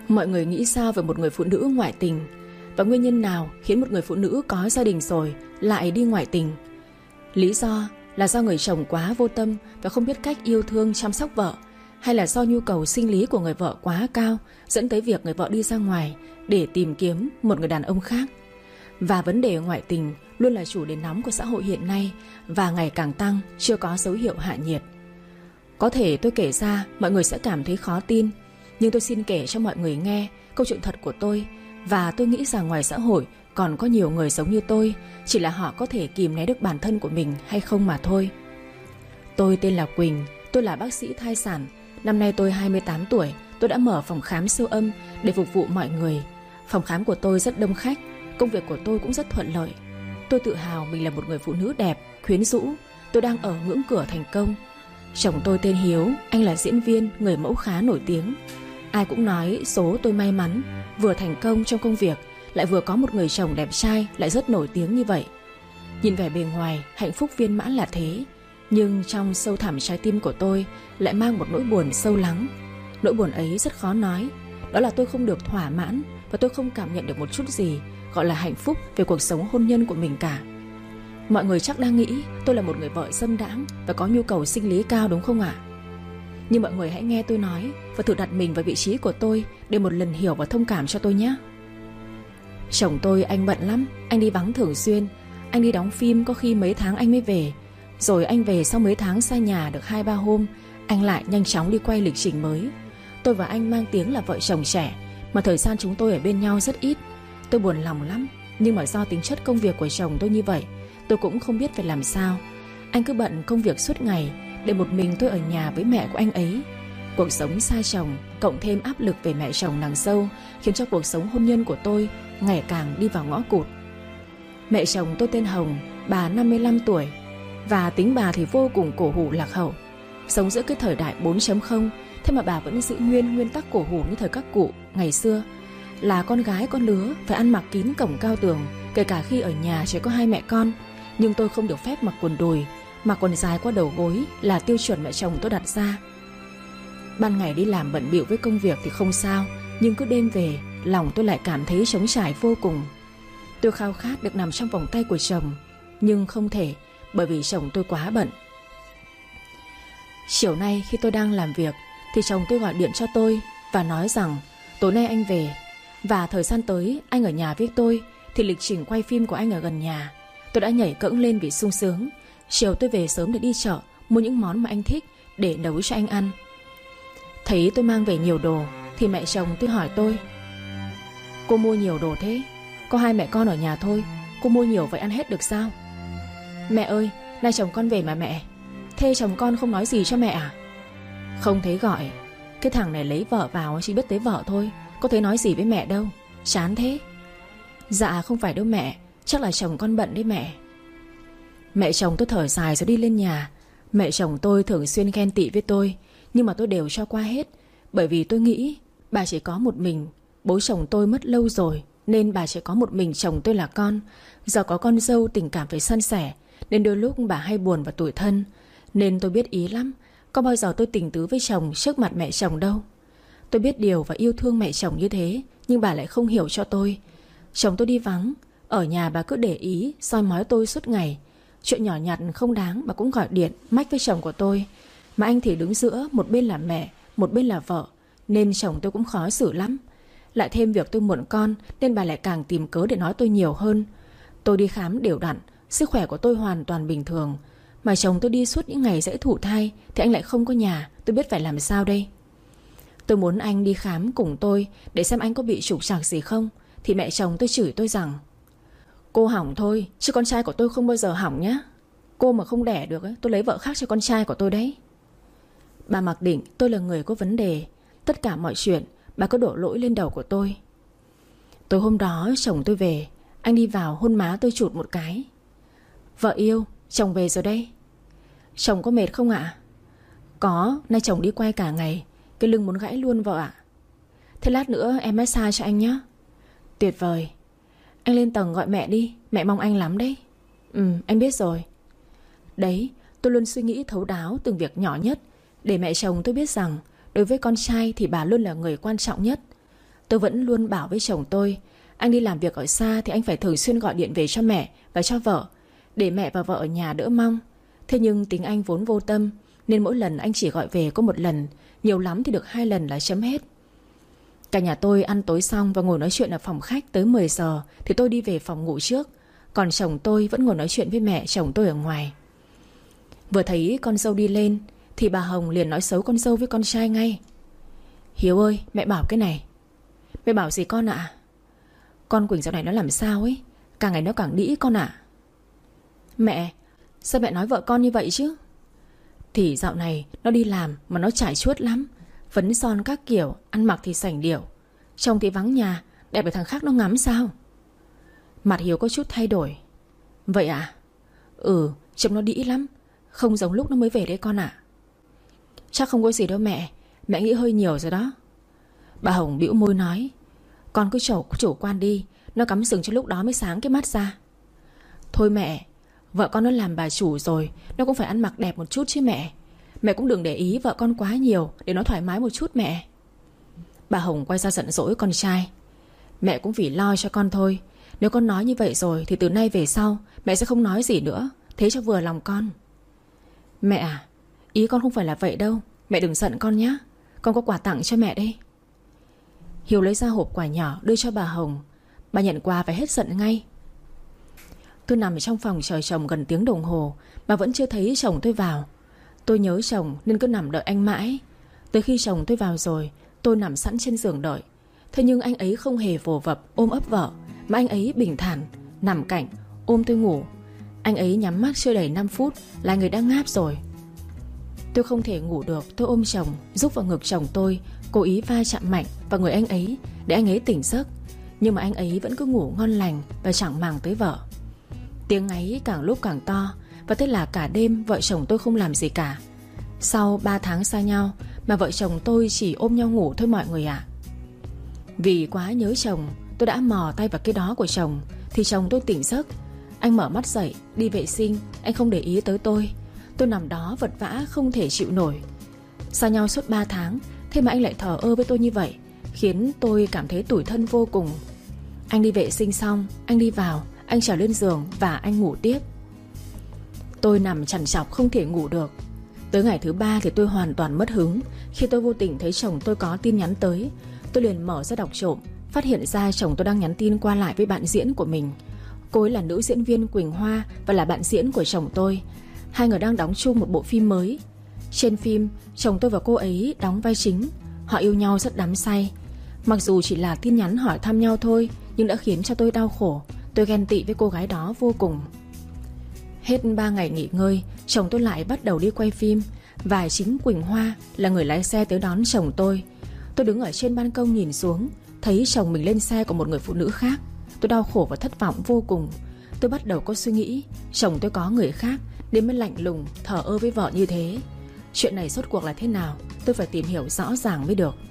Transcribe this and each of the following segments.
Mọi người nghĩ sao về một người phụ nữ ngoại tình? Và nguyên nhân nào khiến một người phụ nữ có gia đình rồi lại đi ngoại tình? Lý do là do người chồng quá vô tâm và không biết cách yêu thương chăm sóc vợ, hay là do nhu cầu sinh lý của người vợ quá cao dẫn tới việc người vợ đi ra ngoài để tìm kiếm một người đàn ông khác? Và vấn đề ngoại tình luôn là chủ đề nóng của xã hội hiện nay và ngày càng tăng, chưa có dấu hiệu hạ nhiệt. Có thể tôi kể ra mọi người sẽ cảm thấy khó tin, nhưng tôi xin kể cho mọi người nghe câu chuyện thật của tôi. Và tôi nghĩ rằng ngoài xã hội còn có nhiều người giống như tôi, chỉ là họ có thể kìm nén được bản thân của mình hay không mà thôi. Tôi tên là Quỳnh, tôi là bác sĩ thai sản. Năm nay tôi 28 tuổi, tôi đã mở phòng khám siêu âm để phục vụ mọi người. Phòng khám của tôi rất đông khách, công việc của tôi cũng rất thuận lợi. Tôi tự hào mình là một người phụ nữ đẹp, quyến rũ. Tôi đang ở ngưỡng cửa thành công. Chồng tôi tên Hiếu, anh là diễn viên, người mẫu khá nổi tiếng. Ai cũng nói số tôi may mắn, vừa thành công trong công việc, lại vừa có một người chồng đẹp trai, lại rất nổi tiếng như vậy. Nhìn vẻ bề ngoài, hạnh phúc viên mãn là thế, nhưng trong sâu thẳm trái tim của tôi lại mang một nỗi buồn sâu lắng. Nỗi buồn ấy rất khó nói. Đó là tôi không được thỏa mãn và tôi không cảm nhận được một chút gì gọi là hạnh phúc về cuộc sống hôn nhân của mình cả. Mọi người chắc đang nghĩ tôi là một người vợ dâm đãng và có nhu cầu sinh lý cao, đúng không ạ? Nhưng mọi người hãy nghe tôi nói và thử đặt mình vào vị trí của tôi để một lần hiểu và thông cảm cho tôi nhé. Chồng tôi anh bận lắm, anh đi vắng thường xuyên. Anh đi đóng phim có khi mấy tháng anh mới về. Rồi anh về sau mấy tháng xa nhà được 2-3 hôm, anh lại nhanh chóng đi quay lịch trình mới. Tôi và anh mang tiếng là vợ chồng trẻ, mà thời gian chúng tôi ở bên nhau rất ít. Tôi buồn lòng lắm, nhưng mà do tính chất công việc của chồng tôi như vậy, tôi cũng không biết phải làm sao. Anh cứ bận công việc suốt ngày, để một mình tôi ở nhà với mẹ của anh ấy. Cuộc sống xa chồng cộng thêm áp lực về mẹ chồng nàng dâu khiến cho cuộc sống hôn nhân của tôi ngày càng đi vào ngõ cụt. Mẹ chồng tôi tên Hồng, bà 55 tuổi, và tính bà thì vô cùng cổ hủ lạc hậu. Sống giữa cái thời đại 4.0, thế mà bà vẫn giữ nguyên tắc cổ hủ như thời các cụ ngày xưa. Là con gái con lứa phải ăn mặc kín cổng cao tường, kể cả khi ở nhà chỉ có hai mẹ con. Nhưng tôi không được phép mặc quần đùi, mặc quần dài qua đầu gối là tiêu chuẩn mẹ chồng tôi đặt ra. Ban ngày đi làm bận bịu với công việc thì không sao, nhưng cứ đêm về, lòng tôi lại cảm thấy trống trải vô cùng. Tôi khao khát được nằm trong vòng tay của chồng, nhưng không thể, bởi vì chồng tôi quá bận. Chiều nay khi tôi đang làm việc thì chồng tôi gọi điện cho tôi và nói rằng tối nay anh về, và thời gian tới anh ở nhà với tôi thì lịch trình quay phim của anh ở gần nhà. Tôi đã nhảy cẫng lên vì sung sướng. Chiều tôi về sớm để đi chợ mua những món mà anh thích để nấu cho anh ăn. Thấy tôi mang về nhiều đồ thì mẹ chồng tôi hỏi tôi: "Cô mua nhiều đồ thế? Có hai mẹ con ở nhà thôi, cô mua nhiều vậy ăn hết được sao?" "Mẹ ơi, nay chồng con về mà mẹ." "Thế chồng con không nói gì cho mẹ à?" "Không thấy gọi. Cái thằng này lấy vợ vào chỉ biết tới vợ thôi, có thấy nói gì với mẹ đâu. Chán thế." "Dạ không phải đâu mẹ, chắc là chồng con bận đấy mẹ." Mẹ chồng tôi thở dài rồi đi lên nhà. Mẹ chồng tôi thường xuyên ghen tị với tôi, nhưng mà tôi đều cho qua hết, bởi vì tôi nghĩ bà chỉ có một mình. Bố chồng tôi mất lâu rồi nên bà chỉ có một mình chồng tôi là con. Giờ có con dâu tình cảm phải san sẻ, nên đôi lúc bà hay buồn và tủi thân. Nên tôi biết ý lắm. Có bao giờ tôi tình tứ với chồng trước mặt mẹ chồng đâu. Tôi biết điều và yêu thương mẹ chồng như thế, nhưng bà lại không hiểu cho tôi. Chồng tôi đi vắng, ở nhà bà cứ để ý soi mói tôi suốt ngày. Chuyện nhỏ nhặt không đáng bà cũng gọi điện mách với chồng của tôi. Mà anh thì đứng giữa, một bên là mẹ, một bên là vợ, nên chồng tôi cũng khó xử lắm. Lại thêm việc tôi muộn con nên bà lại càng tìm cớ để nói tôi nhiều hơn. Tôi đi khám đều đặn, sức khỏe của tôi hoàn toàn bình thường. Mà chồng tôi đi suốt những ngày dễ thụ thai thì anh lại không có nhà. Tôi biết phải làm sao đây. Tôi muốn anh đi khám cùng tôi để xem anh có bị trục trặc gì không, thì mẹ chồng tôi chửi tôi rằng: "Cô hỏng thôi, chứ con trai của tôi không bao giờ hỏng nhá. Cô mà không đẻ được tôi lấy vợ khác cho con trai của tôi đấy." Bà mặc định tôi là người có vấn đề. Tất cả mọi chuyện bà cứ đổ lỗi lên đầu của tôi. Tối hôm đó chồng tôi về, anh đi vào hôn má tôi chụt một cái. "Vợ yêu, chồng về rồi đây." "Chồng có mệt không ạ?" "Có, nay chồng đi quay cả ngày, cái lưng muốn gãy luôn vợ ạ." "Thế lát nữa em massage cho anh nhé." "Tuyệt vời. Anh lên tầng gọi mẹ đi, mẹ mong anh lắm đấy." Anh biết rồi." Đấy, tôi luôn suy nghĩ thấu đáo từng việc nhỏ nhất, để mẹ chồng tôi biết rằng đối với con trai thì bà luôn là người quan trọng nhất. Tôi vẫn luôn bảo với chồng tôi, anh đi làm việc ở xa thì anh phải thường xuyên gọi điện về cho mẹ và cho vợ, để mẹ và vợ ở nhà đỡ mong. Thế nhưng tính anh vốn vô tâm, nên mỗi lần anh chỉ gọi về có một lần, nhiều lắm thì được 2 lần là chấm hết. Cả nhà tôi ăn tối xong và ngồi nói chuyện ở phòng khách tới 10 giờ thì tôi đi về phòng ngủ trước. Còn chồng tôi vẫn ngồi nói chuyện với mẹ chồng tôi ở ngoài. Vừa thấy con dâu đi lên thì bà Hồng liền nói xấu con dâu với con trai ngay. Hiếu ơi, mẹ bảo cái này. Mẹ bảo gì con ạ? Con Quỳnh dạo này nó làm sao ấy, càng ngày nó càng đĩ con ạ. Mẹ, sao mẹ nói vợ con như vậy chứ? Thì dạo này nó đi làm mà nó trải chuốt lắm, phấn son các kiểu, ăn mặc thì sành điệu, trông thì vắng nhà, đẹp để thằng khác nó ngắm sao? Mặt Hiếu có chút thay đổi. Vậy à? Trông nó đĩ lắm, không giống lúc nó mới về đấy con ạ. Chắc không có gì đâu mẹ, mẹ nghĩ hơi nhiều rồi đó. Bà Hồng bĩu môi nói. Con cứ chủ quan đi, nó cắm sừng cho lúc đó mới sáng cái mắt ra. Thôi mẹ, vợ con nó làm bà chủ rồi, nó cũng phải ăn mặc đẹp một chút chứ mẹ. Mẹ cũng đừng để ý vợ con quá nhiều, để nó thoải mái một chút mẹ. Bà Hồng quay ra giận dỗi con trai. Mẹ cũng vì lo cho con thôi. Nếu con nói như vậy rồi thì từ nay về sau mẹ sẽ không nói gì nữa, thế cho vừa lòng con. Mẹ à, ý con không phải là vậy đâu, mẹ đừng giận con nhé. Con có quà tặng cho mẹ đây. Hiếu lấy ra hộp quà nhỏ đưa cho bà Hồng. Bà nhận quà phải hết giận ngay. Tôi nằm ở trong phòng chờ chồng gần tiếng đồng hồ mà vẫn chưa thấy chồng tôi vào. Tôi nhớ chồng nên cứ nằm đợi anh mãi. Tới khi chồng tôi vào rồi, tôi nằm sẵn trên giường đợi. Thế nhưng anh ấy không hề vồ vập ôm ấp vợ, mà anh ấy bình thản nằm cạnh ôm tôi ngủ. Anh ấy nhắm mắt chưa đầy 5 phút là anh ấy đã ngáp rồi. Tôi không thể ngủ được, tôi ôm chồng, rúc vào ngực chồng tôi, cố ý va chạm mạnh vào người anh ấy để anh ấy tỉnh giấc. Nhưng mà anh ấy vẫn cứ ngủ ngon lành và chẳng màng tới vợ. Tiếng ngáy càng lúc càng to, và thế là cả đêm vợ chồng tôi không làm gì cả. Sau 3 tháng xa nhau mà vợ chồng tôi chỉ ôm nhau ngủ thôi mọi người ạ. Vì quá nhớ chồng, tôi đã mò tay vào cái đó của chồng thì chồng tôi tỉnh giấc. Anh mở mắt dậy, đi vệ sinh, anh không để ý tới tôi. Tôi nằm đó vật vã không thể chịu nổi. Xa nhau suốt 3 tháng, thế mà anh lại thờ ơ với tôi như vậy, khiến tôi cảm thấy tủi thân vô cùng. Anh đi vệ sinh xong, anh đi vào, anh trèo lên giường và anh ngủ tiếp. Tôi nằm trằn trọc không thể ngủ được. Tới ngày thứ 3 thì tôi hoàn toàn mất hứng. Khi tôi vô tình thấy chồng tôi có tin nhắn tới, tôi liền mở ra đọc trộm, phát hiện ra chồng tôi đang nhắn tin qua lại với bạn diễn của mình. Cô ấy là nữ diễn viên Quỳnh Hoa và là bạn diễn của chồng tôi. Hai người đang đóng chung một bộ phim mới. Trên phim, chồng tôi và cô ấy đóng vai chính. Họ yêu nhau rất đắm say. Mặc dù chỉ là tin nhắn hỏi thăm nhau thôi, nhưng đã khiến cho tôi đau khổ. Tôi ghen tị với cô gái đó vô cùng. Hết 3 ngày nghỉ ngơi, chồng tôi lại bắt đầu đi quay phim. Và chính Quỳnh Hoa là người lái xe tới đón chồng tôi. Tôi đứng ở trên ban công nhìn xuống, thấy chồng mình lên xe của một người phụ nữ khác. Tôi đau khổ và thất vọng vô cùng. Tôi bắt đầu có suy nghĩ chồng tôi có người khác nên mới lạnh lùng, thờ ơ với vợ như thế. Chuyện này rốt cuộc là thế nào, tôi phải tìm hiểu rõ ràng mới được.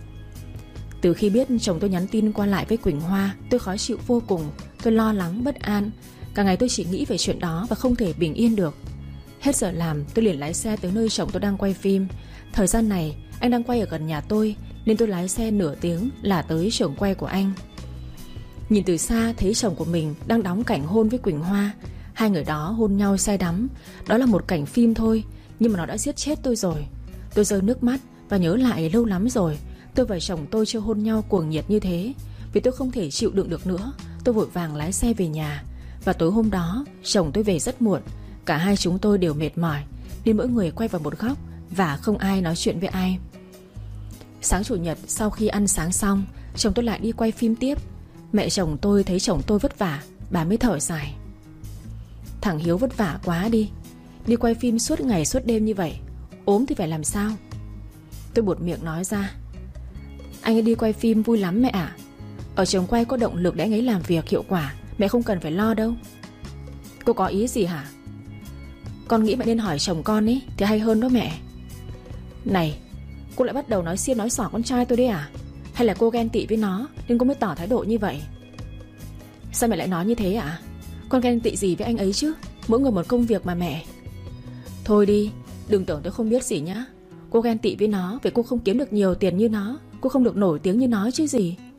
Từ khi biết chồng tôi nhắn tin qua lại với Quỳnh Hoa, tôi khó chịu vô cùng. Tôi lo lắng, bất an. Cả ngày tôi chỉ nghĩ về chuyện đó và không thể bình yên được. Hết giờ làm, tôi liền lái xe tới nơi chồng tôi đang quay phim. Thời gian này, anh đang quay ở gần nhà tôi, nên tôi lái xe nửa tiếng là tới trường quay của anh. Nhìn từ xa thấy chồng của mình đang đóng cảnh hôn với Quỳnh Hoa. Hai người đó hôn nhau say đắm. Đó là một cảnh phim thôi, nhưng mà nó đã giết chết tôi rồi. Tôi rơi nước mắt và nhớ lại lâu lắm rồi tôi và chồng tôi chưa hôn nhau cuồng nhiệt như thế. Vì tôi không thể chịu đựng được nữa, tôi vội vàng lái xe về nhà. Và tối hôm đó chồng tôi về rất muộn. Cả hai chúng tôi đều mệt mỏi, nên mỗi người quay vào một góc và không ai nói chuyện với ai. Sáng chủ nhật sau khi ăn sáng xong, chồng tôi lại đi quay phim tiếp. Mẹ chồng tôi thấy chồng tôi vất vả, bà mới thở dài. Thằng Hiếu vất vả quá đi, đi quay phim suốt ngày suốt đêm như vậy, ốm thì phải làm sao? Tôi buột miệng nói ra. Anh ấy đi quay phim vui lắm mẹ ạ. Ở trường quay có động lực để anh ấy làm việc hiệu quả, mẹ không cần phải lo đâu. Cô có ý gì hả? Con nghĩ mẹ nên hỏi chồng con ấy thì hay hơn đó mẹ. Này, cô lại bắt đầu nói xiên nói xỏ con trai tôi đấy à? Hay là cô ghen tị với nó nên cô mới tỏ thái độ như vậy? Sao mẹ lại nói như thế ạ? Con ghen tị gì với anh ấy chứ? Mỗi người một công việc mà mẹ. Thôi đi, đừng tưởng tôi không biết gì nhá. Cô ghen tị với nó vì cô không kiếm được nhiều tiền như nó, cô không được nổi tiếng như nó chứ gì.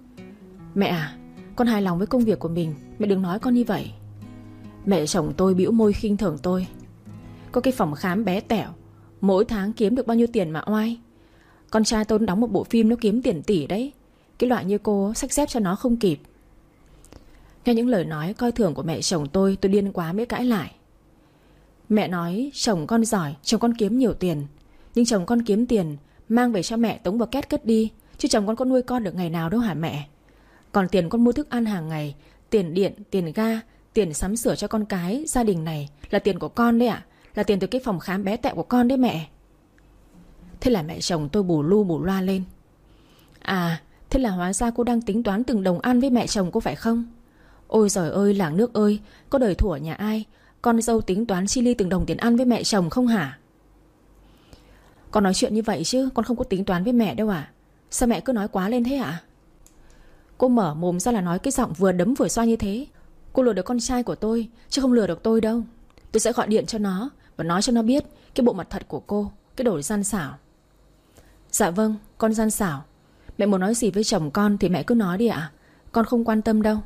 Mẹ à, con hài lòng với công việc của mình, mẹ đừng nói con như vậy. Mẹ chồng tôi bĩu môi khinh thường tôi. Có cái phòng khám bé tẹo, mỗi tháng kiếm được bao nhiêu tiền mà oai. Con trai tôi đóng một bộ phim nó kiếm tiền tỷ đấy. Cái loại như cô xách xếp cho nó không kịp. Nghe những lời nói coi thường của mẹ chồng tôi điên quá mới cãi lại. Mẹ nói chồng con giỏi, chồng con kiếm nhiều tiền. Nhưng chồng con kiếm tiền mang về cho mẹ tống vào két cất đi, chứ chồng con có nuôi con được ngày nào đâu hả mẹ. Còn tiền con mua thức ăn hàng ngày, tiền điện, tiền ga, tiền sắm sửa cho con cái gia đình này là tiền của con đấy ạ. Là tiền từ cái phòng khám bé tẹo của con đấy mẹ. Thế là mẹ chồng tôi bù lu bù loa lên. À, thế là hóa ra cô đang tính toán từng đồng ăn với mẹ chồng cô phải không? Ôi giời ơi làng nước ơi, có đời thủa nhà ai con dâu tính toán chi ly từng đồng tiền ăn với mẹ chồng không hả? Con nói chuyện như vậy chứ con không có tính toán với mẹ đâu à? Sao mẹ cứ nói quá lên thế ạ? Cô mở mồm ra là nói cái giọng vừa đấm vừa xoa như thế. Cô lừa được con trai của tôi chứ không lừa được tôi đâu. Tôi sẽ gọi điện cho nó và nói cho nó biết cái bộ mặt thật của cô, cái đồ gian xảo. Dạ vâng, con gian xảo. Mẹ muốn nói gì với chồng con thì mẹ cứ nói đi ạ. Con không quan tâm đâu.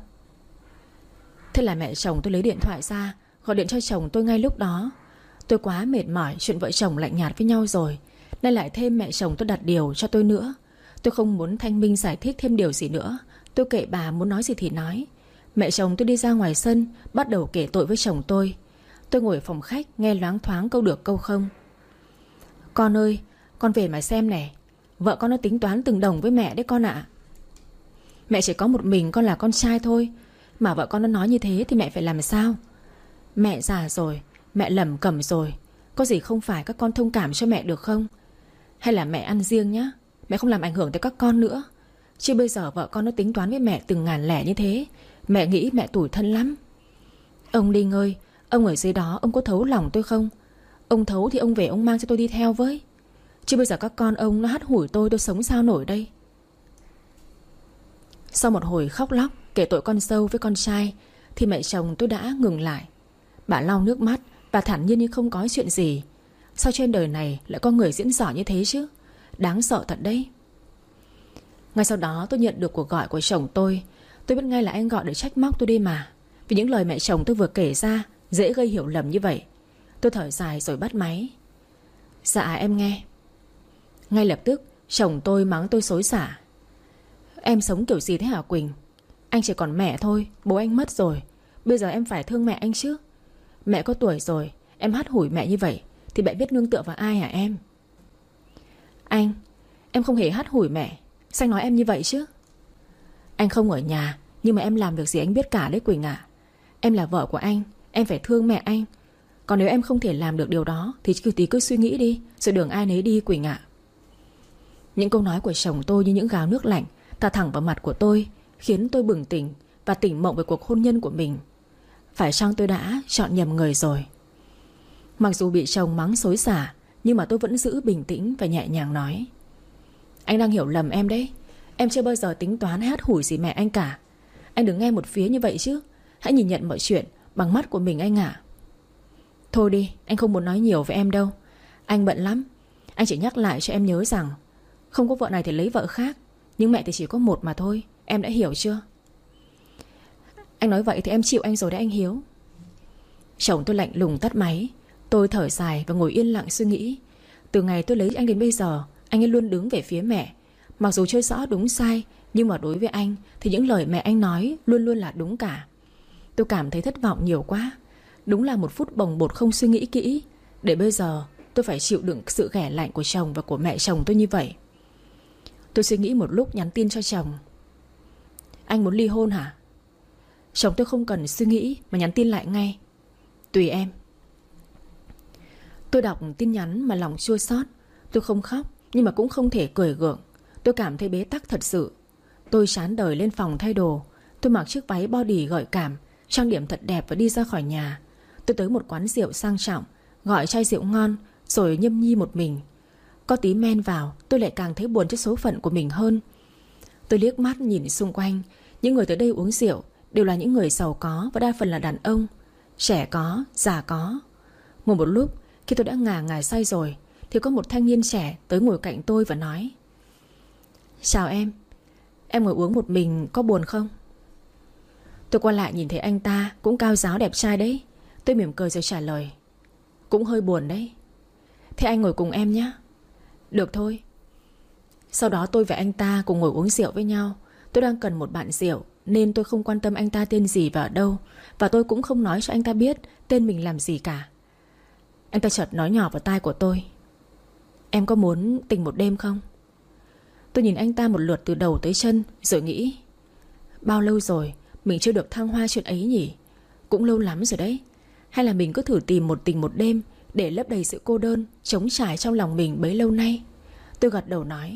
Thế là mẹ chồng tôi lấy điện thoại ra, gọi điện cho chồng tôi ngay lúc đó. Tôi quá mệt mỏi chuyện vợ chồng lạnh nhạt với nhau rồi, nay lại thêm mẹ chồng tôi đặt điều cho tôi nữa. Tôi không muốn thanh minh giải thích thêm điều gì nữa. Tôi kệ bà muốn nói gì thì nói. Mẹ chồng tôi đi ra ngoài sân, bắt đầu kể tội với chồng tôi. Tôi ngồi ở phòng khách nghe loáng thoáng câu được câu không. Con ơi, con về mà xem nè. Vợ con nó tính toán từng đồng với mẹ đấy con ạ. Mẹ chỉ có một mình con là con trai thôi, mà vợ con nó nói như thế thì mẹ phải làm sao? Mẹ già rồi, mẹ lẩm cẩm rồi, có gì không phải các con thông cảm cho mẹ được không? Hay là mẹ ăn riêng nhá, mẹ không làm ảnh hưởng tới các con nữa. Chứ bây giờ vợ con nó tính toán với mẹ từng ngàn lẻ như thế, mẹ nghĩ mẹ tủi thân lắm. Ông Đinh ơi, ông ở dưới đó ông có thấu lòng tôi không? Ông thấu thì ông về ông mang cho tôi đi theo với. Chứ bây giờ các con ông nó hắt hủi tôi sống sao nổi đây. Sau một hồi khóc lóc kể tội con dâu với con trai thì mẹ chồng tôi đã ngừng lại. Bà lau nước mắt, bà thản nhiên như không có chuyện gì. Sao trên đời này lại có người diễn giỏi như thế chứ? Đáng sợ thật đấy. Ngay sau đó tôi nhận được cuộc gọi của chồng tôi. Tôi biết ngay là anh gọi để trách móc tôi đi mà. Vì những lời mẹ chồng tôi vừa kể ra dễ gây hiểu lầm như vậy. Tôi thở dài rồi bắt máy. Dạ em nghe. Ngay lập tức chồng tôi mắng tôi xối xả. Em sống kiểu gì thế hả Quỳnh? Anh chỉ còn mẹ thôi, bố anh mất rồi. Bây giờ em phải thương mẹ anh chứ. Mẹ có tuổi rồi, em hắt hủi mẹ như vậy thì mẹ biết nương tựa vào ai hả em? Anh, em không hề hắt hủi mẹ. Sao anh nói em như vậy chứ? Anh không ở nhà, nhưng mà em làm việc gì anh biết cả đấy Quỳnh ạ. Em là vợ của anh, em phải thương mẹ anh. Còn nếu em không thể làm được điều đó thì cứ suy nghĩ đi, rồi đường ai nấy đi Quỳnh ạ. Những câu nói của chồng tôi như những gáo nước lạnh tạt thẳng vào mặt của tôi, khiến tôi bừng tỉnh và tỉnh mộng về cuộc hôn nhân của mình. Phải chăng tôi đã chọn nhầm người rồi? Mặc dù bị chồng mắng xối xả, nhưng mà tôi vẫn giữ bình tĩnh và nhẹ nhàng nói. Anh đang hiểu lầm em đấy. Em chưa bao giờ tính toán hay hắt hủi gì mẹ anh cả. Anh đừng nghe một phía như vậy chứ. Hãy nhìn nhận mọi chuyện bằng mắt của mình anh ạ. Thôi đi, anh không muốn nói nhiều với em đâu. Anh bận lắm. Anh chỉ nhắc lại cho em nhớ rằng không có vợ này thì lấy vợ khác, nhưng mẹ thì chỉ có một mà thôi. Em đã hiểu chưa? Anh nói vậy thì em chịu anh rồi đấy anh Hiếu. Chồng tôi lạnh lùng tắt máy. Tôi thở dài và ngồi yên lặng suy nghĩ. Từ ngày tôi lấy anh đến bây giờ, anh ấy luôn đứng về phía mẹ. Mặc dù chưa rõ đúng sai, nhưng mà đối với anh thì những lời mẹ anh nói luôn luôn là đúng cả. Tôi cảm thấy thất vọng nhiều quá. Đúng là một phút bồng bột không suy nghĩ kỹ, để bây giờ tôi phải chịu đựng sự ghẻ lạnh của chồng và của mẹ chồng tôi như vậy. Tôi suy nghĩ một lúc nhắn tin cho chồng. Anh muốn ly hôn hả? Chồng tôi không cần suy nghĩ mà nhắn tin lại ngay. Tùy em. Tôi đọc tin nhắn mà lòng chua xót. Tôi không khóc nhưng mà cũng không thể cười gượng. Tôi cảm thấy bế tắc thật sự. Tôi trán đời lên phòng thay đồ. Tôi mặc chiếc váy body gợi cảm, trang điểm thật đẹp và đi ra khỏi nhà. Tôi tới một quán rượu sang trọng, gọi chai rượu ngon rồi nhâm nhi một mình. Có tí men vào, tôi lại càng thấy buồn cho số phận của mình hơn. Tôi liếc mắt nhìn xung quanh. Những người tới đây uống rượu đều là những người giàu có và đa phần là đàn ông. Trẻ có, già có. Ngồi một lúc, khi tôi đã ngà say rồi thì có một thanh niên trẻ tới ngồi cạnh tôi và nói. Chào em Em ngồi uống một mình có buồn không? Tôi qua lại nhìn thấy anh ta cũng cao ráo đẹp trai đấy. Tôi mỉm cười rồi trả lời: Cũng hơi buồn đấy. Thế anh ngồi cùng em nhé. Được thôi. Sau đó tôi và anh ta cùng ngồi uống rượu với nhau. Tôi đang cần một bạn rượu nên tôi không quan tâm anh ta tên gì và ở đâu, và tôi cũng không nói cho anh ta biết tên mình làm gì cả. Anh ta chợt nói nhỏ vào tai của tôi: Em có muốn tình một đêm không? Tôi nhìn anh ta một lượt từ đầu tới chân rồi nghĩ: Bao lâu rồi mình chưa được thăng hoa chuyện ấy nhỉ? Cũng lâu lắm rồi đấy. Hay là mình cứ thử tìm một tình một đêm để lấp đầy sự cô đơn trống trải trong lòng mình bấy lâu nay. Tôi gật đầu nói: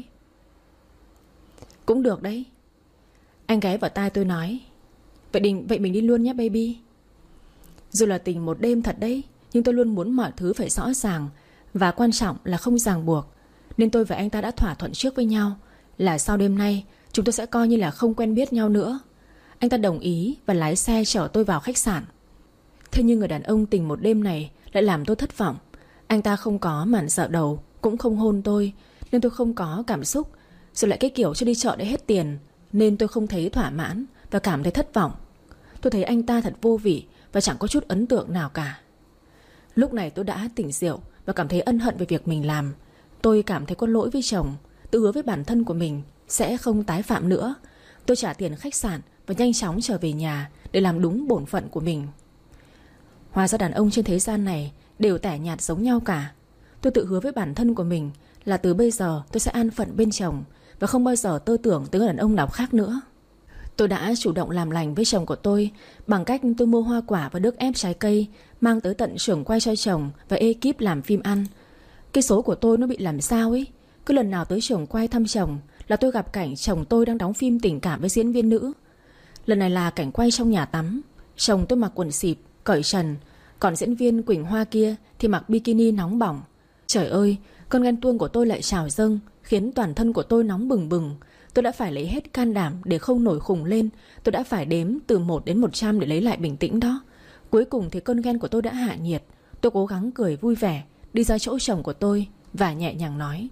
Cũng được đấy. Anh ghé vào tai tôi nói: Vậy mình đi luôn nhé baby. Dù là tình một đêm thật đấy, nhưng tôi luôn muốn mọi thứ phải rõ ràng, và quan trọng là không ràng buộc. Nên tôi và anh ta đã thỏa thuận trước với nhau là sau đêm nay chúng tôi sẽ coi như là không quen biết nhau nữa. Anh ta đồng ý và lái xe chở tôi vào khách sạn. Thế nhưng người đàn ông tình một đêm này lại làm tôi thất vọng. Anh ta không có màn dạo đầu, cũng không hôn tôi, nên tôi không có cảm xúc. Rồi lại cái kiểu cho đi chợ để hết tiền, nên tôi không thấy thỏa mãn và cảm thấy thất vọng. Tôi thấy anh ta thật vô vị và chẳng có chút ấn tượng nào cả. Lúc này tôi đã tỉnh rượu và cảm thấy ân hận về việc mình làm. Tôi cảm thấy có lỗi với chồng, tự hứa với bản thân của mình sẽ không tái phạm nữa. Tôi trả tiền khách sạn và nhanh chóng trở về nhà để làm đúng bổn phận của mình. Hóa ra đàn ông trên thế gian này đều tẻ nhạt giống nhau cả. Tôi tự hứa với bản thân của mình là từ bây giờ tôi sẽ an phận bên chồng và không bao giờ tơ tưởng tới người đàn ông nào khác nữa. Tôi đã chủ động làm lành với chồng của tôi bằng cách tôi mua hoa quả và nước ép trái cây mang tới tận xưởng quay cho chồng và ekip làm phim ăn. Cái số của tôi nó bị làm sao ấy. Cứ lần nào tới xưởng quay thăm chồng là tôi gặp cảnh chồng tôi đang đóng phim tình cảm với diễn viên nữ. Lần này là cảnh quay trong nhà tắm. Chồng tôi mặc quần xịp, cởi trần, còn diễn viên Quỳnh Hoa kia thì mặc bikini nóng bỏng. Trời ơi, cơn ghen tuông của tôi lại trào dâng, khiến toàn thân của tôi nóng bừng bừng. Tôi đã phải lấy hết can đảm để không nổi khùng lên. Tôi đã phải đếm từ 1 đến 100 để lấy lại bình tĩnh đó. Cuối cùng thì cơn ghen của tôi đã hạ nhiệt. Tôi cố gắng cười vui vẻ, đi ra chỗ chồng của tôi và nhẹ nhàng nói: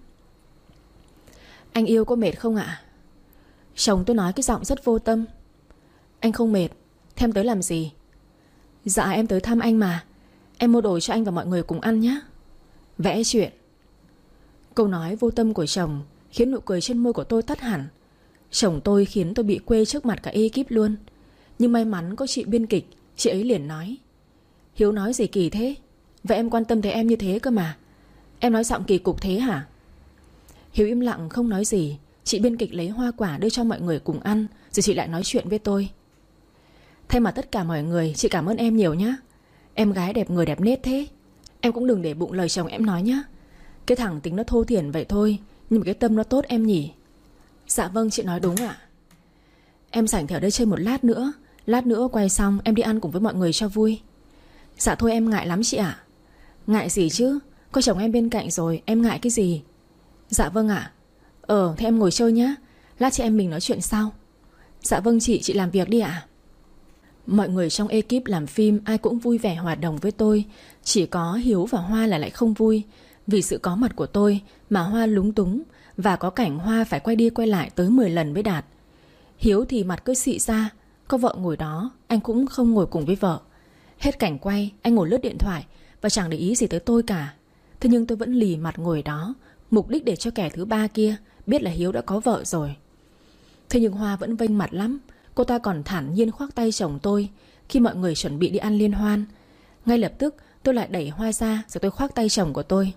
Anh yêu có mệt không ạ? Chồng tôi nói cái giọng rất vô tâm: Anh không mệt. Thế em tới làm gì? Dạ em tới thăm anh mà. Em mua đồ cho anh và mọi người cùng ăn nhé. Vẽ chuyện. Câu nói vô tâm của chồng khiến nụ cười trên môi của tôi tắt hẳn. Chồng tôi khiến tôi bị quê trước mặt cả ekip luôn. Nhưng may mắn có chị biên kịch. Chị ấy liền nói: Hiếu nói gì kỳ thế? Vậy em quan tâm tới em như thế cơ mà. Em nói giọng kỳ cục thế hả? Hiếu im lặng không nói gì. Chị biên kịch lấy hoa quả đưa cho mọi người cùng ăn, rồi chị lại nói chuyện với tôi: Thay mặt tất cả mọi người, chị cảm ơn em nhiều nhé. Em gái đẹp người đẹp nết thế. Em cũng đừng để bụng lời chồng em nói nhé. Cái thằng tính nó thô thiển vậy thôi, nhưng mà cái tâm nó tốt em nhỉ? Dạ vâng, chị nói đúng ạ. Em rảnh thì ở đây chơi một lát nữa. Lát nữa quay xong em đi ăn cùng với mọi người cho vui. Dạ thôi em ngại lắm chị ạ. Ngại gì chứ, có chồng em bên cạnh rồi, em ngại cái gì? Dạ vâng ạ. Thế em ngồi chơi nhé. Lát chị em mình nói chuyện sau. Dạ vâng chị làm việc đi ạ. Mọi người trong ekip làm phim ai cũng vui vẻ hòa đồng với tôi. Chỉ có Hiếu và Hoa là lại không vui. Vì sự có mặt của tôi mà Hoa lúng túng, và có cảnh Hoa phải quay đi quay lại tới 10 lần mới đạt. Hiếu thì mặt cứ xị ra. Có vợ ngồi đó, anh cũng không ngồi cùng với vợ. Hết cảnh quay, anh ngồi lướt điện thoại và chẳng để ý gì tới tôi cả. Thế nhưng tôi vẫn lì mặt ngồi đó, mục đích để cho kẻ thứ ba kia biết là Hiếu đã có vợ rồi. Thế nhưng Hoa vẫn vênh mặt lắm. Cô ta còn thản nhiên khoác tay chồng tôi khi mọi người chuẩn bị đi ăn liên hoan. Ngay lập tức tôi lại đẩy Hoa ra, rồi tôi khoác tay chồng của tôi: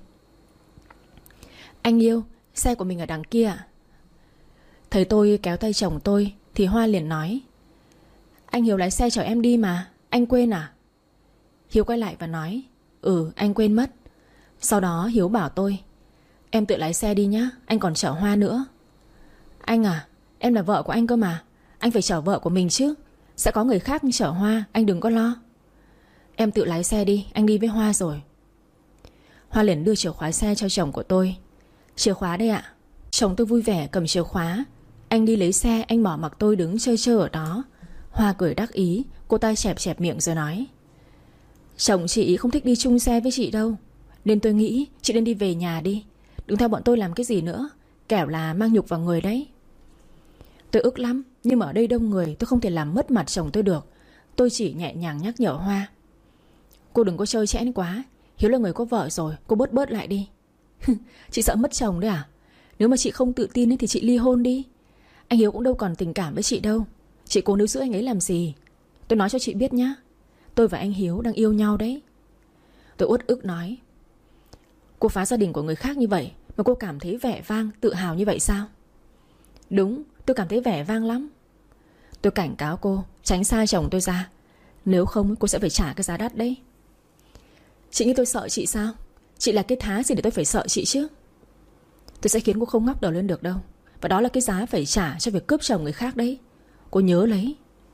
Anh yêu, xe của mình ở đằng kia ạ. Thấy tôi kéo tay chồng tôi thì Hoa liền nói: Anh Hiếu lái xe chở em đi mà, anh quên à? Hiếu quay lại và nói: Anh quên mất. Sau đó Hiếu bảo tôi: Em tự lái xe đi nhá, anh còn chở Hoa nữa. Anh à, em là vợ của anh cơ mà. Anh phải chở vợ của mình chứ. Sẽ có người khác chở Hoa, anh đừng có lo. Em tự lái xe đi, anh đi với Hoa rồi. Hoa liền đưa chìa khóa xe cho chồng của tôi: Chìa khóa đây ạ. Chồng tôi vui vẻ cầm chìa khóa. Anh đi lấy xe, anh bỏ mặc tôi đứng chơi chơi ở đó. Hoa cười đắc ý. Cô ta chẹp chẹp miệng rồi nói: Chồng chị không thích đi chung xe với chị đâu, nên tôi nghĩ chị nên đi về nhà đi. Đừng theo bọn tôi làm cái gì nữa, kẻo là mang nhục vào người đấy. Tôi ức lắm, nhưng mà ở đây đông người, tôi không thể làm mất mặt chồng tôi được. Tôi chỉ nhẹ nhàng nhắc nhở Hoa. Cô đừng có trơ trẽn quá. Hiếu là người có vợ rồi, cô bớt bớt lại đi. Chị sợ mất chồng đấy à? Nếu mà chị không tự tin thì chị ly hôn đi. Anh Hiếu cũng đâu còn tình cảm với chị đâu. Chị cố níu giữ anh ấy làm gì? Tôi nói cho chị biết nhá, tôi và anh Hiếu đang yêu nhau đấy. Tôi uất ức nói. Cô phá gia đình của người khác như vậy mà cô cảm thấy vẻ vang, tự hào như vậy sao? Đúng, tôi cảm thấy vẻ vang lắm. Tôi cảnh cáo cô tránh xa chồng tôi ra, nếu không cô sẽ phải trả cái giá đắt đấy. Chị nghĩ tôi sợ chị sao? Chị là cái thá gì để tôi phải sợ chị chứ? Tôi sẽ khiến cô không ngóc đầu lên được đâu. Và đó là cái giá phải trả cho việc cướp chồng người khác đấy. Cô nhớ lấy.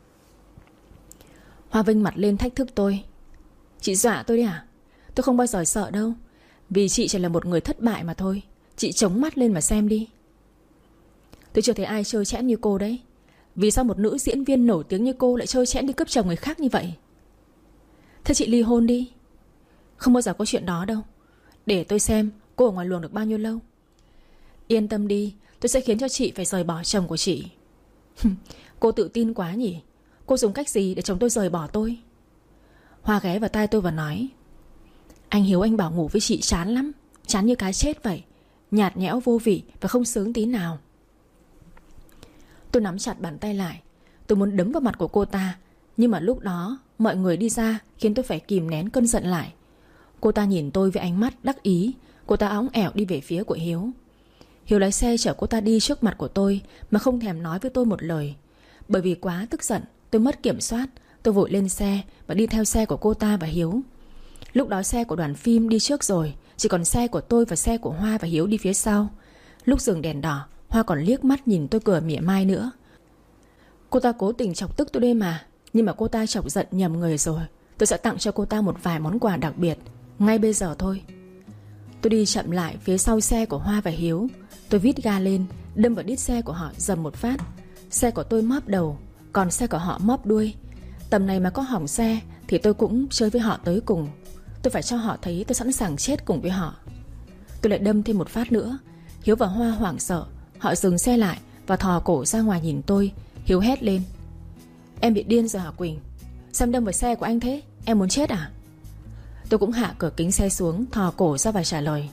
Hoa vênh mặt lên thách thức tôi. Chị dọa tôi đấy à? Tôi không bao giờ sợ đâu. Vì chị chỉ là một người thất bại mà thôi. Chị chống mắt lên mà xem đi. Tôi chưa thấy ai trơ trẽn như cô đấy. Vì sao một nữ diễn viên nổi tiếng như cô lại trơ trẽn đi cướp chồng người khác như vậy? Thế chị ly hôn đi. Không bao giờ có chuyện đó đâu. Để tôi xem cô ở ngoài luồng được bao nhiêu lâu. Yên tâm đi, tôi sẽ khiến cho chị phải rời bỏ chồng của chị. Cô tự tin quá nhỉ? Cô dùng cách gì để chồng tôi rời bỏ tôi? Hoa ghé vào tai tôi và nói. Anh Hiếu anh bảo ngủ với chị chán lắm. Chán như cái chết vậy. Nhạt nhẽo vô vị và không sướng tí nào. Tôi nắm chặt bàn tay lại. Tôi muốn đấm vào mặt của cô ta. Nhưng mà lúc đó mọi người đi ra khiến tôi phải kìm nén cơn giận lại. Cô ta nhìn tôi với ánh mắt đắc ý. Cô ta óng ẻo đi về phía của Hiếu. Hiếu lái xe chở cô ta đi trước mặt của tôi mà không thèm nói với tôi một lời. Bởi vì quá tức giận, tôi mất kiểm soát. Tôi vội lên xe và đi theo xe của cô ta và Hiếu. Lúc đó xe của đoàn phim đi trước rồi, chỉ còn xe của tôi và xe của Hoa và Hiếu đi phía sau. Lúc dừng đèn đỏ, Hoa còn liếc mắt nhìn tôi cười mỉa mai nữa. Cô ta cố tình chọc tức tôi đây mà. Nhưng mà cô ta chọc giận nhầm người rồi. Tôi sẽ tặng cho cô ta một vài món quà đặc biệt ngay bây giờ thôi. Tôi đi chậm lại phía sau xe của Hoa và Hiếu. Tôi vít ga lên, đâm vào đít xe của họ dầm một phát. Xe của tôi móp đầu, còn xe của họ móp đuôi. Tầm này mà có hỏng xe thì tôi cũng chơi với họ tới cùng. Tôi phải cho họ thấy tôi sẵn sàng chết cùng với họ. Tôi lại đâm thêm một phát nữa. Hiếu và Hoa hoảng sợ. Họ dừng xe lại và thò cổ ra ngoài nhìn tôi. Hiếu hét lên. Em bị điên rồi hả Quỳnh? Sao em đâm vào xe của anh thế? Em muốn chết à? Tôi cũng hạ cửa kính xe xuống, thò cổ ra và trả lời.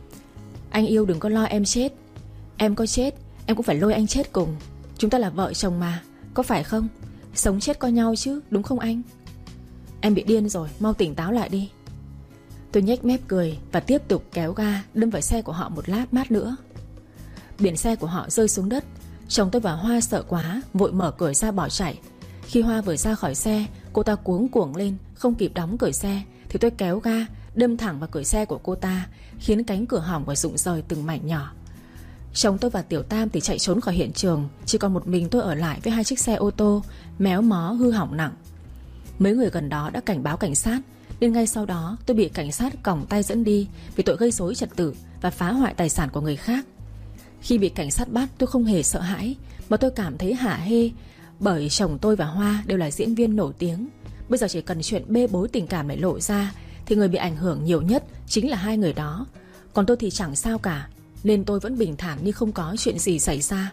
Anh yêu đừng có lo em chết. Em có chết em cũng phải lôi anh chết cùng. Chúng ta là vợ chồng mà, có phải không? Sống chết coi nhau chứ, đúng không anh? Em bị điên rồi, mau tỉnh táo lại đi. Tôi nhếch mép cười và tiếp tục kéo ga đâm vào xe của họ một lát mát nữa. Biển xe của họ rơi xuống đất. Chồng tôi và Hoa sợ quá, vội mở cửa ra bỏ chạy. Khi Hoa vừa ra khỏi xe, cô ta cuống cuồng lên, không kịp đóng cửa xe thì tôi kéo ga đâm thẳng vào cửa xe của cô ta, khiến cánh cửa hỏng và rụng rời từng mảnh nhỏ. Chồng tôi và Tiểu Tam thì chạy trốn khỏi hiện trường. Chỉ còn một mình tôi ở lại với hai chiếc xe ô tô méo mó hư hỏng nặng. Mấy người gần đó đã cảnh báo cảnh sát, nên ngay sau đó tôi bị cảnh sát còng tay dẫn đi vì tội gây rối trật tự và phá hoại tài sản của người khác. Khi bị cảnh sát bắt, tôi không hề sợ hãi, mà tôi cảm thấy hả hê. Bởi chồng tôi và Hoa đều là diễn viên nổi tiếng. Bây giờ chỉ cần chuyện bê bối tình cảm lại lộ ra thì người bị ảnh hưởng nhiều nhất chính là hai người đó. Còn tôi thì chẳng sao cả, nên tôi vẫn bình thản như không có chuyện gì xảy ra.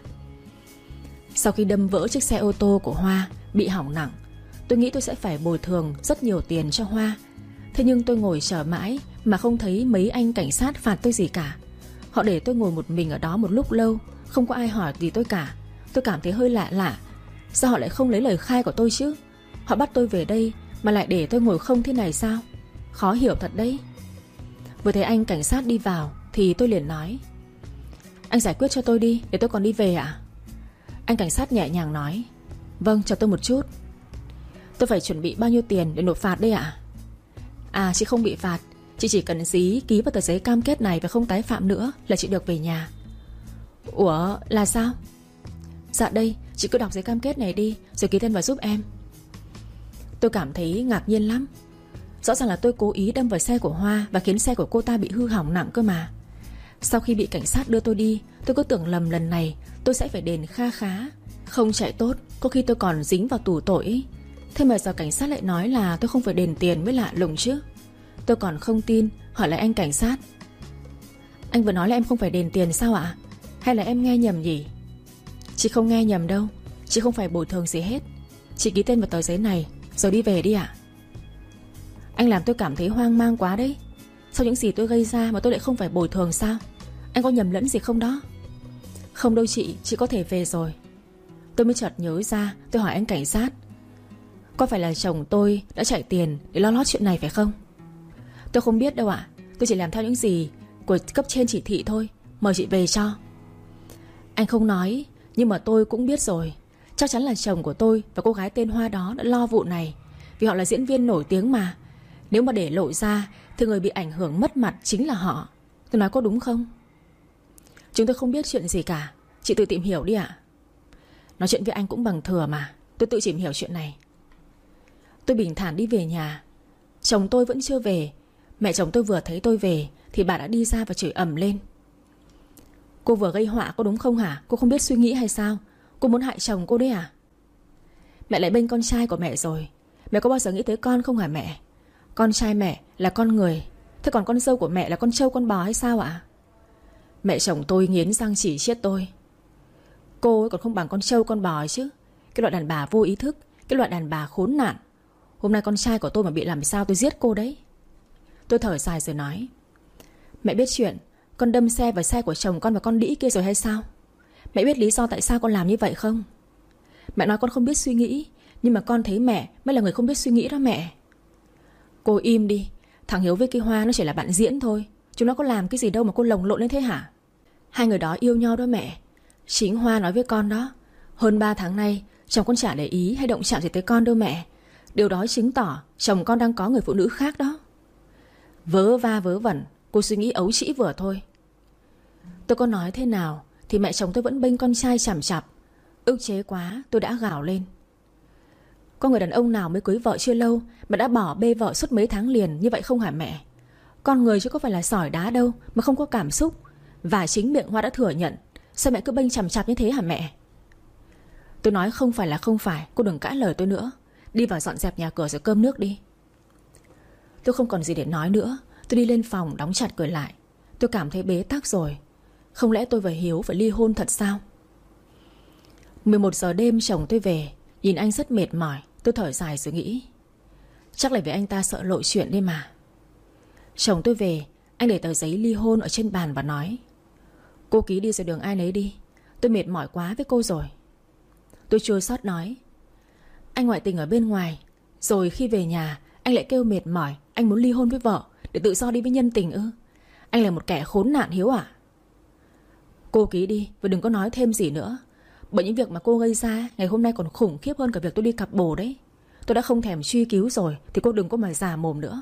Sau khi đâm vỡ chiếc xe ô tô của Hoa bị hỏng nặng, tôi nghĩ tôi sẽ phải bồi thường rất nhiều tiền cho Hoa. Thế nhưng tôi ngồi chờ mãi mà không thấy mấy anh cảnh sát phạt tôi gì cả. Họ để tôi ngồi một mình ở đó một lúc lâu, không có ai hỏi gì tôi cả. Tôi cảm thấy hơi lạ lạ. Sao họ lại không lấy lời khai của tôi chứ? Họ bắt tôi về đây mà lại để tôi ngồi không thế này sao? Khó hiểu thật đấy. Vừa thấy anh cảnh sát đi vào thì tôi liền nói. Anh giải quyết cho tôi đi, để tôi còn đi về ạ? Anh cảnh sát nhẹ nhàng nói. Vâng, chờ tôi một chút. Tôi phải chuẩn bị bao nhiêu tiền để nộp phạt đây ạ? À, chị không bị phạt. Chị chỉ cần ký vào tờ giấy cam kết này và không tái phạm nữa là chị được về nhà. Ủa, là sao? Dạ đây, chị cứ đọc giấy cam kết này đi rồi ký tên vào giúp em. Tôi cảm thấy ngạc nhiên lắm. Rõ ràng là tôi cố ý đâm vào xe của Hoa và khiến xe của cô ta bị hư hỏng nặng cơ mà. Sau khi bị cảnh sát đưa tôi đi, tôi cứ tưởng lầm lần này tôi sẽ phải đền kha khá. Không chạy tốt, có khi tôi còn dính vào tù tội ấy. Thế mà giờ cảnh sát lại nói là tôi không phải đền tiền mới lạ lùng chứ. Tôi còn không tin, hỏi lại anh cảnh sát. Anh vừa nói là em không phải đền tiền sao ạ? Hay là em nghe nhầm nhỉ? Chị không nghe nhầm đâu. Chị không phải bồi thường gì hết. Chị ký tên vào tờ giấy này rồi đi về đi ạ. Anh làm tôi cảm thấy hoang mang quá đấy. Sau những gì tôi gây ra mà tôi lại không phải bồi thường sao? Anh có nhầm lẫn gì không đó? Không đâu chị có thể về rồi. Tôi mới chợt nhớ ra. Tôi hỏi anh cảnh sát, có phải là chồng tôi đã chạy tiền để lo lót chuyện này phải không? Tôi không biết đâu ạ. Tôi chỉ làm theo những gì của cấp trên chỉ thị thôi. Mời chị về cho. Anh không nói, nhưng mà tôi cũng biết rồi. Chắc chắn là chồng của tôi và cô gái tên Hoa đó đã lo vụ này, vì họ là diễn viên nổi tiếng mà. Nếu mà để lộ ra thì người bị ảnh hưởng mất mặt chính là họ. Tôi nói có đúng không? Chúng tôi không biết chuyện gì cả. Chị tự tìm hiểu đi ạ. Nói chuyện với anh cũng bằng thừa mà. Tôi tự tìm hiểu chuyện này. Tôi bình thản đi về nhà. Chồng tôi vẫn chưa về. Mẹ chồng tôi vừa thấy tôi về thì bà đã đi ra và chửi ầm lên. Cô vừa gây họa có đúng không hả? Cô không biết suy nghĩ hay sao? Cô muốn hại chồng cô đấy à? Mẹ lại bênh con trai của mẹ rồi. Mẹ có bao giờ nghĩ tới con không hả mẹ? Con trai mẹ là con người. Thế còn con dâu của mẹ là con trâu con bò hay sao ạ? Mẹ chồng tôi nghiến răng chỉ chiết tôi. Cô ấy còn không bằng con trâu con bò chứ. Cái loại đàn bà vô ý thức, cái loại đàn bà khốn nạn. Hôm nay con trai của tôi mà bị làm sao tôi giết cô đấy. Tôi thở dài rồi nói, mẹ biết chuyện con đâm xe vào xe của chồng con và con đĩ kia rồi hay sao? Mẹ biết lý do tại sao con làm như vậy không? Mẹ nói con không biết suy nghĩ, nhưng mà con thấy mẹ mới là người không biết suy nghĩ đó mẹ. Cô im đi. Thằng Hiếu với cái Hoa nó chỉ là bạn diễn thôi. Chúng nó có làm cái gì đâu mà cô lồng lộn lên thế hả? Hai người đó yêu nhau đó mẹ. Chính Hoa nói với con đó, hơn 3 tháng nay chồng con chả để ý hay động chạm gì tới con đâu mẹ. Điều đó chứng tỏ chồng con đang có người phụ nữ khác đó. Vớ va vớ vẩn. Cô suy nghĩ ấu trĩ vừa thôi. Tôi có nói thế nào thì mẹ chồng tôi vẫn bênh con trai chằm chặp. Ức chế quá tôi đã gào lên. Có người đàn ông nào mới cưới vợ chưa lâu mà đã bỏ bê vợ suốt mấy tháng liền như vậy không hả mẹ? Con người chứ có phải là sỏi đá đâu mà không có cảm xúc. Và chính miệng Hoa đã thừa nhận. Sao mẹ cứ bênh chằm chặp như thế hả mẹ? Tôi nói không phải là không phải. Cô đừng cãi lời tôi nữa. Đi vào dọn dẹp nhà cửa rồi cơm nước đi. Tôi không còn gì để nói nữa. Tôi đi lên phòng đóng chặt cửa lại. Tôi cảm thấy bế tắc rồi. Không lẽ tôi và Hiếu phải ly hôn thật sao? 11 giờ đêm chồng tôi về. Nhìn anh rất mệt mỏi. Tôi thở dài rồi nghĩ, chắc là vì anh ta sợ lộ chuyện đi mà. Chồng tôi về. Anh để tờ giấy ly hôn ở trên bàn và nói, cô ký đi rồi đường ai nấy đi. Tôi mệt mỏi quá với cô rồi. Tôi chua xót nói, anh ngoại tình ở bên ngoài, rồi khi về nhà anh lại kêu mệt mỏi, anh muốn ly hôn với vợ để tự do đi với nhân tình ư? Anh là một kẻ khốn nạn Hiếu à? Cô ký đi và đừng có nói thêm gì nữa. Bởi những việc mà cô gây ra ngày hôm nay còn khủng khiếp hơn cả việc tôi đi cặp bồ đấy. Tôi đã không thèm truy cứu rồi thì cô đừng có mà già mồm nữa.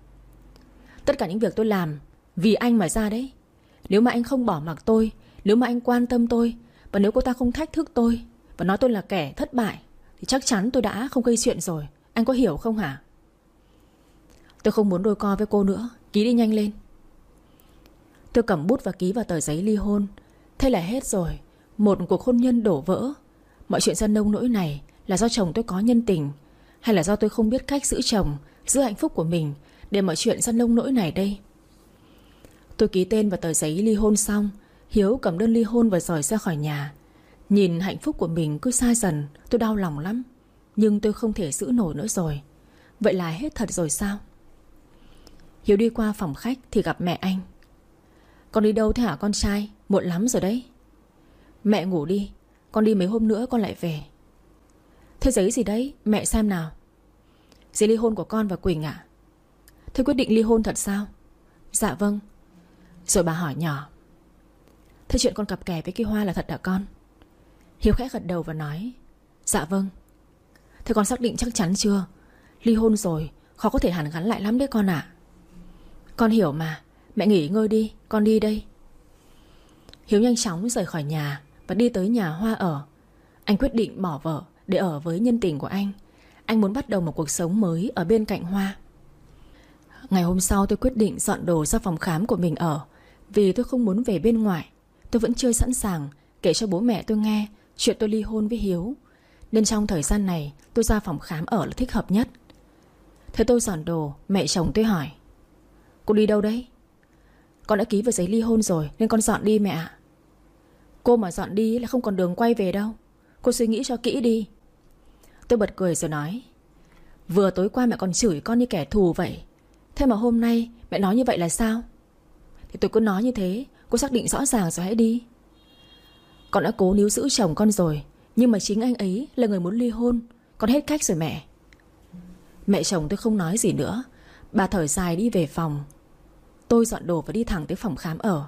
Tất cả những việc tôi làm vì anh mà ra đấy. Nếu mà anh không bỏ mặc tôi, nếu mà anh quan tâm tôi, và nếu cô ta không thách thức tôi và nói tôi là kẻ thất bại, thì chắc chắn tôi đã không gây chuyện rồi. Anh có hiểu không hả? Tôi không muốn đôi co với cô nữa. Ký đi nhanh lên. Tôi cầm bút và ký vào tờ giấy ly hôn. Thế là hết rồi. Một cuộc hôn nhân đổ vỡ. Mọi chuyện ra nông nỗi này là do chồng tôi có nhân tình, hay là do tôi không biết cách giữ chồng, giữ hạnh phúc của mình, để mọi chuyện ra nông nỗi này đây? Tôi ký tên vào tờ giấy ly hôn xong, Hiếu cầm đơn ly hôn và rời ra khỏi nhà. Nhìn hạnh phúc của mình cứ xa dần, tôi đau lòng lắm. Nhưng tôi không thể giữ nổi nữa rồi. Vậy là hết thật rồi sao? Hiếu đi qua phòng khách thì gặp mẹ anh. Con đi đâu thế hả con trai? Muộn lắm rồi đấy. Mẹ ngủ đi. Con đi mấy hôm nữa con lại về. Thế giấy gì đấy? Mẹ xem nào. Giấy ly hôn của con và Quỳnh ạ. Thế quyết định ly hôn thật sao? Dạ vâng. Rồi bà hỏi nhỏ, thế chuyện con cặp kè với cái Hoa là thật hả con? Hiếu khẽ gật đầu và nói, dạ vâng. Thế con xác định chắc chắn chưa? Ly hôn rồi khó có thể hàn gắn lại lắm đấy con ạ. Con hiểu mà. Mẹ nghỉ ngơi đi, con đi đây. Hiếu nhanh chóng rời khỏi nhà và đi tới nhà Hoa ở. Anh quyết định bỏ vợ để ở với nhân tình của anh. Anh muốn bắt đầu một cuộc sống mới ở bên cạnh Hoa. Ngày hôm sau tôi quyết định dọn đồ ra phòng khám của mình ở, vì tôi không muốn về bên ngoài. Tôi vẫn chưa sẵn sàng kể cho bố mẹ tôi nghe chuyện tôi ly hôn với Hiếu, nên trong thời gian này tôi ra phòng khám ở là thích hợp nhất. Thế tôi dọn đồ, mẹ chồng tôi hỏi, cô đi đâu đấy? Con đã ký vào giấy ly hôn rồi nên con dọn đi mẹ ạ. Cô mà dọn đi là không còn đường quay về đâu. Cô suy nghĩ cho kỹ đi. Tôi bật cười rồi nói: Vừa tối qua mẹ còn chửi con như kẻ thù vậy, thế mà hôm nay mẹ nói như vậy là sao? Thì tôi cứ nói như thế, cô xác định rõ ràng rồi hãy đi. Con đã cố níu giữ chồng con rồi, nhưng mà chính anh ấy là người muốn ly hôn. Con hết cách rồi mẹ. Mẹ chồng tôi không nói gì nữa. Bà thở dài đi về phòng. Tôi dọn đồ và đi thẳng tới phòng khám ở.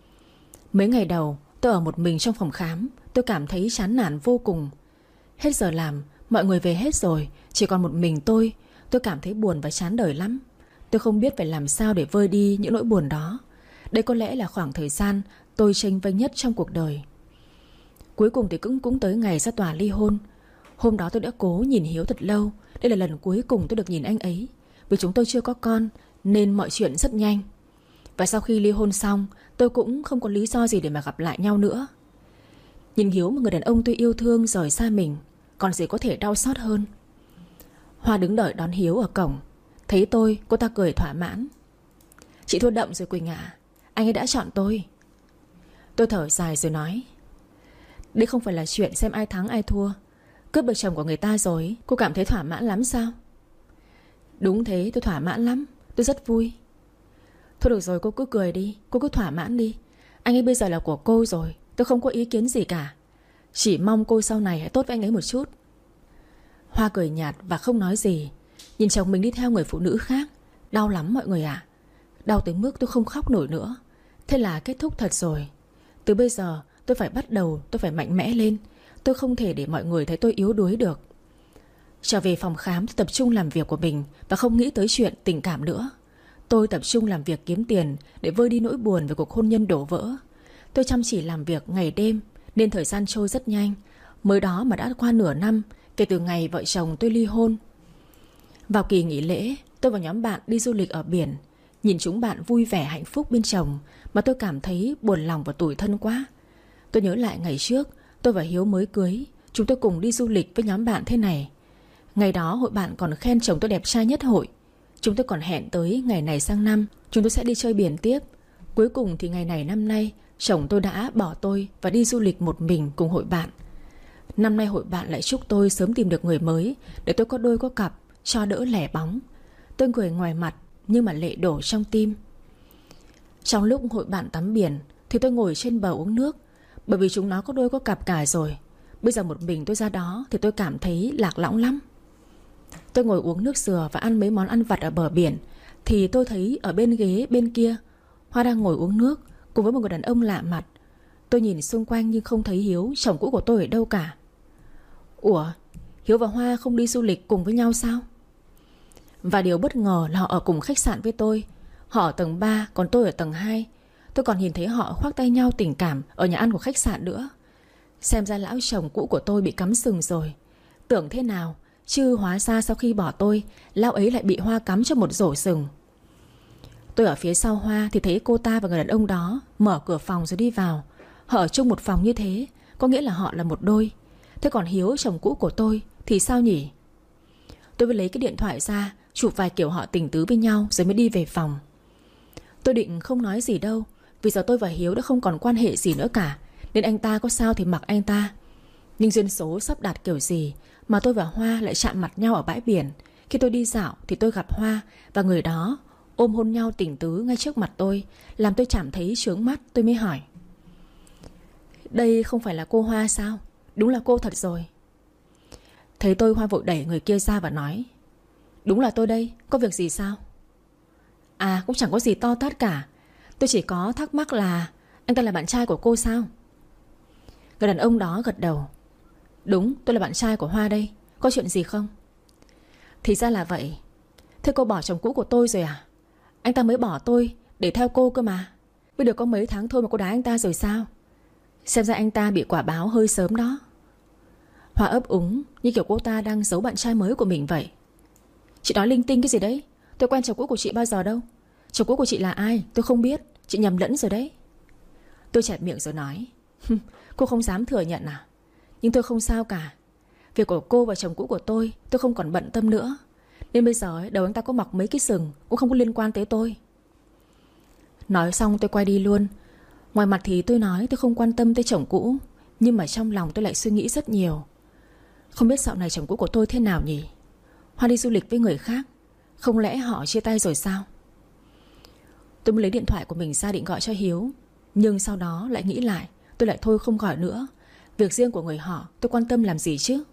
Mấy ngày đầu tôi ở một mình trong phòng khám. Tôi cảm thấy chán nản vô cùng. Hết giờ làm, mọi người về hết rồi, chỉ còn một mình tôi. Tôi cảm thấy buồn và chán đời lắm. Tôi không biết phải làm sao để vơi đi những nỗi buồn đó. Đây có lẽ là khoảng thời gian tôi chênh vênh nhất trong cuộc đời. Cuối cùng thì cũng tới ngày ra tòa ly hôn. Hôm đó tôi đã cố nhìn Hiếu thật lâu. Đây là lần cuối cùng tôi được nhìn anh ấy. Vì chúng tôi chưa có con nên mọi chuyện rất nhanh. Và sau khi ly hôn xong, tôi cũng không có lý do gì để mà gặp lại nhau nữa. Nhìn Hiếu, một người đàn ông tôi yêu thương, rời xa mình, còn gì có thể đau xót hơn. Hoa đứng đợi đón Hiếu ở cổng. Thấy tôi, cô ta cười thỏa mãn: Chị thua đậm rồi Quỳnh ạ. Anh ấy đã chọn tôi. Tôi thở dài rồi nói: Đây không phải là chuyện xem ai thắng ai thua. Cướp được chồng của người ta rồi, cô cảm thấy thỏa mãn lắm sao? Đúng thế, tôi thỏa mãn lắm. Tôi rất vui. Thôi được rồi, cô cứ cười đi, cô cứ thỏa mãn đi. Anh ấy bây giờ là của cô rồi, tôi không có ý kiến gì cả. Chỉ mong cô sau này hãy tốt với anh ấy một chút. Hoa cười nhạt và không nói gì. Nhìn chồng mình đi theo người phụ nữ khác. Đau lắm mọi người ạ. Đau tới mức tôi không khóc nổi nữa. Thế là kết thúc thật rồi. Từ bây giờ tôi phải bắt đầu, tôi phải mạnh mẽ lên. Tôi không thể để mọi người thấy tôi yếu đuối được. Trở về phòng khám, tôi tập trung làm việc của mình và không nghĩ tới chuyện tình cảm nữa. Tôi tập trung làm việc kiếm tiền để vơi đi nỗi buồn về cuộc hôn nhân đổ vỡ. Tôi chăm chỉ làm việc ngày đêm nên thời gian trôi rất nhanh. Mới đó mà đã qua nửa năm kể từ ngày vợ chồng tôi ly hôn. Vào kỳ nghỉ lễ, tôi và nhóm bạn đi du lịch ở biển. Nhìn chúng bạn vui vẻ hạnh phúc bên chồng mà tôi cảm thấy buồn lòng và tủi thân quá. Tôi nhớ lại ngày trước tôi và Hiếu mới cưới, chúng tôi cùng đi du lịch với nhóm bạn thế này. Ngày đó hội bạn còn khen chồng tôi đẹp trai nhất hội. Chúng tôi còn hẹn tới ngày này sang năm chúng tôi sẽ đi chơi biển tiếp. Cuối cùng thì ngày này năm nay chồng tôi đã bỏ tôi và đi du lịch một mình cùng hội bạn. Năm nay hội bạn lại chúc tôi sớm tìm được người mới để tôi có đôi có cặp, cho đỡ lẻ bóng. Tôi cười ngoài mặt nhưng mà lệ đổ trong tim. Trong lúc hội bạn tắm biển thì tôi ngồi trên bờ uống nước. Bởi vì chúng nó có đôi có cặp cả rồi. Bây giờ một mình tôi ra đó thì tôi cảm thấy lạc lõng lắm. Tôi ngồi uống nước dừa và ăn mấy món ăn vặt ở bờ biển thì tôi thấy ở bên ghế bên kia Hoa đang ngồi uống nước cùng với một người đàn ông lạ mặt. Tôi nhìn xung quanh nhưng không thấy Hiếu, chồng cũ của tôi, ở đâu cả. Ủa, Hiếu và Hoa không đi du lịch cùng với nhau sao? Và điều bất ngờ là họ ở cùng khách sạn với tôi. Họ ở tầng 3 còn tôi ở tầng 2. Tôi còn nhìn thấy họ khoác tay nhau tình cảm ở nhà ăn của khách sạn nữa. Xem ra lão chồng cũ của tôi bị cắm sừng rồi. Tưởng thế nào chứ hóa ra sau khi bỏ tôi, lão ấy lại bị Hoa cắm cho một rổ sừng. Tôi ở phía sau Hoa thì thấy cô ta và người đàn ông đó mở cửa phòng rồi đi vào. Họ ở chung một phòng như thế, có nghĩa là họ là một đôi. Thế còn Hiếu, chồng cũ của tôi, thì sao nhỉ? Tôi mới lấy cái điện thoại ra chụp vài kiểu họ tình tứ với nhau rồi mới đi về phòng. Tôi định không nói gì đâu, vì giờ tôi và Hiếu đã không còn quan hệ gì nữa cả, nên anh ta có sao thì mặc anh ta. Nhưng duyên số sắp đặt kiểu gì mà tôi và Hoa lại chạm mặt nhau ở bãi biển. Khi tôi đi dạo thì tôi gặp Hoa và người đó ôm hôn nhau tình tứ ngay trước mặt tôi, làm tôi cảm thấy chướng mắt. Tôi mới hỏi: Đây không phải là cô Hoa sao? Đúng là cô thật rồi. Thấy tôi, Hoa vội đẩy người kia ra và nói: Đúng là tôi đây, có việc gì sao? À, cũng chẳng có gì to tát cả. Tôi chỉ có thắc mắc là anh ta là bạn trai của cô sao? Người đàn ông đó gật đầu: Đúng, tôi là bạn trai của Hoa đây. Có chuyện gì không? Thì ra là vậy. Thế cô bỏ chồng cũ của tôi rồi à? Anh ta mới bỏ tôi để theo cô cơ mà. Mới được có mấy tháng thôi mà cô đá anh ta rồi sao? Xem ra anh ta bị quả báo hơi sớm đó. Hoa ấp úng như kiểu cô ta đang giấu bạn trai mới của mình vậy. Chị nói linh tinh cái gì đấy? Tôi quen chồng cũ của chị bao giờ đâu. Chồng cũ của chị là ai tôi không biết. Chị nhầm lẫn rồi đấy. Tôi chẹp miệng rồi nói: Cô không dám thừa nhận à? Nhưng tôi không sao cả. Việc của cô và chồng cũ của tôi không còn bận tâm nữa. Nên bây giờ đầu anh ta có mọc mấy cái sừng cũng không có liên quan tới tôi. Nói xong tôi quay đi luôn. Ngoài mặt thì tôi nói tôi không quan tâm tới chồng cũ, nhưng mà trong lòng tôi lại suy nghĩ rất nhiều. Không biết dạo này chồng cũ của tôi thế nào nhỉ? Hoa đi du lịch với người khác, không lẽ họ chia tay rồi sao? Tôi muốn lấy điện thoại của mình ra định gọi cho Hiếu, nhưng sau đó lại nghĩ lại, tôi lại thôi không gọi nữa. Việc riêng của người họ tôi quan tâm làm gì chứ.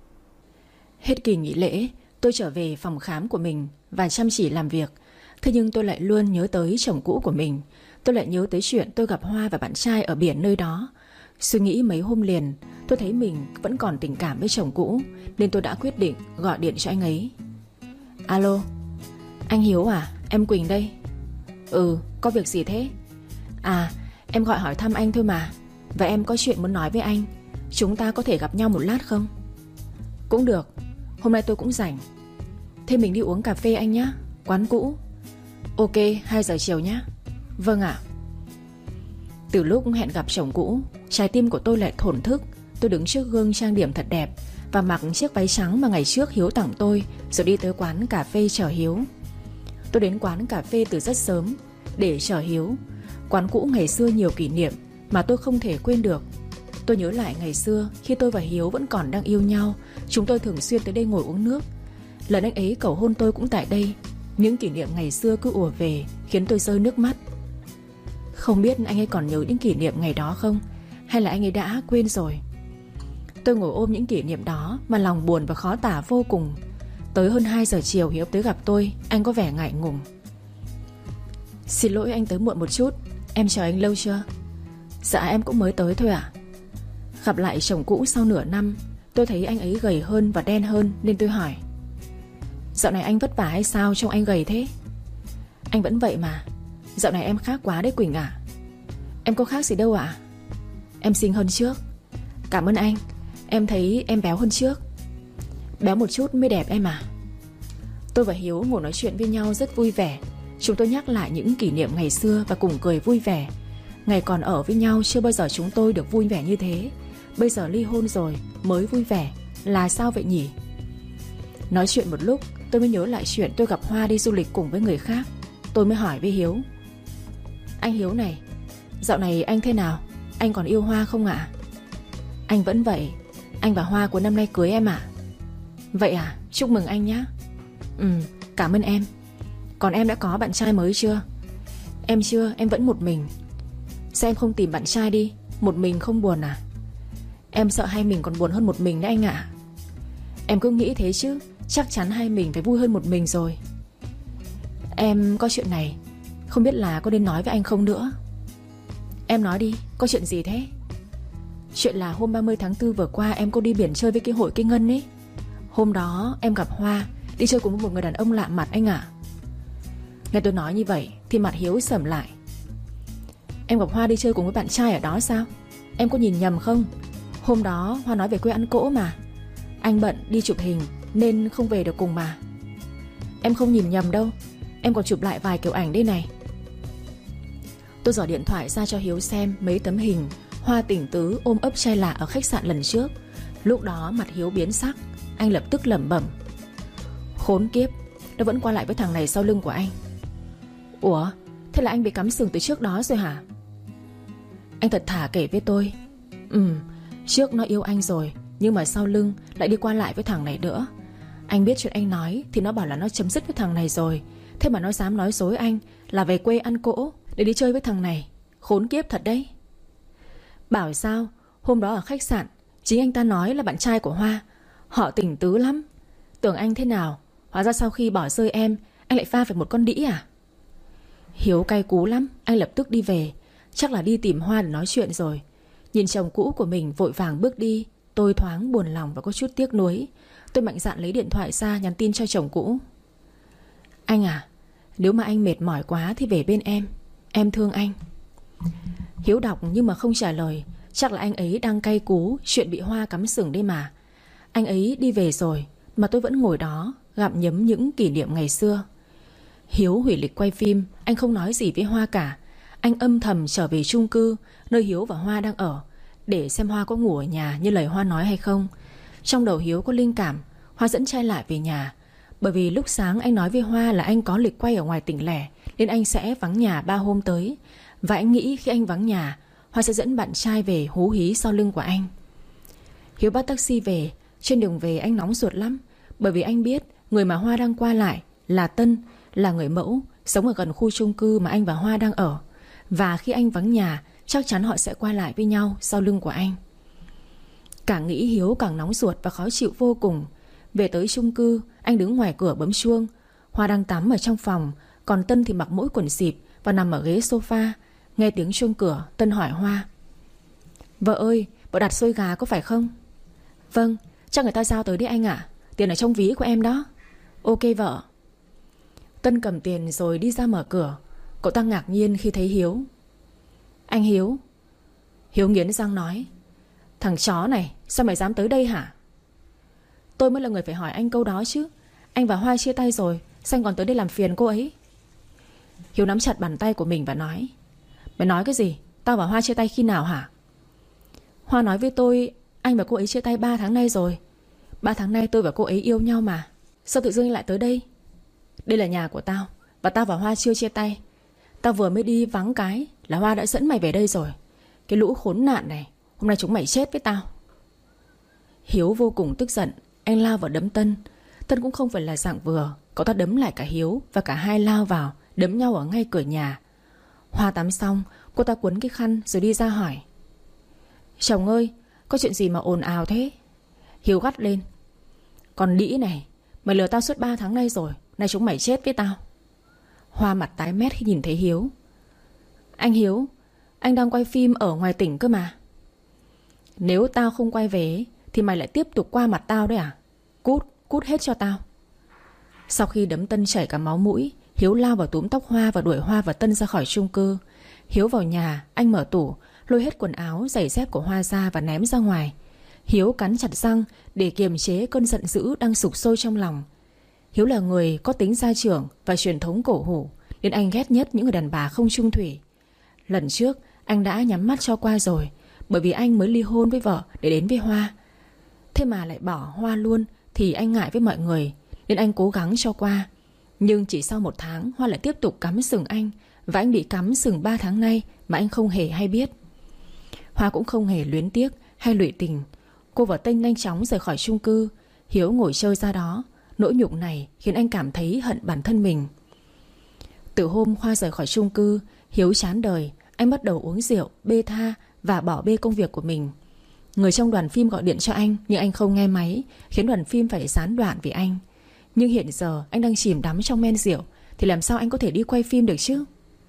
Hết kỳ nghỉ lễ, tôi trở về phòng khám của mình và chăm chỉ làm việc. Thế nhưng tôi lại luôn nhớ tới chồng cũ của mình. Tôi lại nhớ tới chuyện tôi gặp Hoa và bạn trai ở biển nơi đó. Suy nghĩ mấy hôm liền, tôi thấy mình vẫn còn tình cảm với chồng cũ, nên tôi đã quyết định gọi điện cho anh ấy. Alo, anh Hiếu à, em Quỳnh đây. Ừ, có việc gì thế? À, em gọi hỏi thăm anh thôi mà. Và em có chuyện muốn nói với anh. Chúng ta có thể gặp nhau một lát không? Cũng được, hôm nay tôi cũng rảnh. Thế mình đi uống cà phê anh nhé, quán cũ. Ok, 2 giờ chiều nhé. Vâng ạ. Từ lúc hẹn gặp chồng cũ, trái tim của tôi lại thổn thức. Tôi đứng trước gương trang điểm thật đẹp và mặc chiếc váy trắng mà ngày trước Hiếu tặng tôi, rồi đi tới quán cà phê chờ Hiếu. Tôi đến quán cà phê từ rất sớm để chờ Hiếu. Quán cũ ngày xưa nhiều kỷ niệm mà tôi không thể quên được. Tôi nhớ lại ngày xưa khi tôi và Hiếu vẫn còn đang yêu nhau, chúng tôi thường xuyên tới đây ngồi uống nước. Lần anh ấy cầu hôn tôi cũng tại đây. Những kỷ niệm ngày xưa cứ ùa về khiến tôi rơi nước mắt. Không biết anh ấy còn nhớ những kỷ niệm ngày đó không, hay là anh ấy đã quên rồi. Tôi ngồi ôm những kỷ niệm đó mà lòng buồn và khó tả vô cùng. Tới hơn 2 giờ chiều Hiếu tới gặp tôi. Anh có vẻ ngại ngùng. Xin lỗi anh tới muộn một chút, em chờ anh lâu chưa? Dạ em cũng mới tới thôi ạ. Gặp lại chồng cũ sau nửa năm, tôi thấy anh ấy gầy hơn và đen hơn, nên tôi hỏi: dạo này anh vất vả hay sao trông anh gầy thế? Anh vẫn vậy mà. Dạo này em khác quá đấy Quỳnh à. Em có khác gì đâu ạ. Em xinh hơn trước. Cảm ơn anh. Em thấy em béo hơn trước. Béo một chút mới đẹp em à. Tôi và Hiếu ngồi nói chuyện với nhau rất vui vẻ. Chúng tôi nhắc lại những kỷ niệm ngày xưa và cùng cười vui vẻ. Ngày còn ở với nhau chưa bao giờ chúng tôi được vui vẻ như thế. Bây giờ ly hôn rồi mới vui vẻ, là sao vậy nhỉ? Nói chuyện một lúc tôi mới nhớ lại chuyện tôi gặp Hoa đi du lịch cùng với người khác. Tôi mới hỏi với Hiếu: anh Hiếu này, dạo này anh thế nào? Anh còn yêu Hoa không ạ? Anh vẫn vậy. Anh và Hoa của năm nay cưới em ạ. Vậy à, chúc mừng anh nhé. Cảm ơn em. Còn em đã có bạn trai mới chưa? Em chưa, em vẫn một mình. Sao em không tìm bạn trai đi? Một mình không buồn à? Em sợ hai mình còn buồn hơn một mình đấy anh ạ. Em cứ nghĩ thế chứ, chắc chắn hai mình phải vui hơn một mình rồi. Em có chuyện này, không biết là có nên nói với anh không nữa. Em nói đi, có chuyện gì thế? Chuyện là hôm 30 tháng 4 vừa qua em có đi biển chơi với cái hội Kinh Ngân ấy. Hôm đó em gặp Hoa đi chơi cùng với một người đàn ông lạ mặt anh ạ. Nghe tôi nói như vậy thì mặt Hiếu sầm lại. Em gặp Hoa đi chơi cùng với bạn trai ở đó sao? Em có nhìn nhầm không? Hôm đó Hoa nói về quê ăn cỗ mà. Anh bận đi chụp hình nên không về được cùng mà. Em không nhìn nhầm đâu. Em còn chụp lại vài kiểu ảnh đây này. Tôi giở điện thoại ra cho Hiếu xem mấy tấm hình Hoa tình tứ ôm ấp trai lạ ở khách sạn lần trước. Lúc đó mặt Hiếu biến sắc. Anh lập tức lẩm bẩm: khốn kiếp, nó vẫn qua lại với thằng này sau lưng của anh. Ủa, thế là anh bị cắm sừng từ trước đó rồi hả? Anh thật thà kể với tôi: trước nó yêu anh rồi, nhưng mà sau lưng lại đi qua lại với thằng này nữa. Anh biết chuyện anh nói thì nó bảo là nó chấm dứt với thằng này rồi. Thế mà nó dám nói dối anh là về quê ăn cỗ để đi chơi với thằng này. Khốn kiếp thật đấy. Bảo sao hôm đó ở khách sạn chính anh ta nói là bạn trai của Hoa. Họ tình tứ lắm. Tưởng anh thế nào, hóa ra sau khi bỏ rơi em, anh lại pha phải một con đĩ à? Hiếu cay cú lắm. Anh lập tức đi về. Chắc là đi tìm Hoa để nói chuyện rồi. Nhìn chồng cũ của mình vội vàng bước đi, tôi thoáng buồn lòng và có chút tiếc nuối. Tôi mạnh dạn lấy điện thoại ra nhắn tin cho chồng cũ: anh à, nếu mà anh mệt mỏi quá thì về bên em thương anh. Hiếu đọc nhưng mà không trả lời. Chắc là anh ấy đang cay cú chuyện bị Hoa cắm sừng đây mà. Anh ấy đi về rồi mà tôi vẫn ngồi đó gặm nhấm những kỷ niệm ngày xưa. Hiếu hủy lịch quay phim. Anh không nói gì với Hoa cả. Anh âm thầm trở về chung cư nơi Hiếu và Hoa đang ở để xem Hoa có ngủ ở nhà như lời Hoa nói hay không. Trong đầu Hiếu có linh cảm Hoa dẫn trai lại về nhà. Bởi vì lúc sáng anh nói với Hoa là anh có lịch quay ở ngoài tỉnh lẻ, nên anh sẽ vắng nhà 3 hôm tới. Và anh nghĩ khi anh vắng nhà, Hoa sẽ dẫn bạn trai về hú hí sau lưng của anh. Hiếu bắt taxi về. Trên đường về anh nóng ruột lắm, bởi vì anh biết người mà Hoa đang qua lại là Tân, là người mẫu sống ở gần khu chung cư mà anh và Hoa đang ở. Và khi anh vắng nhà, chắc chắn họ sẽ qua lại với nhau sau lưng của anh. Càng nghĩ Hiếu càng nóng ruột và khó chịu vô cùng. Về tới chung cư, anh đứng ngoài cửa bấm chuông. Hoa đang tắm ở trong phòng, còn Tân thì mặc mỗi quần xịp và nằm ở ghế sofa. Nghe tiếng chuông cửa, Tân hỏi Hoa: "Vợ ơi, vợ đặt xôi gà có phải không?" "Vâng, chắc người ta giao tới đấy anh ạ. Tiền ở trong ví của em đó." "Ok vợ." Tân cầm tiền rồi đi ra mở cửa. Cậu ta ngạc nhiên khi thấy Hiếu. "Anh Hiếu." Hiếu nghiến răng nói: "Thằng chó này, sao mày dám tới đây hả?" "Tôi mới là người phải hỏi anh câu đó chứ. Anh và Hoa chia tay rồi, sao anh còn tới đây làm phiền cô ấy?" Hiếu nắm chặt bàn tay của mình và nói: "Mày nói cái gì? Tao và Hoa chia tay khi nào hả?" "Hoa nói với tôi anh và cô ấy chia tay 3 tháng nay rồi. 3 tháng nay tôi và cô ấy yêu nhau mà. Sao tự dưng anh lại tới đây?" "Đây là nhà của tao, và tao và Hoa chưa chia tay. Tao vừa mới đi vắng cái là Hoa đã dẫn mày về đây rồi. Cái lũ khốn nạn này, hôm nay chúng mày chết với tao." Hiếu vô cùng tức giận. Anh lao vào đấm Tân. Tân cũng không phải là dạng vừa. Cậu ta đấm lại cả Hiếu, và cả hai lao vào đấm nhau ở ngay cửa nhà. Hoa tắm xong, cô ta quấn cái khăn rồi đi ra hỏi: "Chồng ơi, có chuyện gì mà ồn ào thế?" Hiếu gắt lên: "Còn đĩ này, mày lừa tao suốt 3 tháng nay rồi, nay chúng mày chết với tao." Hoa mặt tái mét khi nhìn thấy Hiếu. "Anh Hiếu, anh đang quay phim ở ngoài tỉnh cơ mà." "Nếu tao không quay về thì mày lại tiếp tục qua mặt tao đấy à? Cút, cút hết cho tao." Sau khi đấm Tân chảy cả máu mũi, Hiếu lao vào túm tóc Hoa và đuổi Hoa và Tân ra khỏi chung cư. Hiếu vào nhà, anh mở tủ, lôi hết quần áo, giày dép của Hoa ra và ném ra ngoài. Hiếu cắn chặt răng để kiềm chế cơn giận dữ đang sục sôi trong lòng. Hiếu là người có tính gia trưởng và truyền thống cổ hủ, nên anh ghét nhất những người đàn bà không chung thủy. Lần trước anh đã nhắm mắt cho qua rồi, bởi vì anh mới ly hôn với vợ để đến với Hoa. Thế mà lại bỏ Hoa luôn thì anh ngại với mọi người, nên anh cố gắng cho qua. Nhưng chỉ sau 1 tháng, Hoa lại tiếp tục cắm sừng anh, và anh bị cắm sừng 3 tháng nay mà anh không hề hay biết. Hoa cũng không hề luyến tiếc hay lụy tình. Cô và Tinh nhanh chóng rời khỏi chung cư. Hiếu ngồi chơi ra đó. Nỗi nhục này khiến anh cảm thấy hận bản thân mình. Từ hôm Hoa rời khỏi chung cư, Hiếu chán đời. Anh bắt đầu uống rượu, bê tha và bỏ bê công việc của mình. Người trong đoàn phim gọi điện cho anh, nhưng anh không nghe máy, khiến đoàn phim phải gián đoạn vì anh. Nhưng hiện giờ anh đang chìm đắm trong men rượu, thì làm sao anh có thể đi quay phim được chứ?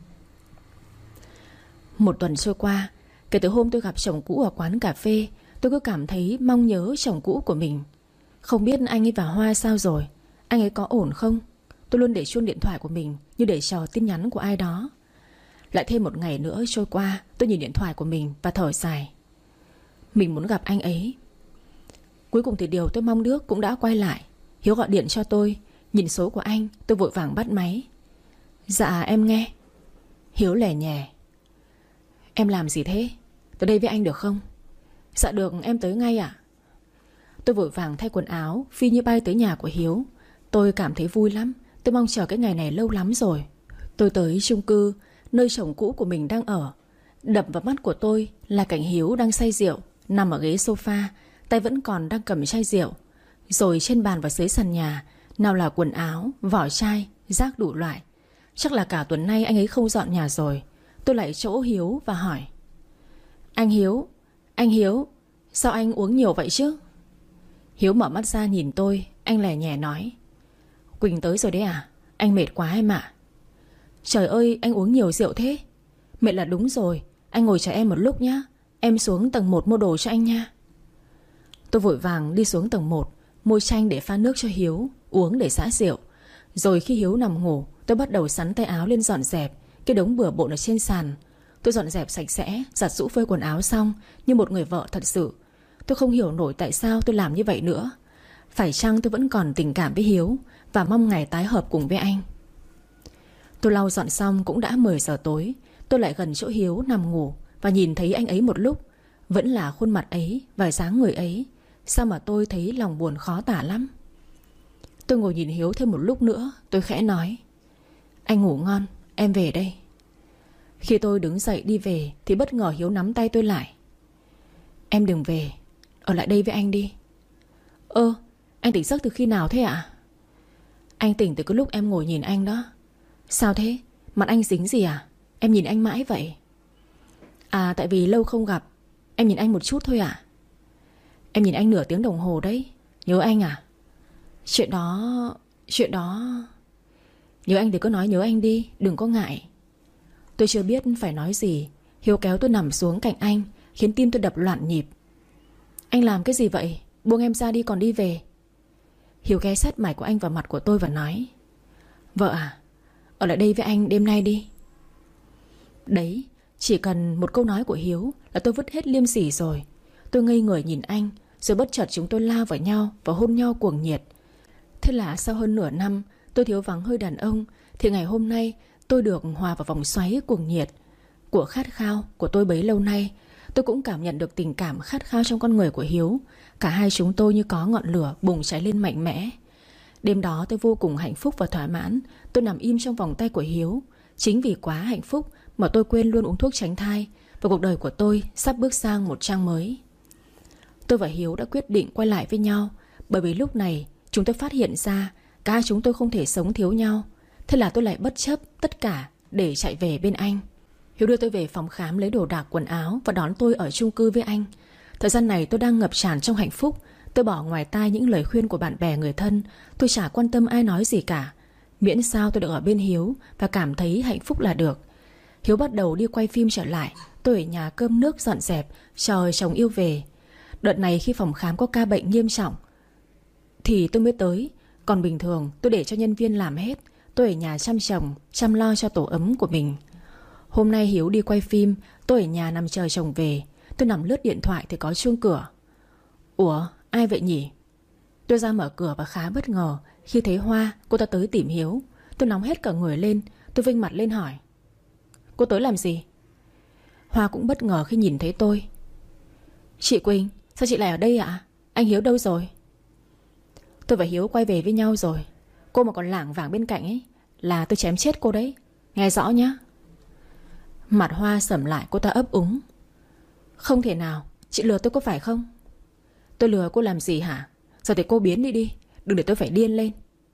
1 tuần trôi qua, kể từ hôm tôi gặp chồng cũ ở quán cà phê, tôi cứ cảm thấy mong nhớ chồng cũ của mình. Không biết anh ấy và Hoa sao rồi, anh ấy có ổn không? Tôi luôn để chuông điện thoại của mình như để chờ tin nhắn của ai đó. Lại thêm 1 ngày nữa trôi qua, tôi nhìn điện thoại của mình và thở dài. Mình muốn gặp anh ấy. Cuối cùng thì điều tôi mong ước cũng đã quay lại. Hiếu gọi điện cho tôi. Nhìn số của anh, tôi vội vàng bắt máy. Dạ em nghe. Hiếu lẻ nhẹ. Em làm gì thế? Tới đây với anh được không? Dạ được, em tới ngay ạ. Tôi vội vàng thay quần áo, phi như bay tới nhà của Hiếu. Tôi cảm thấy vui lắm. Tôi mong chờ cái ngày này lâu lắm rồi. Tôi tới chung cư, nơi chồng cũ của mình đang ở. Đập vào mắt của tôi là cảnh Hiếu đang say rượu, nằm ở ghế sofa, tay vẫn còn đang cầm chai rượu. Rồi trên bàn và dưới sàn nhà, nào là quần áo, vỏ chai, rác đủ loại. Chắc là cả tuần nay anh ấy không dọn nhà rồi. Tôi lại chỗ Hiếu và hỏi: Anh Hiếu, sao anh uống nhiều vậy chứ? Hiếu mở mắt ra nhìn tôi. Anh lẻ nhẹ nói: Quỳnh tới rồi đấy à? Anh mệt quá em ạ. Trời ơi, anh uống nhiều rượu thế. Mệt là đúng rồi. Anh ngồi chờ em một lúc nhá. Em xuống tầng 1 mua đồ cho anh nha. Tôi vội vàng đi xuống tầng 1, mua chanh để pha nước cho Hiếu uống để xả rượu. Rồi khi Hiếu nằm ngủ, tôi bắt đầu xắn tay áo lên dọn dẹp cái đống bừa bộn ở trên sàn. Tôi dọn dẹp sạch sẽ, giặt giũ phơi quần áo xong như một người vợ thật sự. Tôi không hiểu nổi tại sao tôi làm như vậy nữa. Phải chăng tôi vẫn còn tình cảm với Hiếu và mong ngày tái hợp cùng với anh. Tôi lau dọn xong cũng đã 10 giờ tối. Tôi lại gần chỗ Hiếu nằm ngủ và nhìn thấy anh ấy một lúc. Vẫn là khuôn mặt ấy và dáng người ấy. Sao mà tôi thấy lòng buồn khó tả lắm. Tôi ngồi nhìn Hiếu thêm một lúc nữa. Tôi khẽ nói: Anh ngủ ngon, em về đây. Khi tôi đứng dậy đi về thì bất ngờ Hiếu nắm tay tôi lại. Em đừng về, ở lại đây với anh đi. Anh tỉnh giấc từ khi nào thế ạ? Anh tỉnh từ cái lúc em ngồi nhìn anh đó. Sao thế? Mặt anh dính gì à? Em nhìn anh mãi vậy. À, tại vì lâu không gặp, em nhìn anh một chút thôi ạ. Em nhìn anh nửa tiếng đồng hồ đấy. Nhớ anh à? Chuyện đó... Nhớ anh thì cứ nói nhớ anh đi, đừng có ngại. Tôi chưa biết phải nói gì. Hiếu kéo tôi nằm xuống cạnh anh, khiến tim tôi đập loạn nhịp. Anh làm cái gì vậy? Buông em ra đi còn đi về. Hiếu ghé sát mày của anh vào mặt của tôi và nói: Vợ à, ở lại đây với anh đêm nay đi. Đấy, chỉ cần một câu nói của Hiếu là tôi vứt hết liêm sỉ rồi. Tôi ngây người nhìn anh, rồi bất chợt chúng tôi lao vào nhau và hôn nhau cuồng nhiệt. Thế là sau hơn nửa năm tôi thiếu vắng hơi đàn ông, thì ngày hôm nay tôi được hòa vào vòng xoáy cuồng nhiệt của khát khao của tôi bấy lâu nay. Tôi cũng cảm nhận được tình cảm khát khao trong con người của Hiếu. Cả hai chúng tôi như có ngọn lửa bùng cháy lên mạnh mẽ. Đêm đó tôi vô cùng hạnh phúc và thỏa mãn. Tôi nằm im trong vòng tay của Hiếu. Chính vì quá hạnh phúc mà tôi quên luôn uống thuốc tránh thai, và cuộc đời của tôi sắp bước sang một trang mới. Tôi và Hiếu đã quyết định quay lại với nhau, bởi vì lúc này chúng tôi phát hiện ra cả hai chúng tôi không thể sống thiếu nhau. Thế là tôi lại bất chấp tất cả để chạy về bên anh. Hiếu đưa tôi về phòng khám lấy đồ đạc quần áo và đón tôi ở chung cư với anh. Thời gian này tôi đang ngập tràn trong hạnh phúc. Tôi bỏ ngoài tai những lời khuyên của bạn bè người thân. Tôi chả quan tâm ai nói gì cả, miễn sao tôi được ở bên Hiếu và cảm thấy hạnh phúc là được. Hiếu bắt đầu đi quay phim trở lại. Tôi ở nhà cơm nước dọn dẹp, chờ chồng yêu về. Đợt này khi phòng khám có ca bệnh nghiêm trọng thì tôi mới tới. Còn bình thường tôi để cho nhân viên làm hết. Tôi ở nhà chăm chồng, chăm lo cho tổ ấm của mình. Hôm nay Hiếu đi quay phim, tôi ở nhà nằm chờ chồng về. Tôi nằm lướt điện thoại thì có chuông cửa. Ủa, ai vậy nhỉ? Tôi ra mở cửa và khá bất ngờ khi thấy Hoa, cô ta tới tìm Hiếu. Tôi nóng hết cả người lên. Tôi vênh mặt lên hỏi: Cô tới làm gì? Hoa cũng bất ngờ khi nhìn thấy tôi. Chị Quỳnh, sao chị lại ở đây ạ? Anh Hiếu đâu rồi? Tôi và Hiếu quay về với nhau rồi. Cô mà còn lảng vảng bên cạnh ấy là tôi chém chết cô đấy, nghe rõ nhá. Mặt Hoa sầm lại, cô ta ấp úng: Không thể nào, chị lừa tôi có phải không? Tôi lừa cô làm gì hả? Giờ thì cô biến đi đi, đừng để tôi phải điên lên.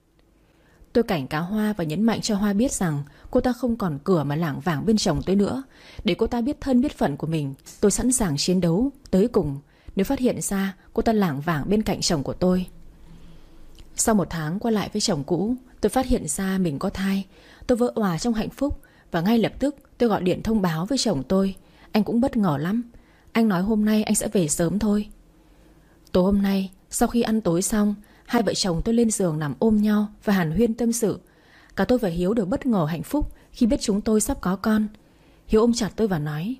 Tôi cảnh cáo Hoa và nhấn mạnh cho Hoa biết rằng cô ta không còn cửa mà lảng vảng bên chồng tôi nữa. Để cô ta biết thân biết phận của mình. Tôi sẵn sàng chiến đấu tới cùng nếu phát hiện ra cô ta lảng vảng bên cạnh chồng của tôi. Sau 1 tháng quay lại với chồng cũ, tôi phát hiện ra mình có thai. Tôi vỡ òa trong hạnh phúc và ngay lập tức tôi gọi điện thông báo với chồng tôi. Anh cũng bất ngờ lắm. Anh nói hôm nay anh sẽ về sớm thôi. Tối hôm nay, sau khi ăn tối xong, hai vợ chồng tôi lên giường nằm ôm nhau và hàn huyên tâm sự. Cả tôi và Hiếu đều bất ngờ hạnh phúc khi biết chúng tôi sắp có con. Hiếu ôm chặt tôi và nói: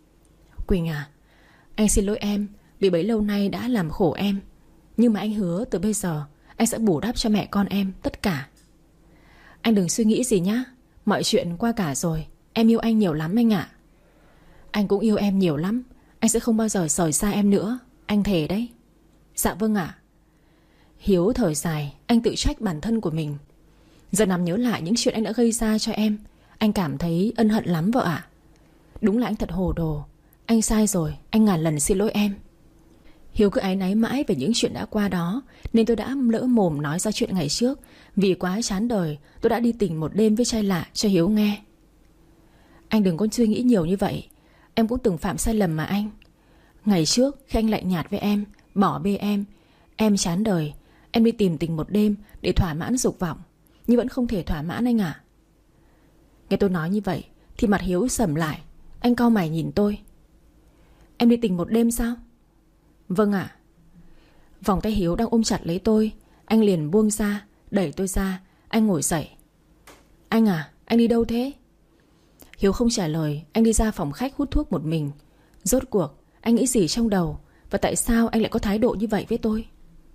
Quỳnh à, anh xin lỗi em vì bấy lâu nay đã làm khổ em. Nhưng mà anh hứa từ bây giờ anh sẽ bù đắp cho mẹ con em tất cả. Anh đừng suy nghĩ gì nhá. Mọi chuyện qua cả rồi. Em yêu anh nhiều lắm anh ạ. Anh cũng yêu em nhiều lắm. Anh sẽ không bao giờ rời xa em nữa. Anh thề đấy. Dạ vâng ạ. Hiếu thở dài. Anh tự trách bản thân của mình. Giờ nằm nhớ lại những chuyện anh đã gây ra cho em, anh cảm thấy ân hận lắm vợ ạ. Đúng là anh thật hồ đồ. Anh sai rồi, anh ngàn lần xin lỗi em. Hiếu cứ áy náy mãi về những chuyện đã qua đó, nên tôi đã lỡ mồm nói ra chuyện ngày trước. Vì quá chán đời, tôi đã đi tình một đêm với trai lạ cho Hiếu nghe. Anh đừng có suy nghĩ nhiều như vậy. Em cũng từng phạm sai lầm mà anh. Ngày trước khi anh lạnh nhạt với em, bỏ bê em chán đời, em đi tìm tình một đêm để thỏa mãn dục vọng, nhưng vẫn không thể thỏa mãn anh ạ. Nghe tôi nói như vậy thì mặt Hiếu sầm lại. Anh cau mày nhìn tôi. Em đi tình một đêm sao? Vâng ạ. Vòng tay Hiếu đang ôm chặt lấy tôi. Anh liền buông ra, đẩy tôi ra. Anh ngồi dậy. Anh à, anh đi đâu thế? Hiếu không trả lời. Anh đi ra phòng khách hút thuốc một mình. Rốt cuộc anh nghĩ gì trong đầu, và tại sao anh lại có thái độ như vậy với tôi?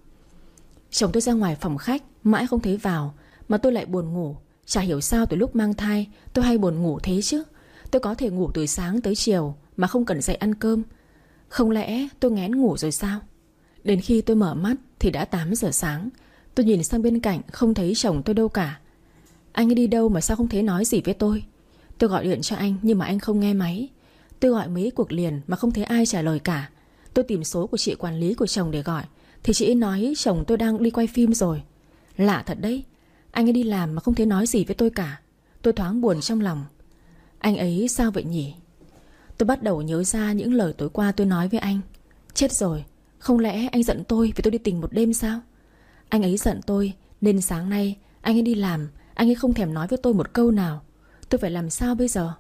Chồng tôi ra ngoài phòng khách mãi không thấy vào, mà tôi lại buồn ngủ. Chả hiểu sao từ lúc mang thai tôi hay buồn ngủ thế chứ. Tôi có thể ngủ từ sáng tới chiều mà không cần dậy ăn cơm. Không lẽ tôi nghén ngủ rồi sao? Đến khi tôi mở mắt thì đã 8 giờ sáng. Tôi nhìn sang bên cạnh không thấy chồng tôi đâu cả. Anh ấy đi đâu mà sao không thấy nói gì với tôi? Tôi gọi điện cho anh nhưng mà anh không nghe máy. Tôi gọi mấy cuộc liền mà không thấy ai trả lời cả. Tôi tìm số của chị quản lý của chồng để gọi thì chị ấy nói chồng tôi đang đi quay phim rồi. Lạ thật đấy, anh ấy đi làm mà không thấy nói gì với tôi cả. Tôi thoáng buồn trong lòng. Anh ấy sao vậy nhỉ? Tôi bắt đầu nhớ ra những lời tối qua tôi nói với anh. Chết rồi, không lẽ anh giận tôi vì tôi đi tình một đêm sao? Anh ấy giận tôi nên sáng nay anh ấy đi làm, anh ấy không thèm nói với tôi một câu nào. Tôi phải làm sao bây giờ?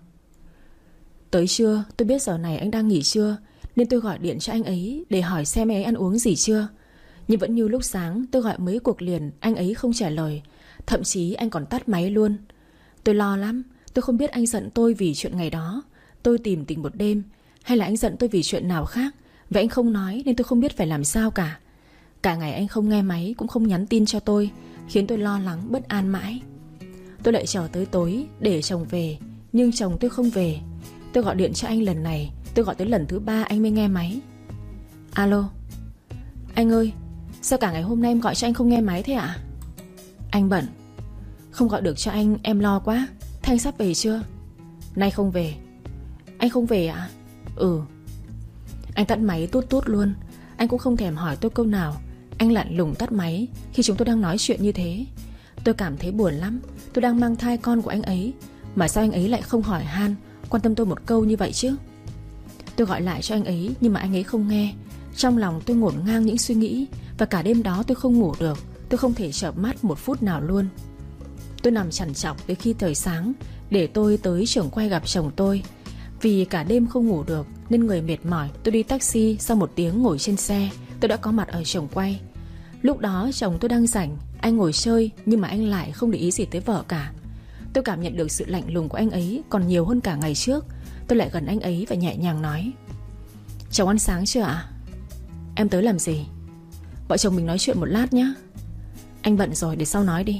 Tới trưa tôi biết giờ này anh đang nghỉ trưa, nên tôi gọi điện cho anh ấy để hỏi xem anh ấy ăn uống gì chưa. Nhưng vẫn như lúc sáng, tôi gọi mấy cuộc liền anh ấy không trả lời. Thậm chí anh còn tắt máy luôn. Tôi lo lắm. Tôi không biết anh giận tôi vì chuyện ngày đó tôi tìm tình một đêm, hay là anh giận tôi vì chuyện nào khác. Vậy anh không nói nên tôi không biết phải làm sao cả. Cả ngày anh không nghe máy cũng không nhắn tin cho tôi, khiến tôi lo lắng bất an mãi. Tôi lại chờ tới tối để chồng về, nhưng chồng tôi không về. Tôi gọi điện cho anh lần này, tôi gọi tới lần thứ 3 anh mới nghe máy. Alo. Anh ơi, sao cả ngày hôm nay em gọi cho anh không nghe máy thế ạ? Anh bận. Không gọi được cho anh, em lo quá. Thế anh sắp về chưa? Nay không về. Anh không về ạ? Ừ. Anh tắt máy tút tút luôn. Anh cũng không thèm hỏi tôi câu nào. Anh lạnh lùng tắt máy khi chúng tôi đang nói chuyện như thế. Tôi cảm thấy buồn lắm. Tôi đang mang thai con của anh ấy, mà sao anh ấy lại không hỏi han, quan tâm tôi một câu như vậy chứ? Tôi gọi lại cho anh ấy nhưng mà anh ấy không nghe. Trong lòng tôi ngổn ngang những suy nghĩ. Và cả đêm đó tôi không ngủ được. Tôi không thể chợp mắt một phút nào luôn. Tôi nằm trằn trọc đến khi trời sáng để tôi tới trường quay gặp chồng tôi. Vì cả đêm không ngủ được nên người mệt mỏi, tôi đi taxi. Sau 1 tiếng ngồi trên xe, tôi đã có mặt ở trường quay. Lúc đó chồng tôi đang rảnh, anh ngồi chơi nhưng mà anh lại không để ý gì tới vợ cả. Tôi cảm nhận được sự lạnh lùng của anh ấy còn nhiều hơn cả ngày trước. Tôi lại gần anh ấy và nhẹ nhàng nói: Chồng ăn sáng chưa ạ? Em tới làm gì? Vợ chồng mình nói chuyện một lát nhé. Anh bận rồi, để sau nói đi.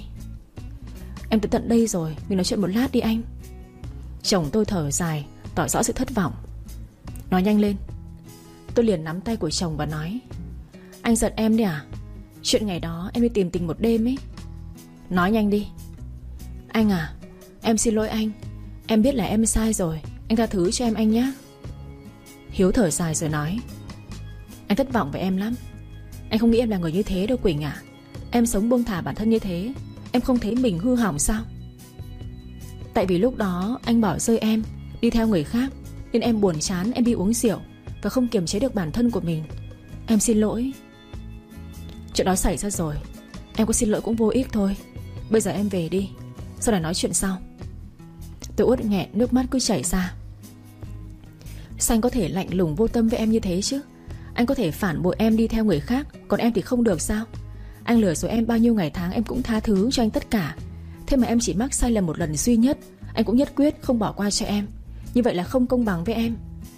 Em tới tận đây rồi, mình nói chuyện một lát đi anh. Chồng tôi thở dài, tỏ rõ sự thất vọng. Nói nhanh lên. Tôi liền nắm tay của chồng và nói: Anh giận em đấy à? Chuyện ngày đó em đi tìm tình một đêm ấy. Nói nhanh đi. Anh à, em xin lỗi anh. Em biết là em sai rồi, anh tha thứ cho em anh nhé. Hiếu thở dài rồi nói: Anh thất vọng với em lắm. Anh không nghĩ em là người như thế đâu Quỳnh à. Em sống buông thả bản thân như thế, em không thấy mình hư hỏng sao? Tại vì lúc đó anh bỏ rơi em, đi theo người khác, nên em buồn chán, em đi uống rượu và không kiềm chế được bản thân của mình. Em xin lỗi. Chuyện đó xảy ra rồi, em có xin lỗi cũng vô ích thôi. Bây giờ em về đi, sau này nói chuyện sau. Tôi uất nghẹn, nước mắt cứ chảy ra. Sao anh có thể lạnh lùng vô tâm với em như thế chứ? Anh có thể phản bội em đi theo người khác, còn em thì không được sao? Anh lừa dối em bao nhiêu ngày tháng, em cũng tha thứ cho anh tất cả. Thế mà em chỉ mắc sai lầm một lần duy nhất, anh cũng nhất quyết không bỏ qua cho em. Như vậy là không công bằng với em.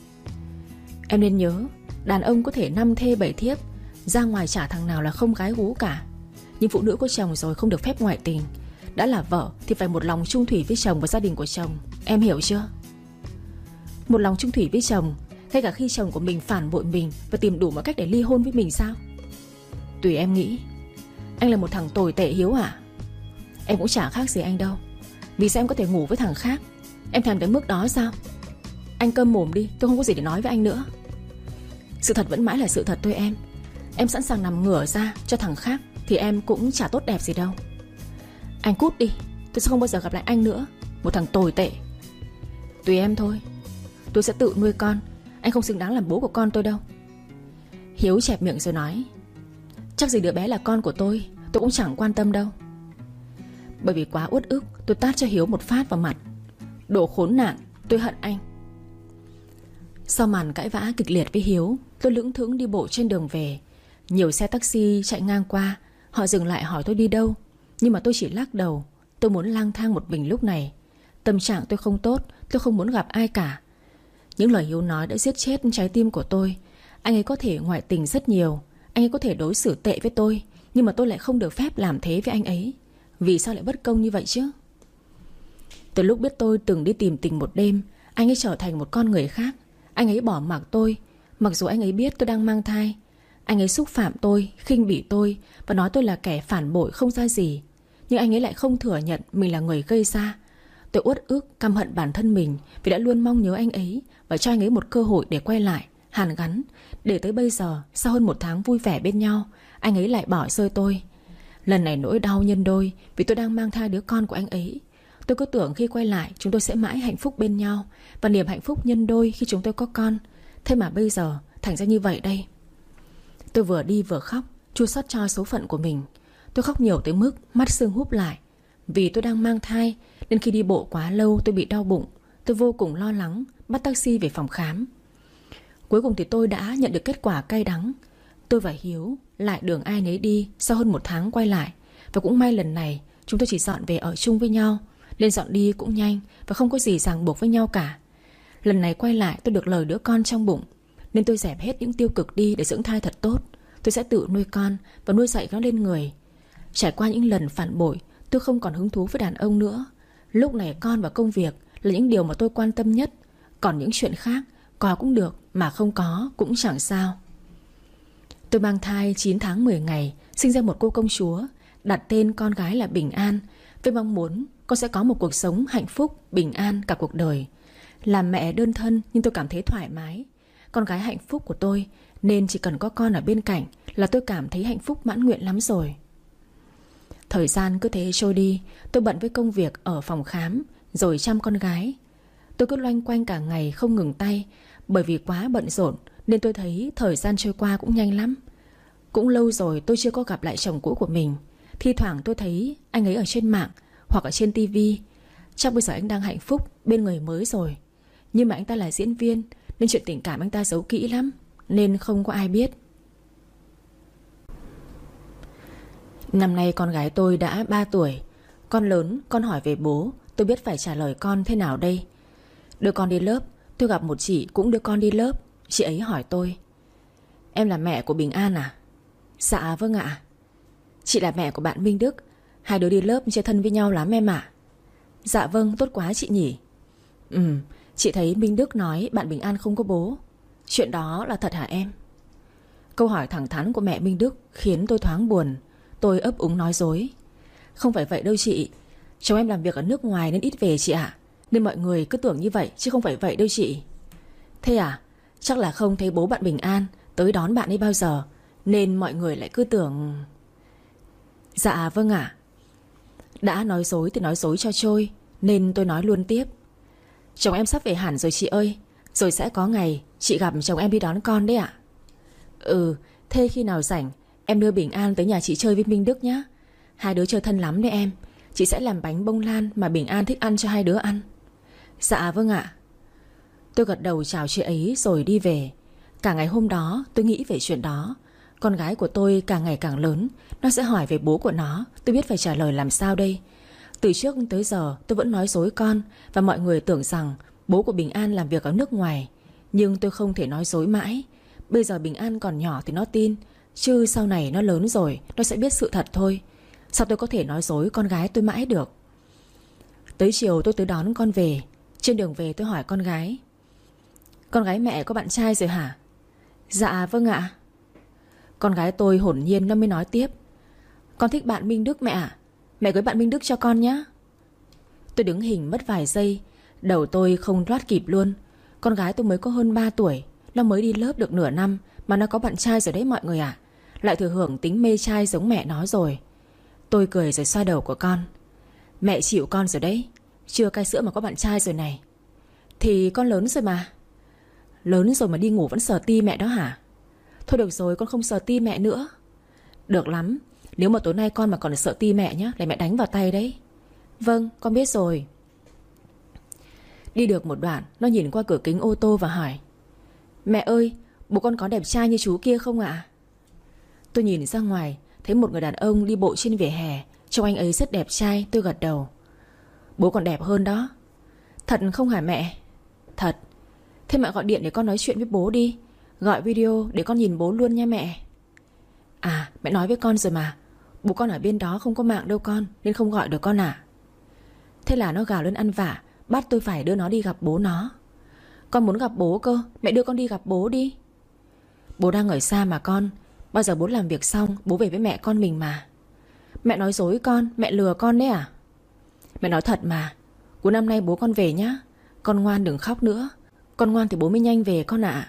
Em nên nhớ, đàn ông có thể 5 thê 7 thiếp, ra ngoài chả thằng nào là không gái gú cả. Nhưng phụ nữ có chồng rồi không được phép ngoại tình. Đã là vợ thì phải một lòng chung thủy với chồng và gia đình của chồng. Em hiểu chưa? Một lòng chung thủy với chồng, ngay cả khi chồng của mình phản bội mình và tìm đủ mọi cách để ly hôn với mình sao? Tùy em nghĩ. Anh là một thằng tồi tệ Hiếu à? Em cũng chả khác gì anh đâu. Vì sao em có thể ngủ với thằng khác? Em thèm tới mức đó sao? Anh câm mồm đi, tôi không có gì để nói với anh nữa. Sự thật vẫn mãi là sự thật thôi em. Em sẵn sàng nằm ngửa ra cho thằng khác thì em cũng chả tốt đẹp gì đâu. Anh cút đi, tôi sẽ không bao giờ gặp lại anh nữa. Một thằng tồi tệ. Tùy em thôi. Tôi sẽ tự nuôi con. Anh không xứng đáng làm bố của con tôi đâu. Hiếu chẹp miệng rồi nói: Chắc gì đứa bé là con của tôi cũng chẳng quan tâm đâu. Bởi vì quá uất ức, tôi tát cho Hiếu một phát vào mặt. Đồ khốn nạn, tôi hận anh. Sau màn cãi vã kịch liệt với Hiếu, tôi lững thững đi bộ trên đường về. Nhiều xe taxi chạy ngang qua. Họ dừng lại hỏi tôi đi đâu, nhưng mà tôi chỉ lắc đầu. Tôi muốn lang thang một mình lúc này. Tâm trạng tôi không tốt, tôi không muốn gặp ai cả. Những lời Hiếu nói đã giết chết trái tim của tôi. Anh ấy có thể ngoại tình rất nhiều, anh ấy có thể đối xử tệ với tôi, nhưng mà tôi lại không được phép làm thế với anh ấy. Vì sao lại bất công như vậy chứ? Từ lúc biết tôi từng đi tìm tình một đêm, anh ấy trở thành một con người khác. Anh ấy bỏ mặc tôi, mặc dù anh ấy biết tôi đang mang thai. Anh ấy xúc phạm tôi, khinh bỉ tôi và nói tôi là kẻ phản bội không ra gì. Nhưng anh ấy lại không thừa nhận mình là người gây ra. Tôi uất ức căm hận bản thân mình vì đã luôn mong nhớ anh ấy và cho anh ấy một cơ hội để quay lại, hàn gắn. Để tới bây giờ, sau hơn 1 tháng vui vẻ bên nhau, anh ấy lại bỏ rơi tôi. Lần này nỗi đau nhân đôi vì tôi đang mang thai đứa con của anh ấy. Tôi cứ tưởng khi quay lại chúng tôi sẽ mãi hạnh phúc bên nhau, và niềm hạnh phúc nhân đôi khi chúng tôi có con. Thế mà bây giờ thành ra như vậy đây. Tôi vừa đi vừa khóc, chua xót cho số phận của mình. Tôi khóc nhiều tới mức mắt sưng húp lại. Vì tôi đang mang thai nên khi đi bộ quá lâu tôi bị đau bụng. Tôi vô cùng lo lắng, bắt taxi về phòng khám. Cuối cùng thì tôi đã nhận được kết quả cay đắng. Tôi và Hiếu lại đường ai nấy đi sau hơn 1 tháng quay lại. Và cũng may lần này chúng tôi chỉ dọn về ở chung với nhau, nên dọn đi cũng nhanh và không có gì ràng buộc với nhau cả. Lần này quay lại tôi được lời đứa con trong bụng, nên tôi dẹp hết những tiêu cực đi để dưỡng thai thật tốt. Tôi sẽ tự nuôi con và nuôi dạy nó lên người. Trải qua những lần phản bội, tôi không còn hứng thú với đàn ông nữa. Lúc này con và công việc là những điều mà tôi quan tâm nhất. Còn những chuyện khác, có cũng được mà không có cũng chẳng sao. Tôi mang thai 9 tháng 10 ngày, sinh ra một cô công chúa, đặt tên con gái là Bình An, với mong muốn con sẽ có một cuộc sống hạnh phúc, bình an cả cuộc đời. Làm mẹ đơn thân nhưng tôi cảm thấy thoải mái. Con gái hạnh phúc của tôi, nên chỉ cần có con ở bên cạnh là tôi cảm thấy hạnh phúc mãn nguyện lắm rồi. Thời gian cứ thế trôi đi. Tôi bận với công việc ở phòng khám, rồi chăm con gái. Tôi cứ loanh quanh cả ngày không ngừng tay. Bởi vì quá bận rộn nên tôi thấy thời gian trôi qua cũng nhanh lắm. Cũng lâu rồi tôi chưa có gặp lại chồng cũ của mình. Thi thoảng tôi thấy anh ấy ở trên mạng hoặc ở trên tivi. Chắc bây giờ anh đang hạnh phúc bên người mới rồi. Nhưng mà anh ta là diễn viên, nên chuyện tình cảm anh ta giấu kỹ lắm, nên không có ai biết. Năm nay con gái tôi đã 3 tuổi. Con lớn, con hỏi về bố. Tôi biết phải trả lời con thế nào đây. Đưa con đi lớp, tôi gặp một chị cũng đưa con đi lớp. Chị ấy hỏi tôi: em là mẹ của Bình An à? Dạ vâng ạ. Chị là mẹ của bạn Minh Đức. Hai đứa đi lớp chơi thân với nhau lắm em ạ. Dạ vâng, tốt quá chị nhỉ. Chị thấy Minh Đức nói bạn Bình An không có bố. Chuyện đó là thật hả em? Câu hỏi thẳng thắn của mẹ Minh Đức khiến tôi thoáng buồn. Tôi ấp úng nói dối: không phải vậy đâu chị. Chồng em làm việc ở nước ngoài nên ít về chị ạ. Nên mọi người cứ tưởng như vậy chứ không phải vậy đâu chị. Thế à? Chắc là không thấy bố bạn Bình An tới đón bạn ấy bao giờ, nên mọi người lại cứ tưởng... Dạ vâng ạ. Đã nói dối thì nói dối cho trôi, nên tôi nói luôn tiếp: chồng em sắp về hẳn rồi chị ơi. Rồi sẽ có ngày chị gặp chồng em đi đón con đấy ạ. Thế khi nào rảnh em đưa Bình An tới nhà chị chơi với Minh Đức nhá. Hai đứa chơi thân lắm đấy em. Chị sẽ làm bánh bông lan mà Bình An thích ăn cho hai đứa ăn. Dạ vâng ạ. Tôi gật đầu chào chị ấy rồi đi về. Cả ngày hôm đó tôi nghĩ về chuyện đó. Con gái của tôi càng ngày càng lớn, nó sẽ hỏi về bố của nó. Tôi biết phải trả lời làm sao đây. Từ trước tới giờ tôi vẫn nói dối con, và mọi người tưởng rằng bố của Bình An làm việc ở nước ngoài. Nhưng tôi không thể nói dối mãi. Bây giờ Bình An còn nhỏ thì nó tin, chứ sau này nó lớn rồi nó sẽ biết sự thật thôi. Sao tôi có thể nói dối con gái tôi mãi được. Tới chiều tôi tới đón con về. Trên đường về tôi hỏi con gái: con gái mẹ có bạn trai rồi hả? Dạ vâng ạ. Con gái tôi hồn nhiên nó mới nói tiếp: con thích bạn Minh Đức mẹ ạ. Mẹ cưới bạn Minh Đức cho con nhé. Tôi đứng hình mất vài giây. Đầu tôi không thoát kịp luôn. Con gái tôi mới có hơn 3 tuổi. Nó mới đi lớp được nửa năm mà nó có bạn trai rồi đấy mọi người ạ. Lại thừa hưởng tính mê trai giống mẹ nó rồi. Tôi cười rồi xoa đầu của con: mẹ chịu con rồi đấy. Chưa cai sữa mà có bạn trai rồi này. Thì con lớn rồi mà. Lớn rồi mà đi ngủ vẫn sờ ti mẹ đó hả? Thôi được rồi, con không sờ ti mẹ nữa. Được lắm. Nếu mà tối nay con mà còn sợ ti mẹ nhá, để mẹ đánh vào tay đấy. Vâng, con biết rồi. Đi được một đoạn, nó nhìn qua cửa kính ô tô và hỏi: mẹ ơi, bố con có đẹp trai như chú kia không ạ? Tôi nhìn ra ngoài, thấy một người đàn ông đi bộ trên vỉa hè. Trông anh ấy rất đẹp trai. Tôi gật đầu: bố còn đẹp hơn đó. Thật không hả mẹ? Thật. Thế mẹ gọi điện để con nói chuyện với bố đi. Gọi video để con nhìn bố luôn nha mẹ. À, mẹ nói với con rồi mà. Bố con ở bên đó không có mạng đâu con, nên không gọi được con à. Thế là nó gào lên ăn vạ, bắt tôi phải đưa nó đi gặp bố nó. Con muốn gặp bố cơ. Mẹ đưa con đi gặp bố đi. Bố đang ở xa mà con. Bao giờ bố làm việc xong bố về với mẹ con mình mà. Mẹ nói dối con, mẹ lừa con đấy à? Mẹ nói thật mà. Cuối năm nay bố con về nhá. Con ngoan đừng khóc nữa. Con ngoan thì bố mới nhanh về con ạ.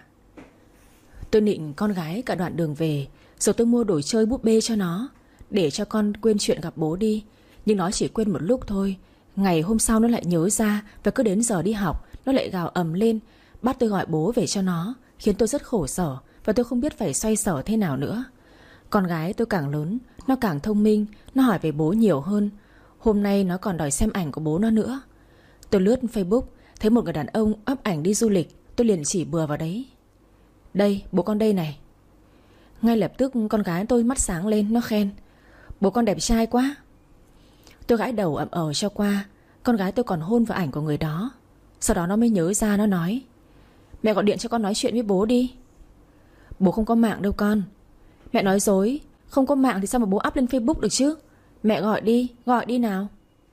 Tôi nịnh con gái cả đoạn đường về, rồi tôi mua đồ chơi búp bê cho nó, để cho con quên chuyện gặp bố đi. Nhưng nó chỉ quên một lúc thôi. Ngày hôm sau nó lại nhớ ra, và cứ đến giờ đi học nó lại gào ầm lên, bắt tôi gọi bố về cho nó, khiến tôi rất khổ sở. Và tôi không biết phải xoay sở thế nào nữa. Con gái tôi càng lớn, nó càng thông minh. Nó hỏi về bố nhiều hơn. Hôm nay nó còn đòi xem ảnh của bố nó nữa. Tôi lướt Facebook, thấy một người đàn ông up ảnh đi du lịch. Tôi liền chỉ bừa vào đấy. Đây, bố con đây này. Ngay lập tức con gái tôi mắt sáng lên, nó khen: Bố con đẹp trai quá. Tôi gãi đầu ậm cho qua. Con gái tôi còn hôn vào ảnh của người đó. Sau đó nó mới nhớ ra, nó nói: Mẹ gọi điện cho con nói chuyện với bố đi. Bố không có mạng đâu con. Mẹ nói dối. Không có mạng thì sao mà bố up lên Facebook được chứ. Mẹ gọi đi nào.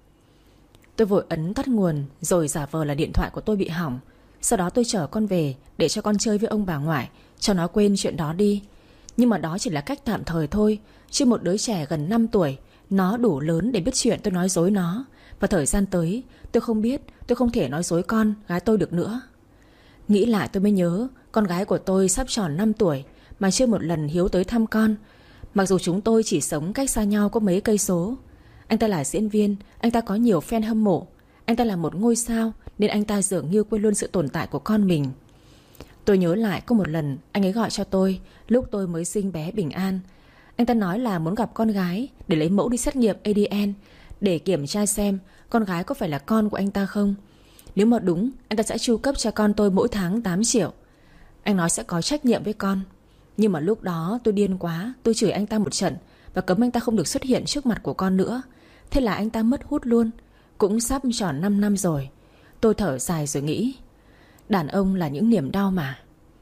Tôi vội ấn tắt nguồn, rồi giả vờ là điện thoại của tôi bị hỏng. Sau đó tôi chở con về để cho con chơi với ông bà ngoại, cho nó quên chuyện đó đi. Nhưng mà đó chỉ là cách tạm thời thôi. Chứ một đứa trẻ gần 5 tuổi, nó đủ lớn để biết chuyện tôi nói dối nó. Và thời gian tới tôi không biết, tôi không thể nói dối con gái tôi được nữa. Nghĩ lại tôi mới nhớ, con gái của tôi sắp tròn 5 tuổi mà chưa một lần Hiếu tới thăm con. Mặc dù chúng tôi chỉ sống cách xa nhau có mấy cây số. Anh ta là diễn viên, anh ta có nhiều fan hâm mộ. Anh ta là một ngôi sao, nên anh ta dường như quên luôn sự tồn tại của con mình. Tôi nhớ lại có một lần anh ấy gọi cho tôi lúc tôi mới sinh bé Bình An. Anh ta nói là muốn gặp con gái để lấy mẫu đi xét nghiệm ADN, để kiểm tra xem con gái có phải là con của anh ta không. Nếu mà đúng, anh ta sẽ chu cấp cho con tôi mỗi tháng 8 triệu. Anh nói sẽ có trách nhiệm với con. Nhưng mà lúc đó tôi điên quá, tôi chửi anh ta một trận và cấm anh ta không được xuất hiện trước mặt của con nữa. Thế là anh ta mất hút luôn. Cũng sắp tròn 5 năm rồi. Tôi thở dài rồi nghĩ, đàn ông là những niềm đau mà.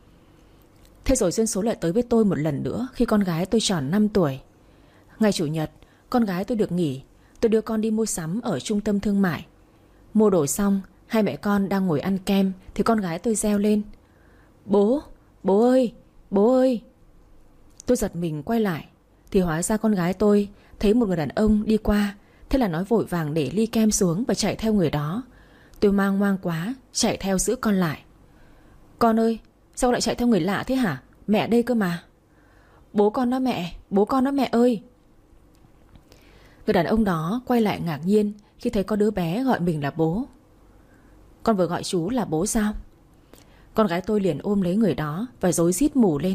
Thế rồi duyên số lại tới với tôi một lần nữa khi con gái tôi tròn 5 tuổi. Ngày Chủ nhật, con gái tôi được nghỉ. Tôi đưa con đi mua sắm ở trung tâm thương mại. Mua đồ xong, hai mẹ con đang ngồi ăn kem thì con gái tôi reo lên: Bố ơi, bố ơi. Tôi giật mình quay lại thì hóa ra con gái tôi thấy một người đàn ông đi qua. Thế là nói vội vàng để ly kem xuống và chạy theo người đó. Tôi mang ngoang quá, chạy theo giữ con lại. Con ơi, sao lại chạy theo người lạ thế hả? Mẹ đây cơ mà. Bố con đó mẹ, bố con đó mẹ ơi. Người đàn ông đó quay lại ngạc nhiên khi thấy có đứa bé gọi mình là bố. Con vừa gọi chú là bố sao? Con gái tôi liền ôm lấy người đó và rối rít mù lên: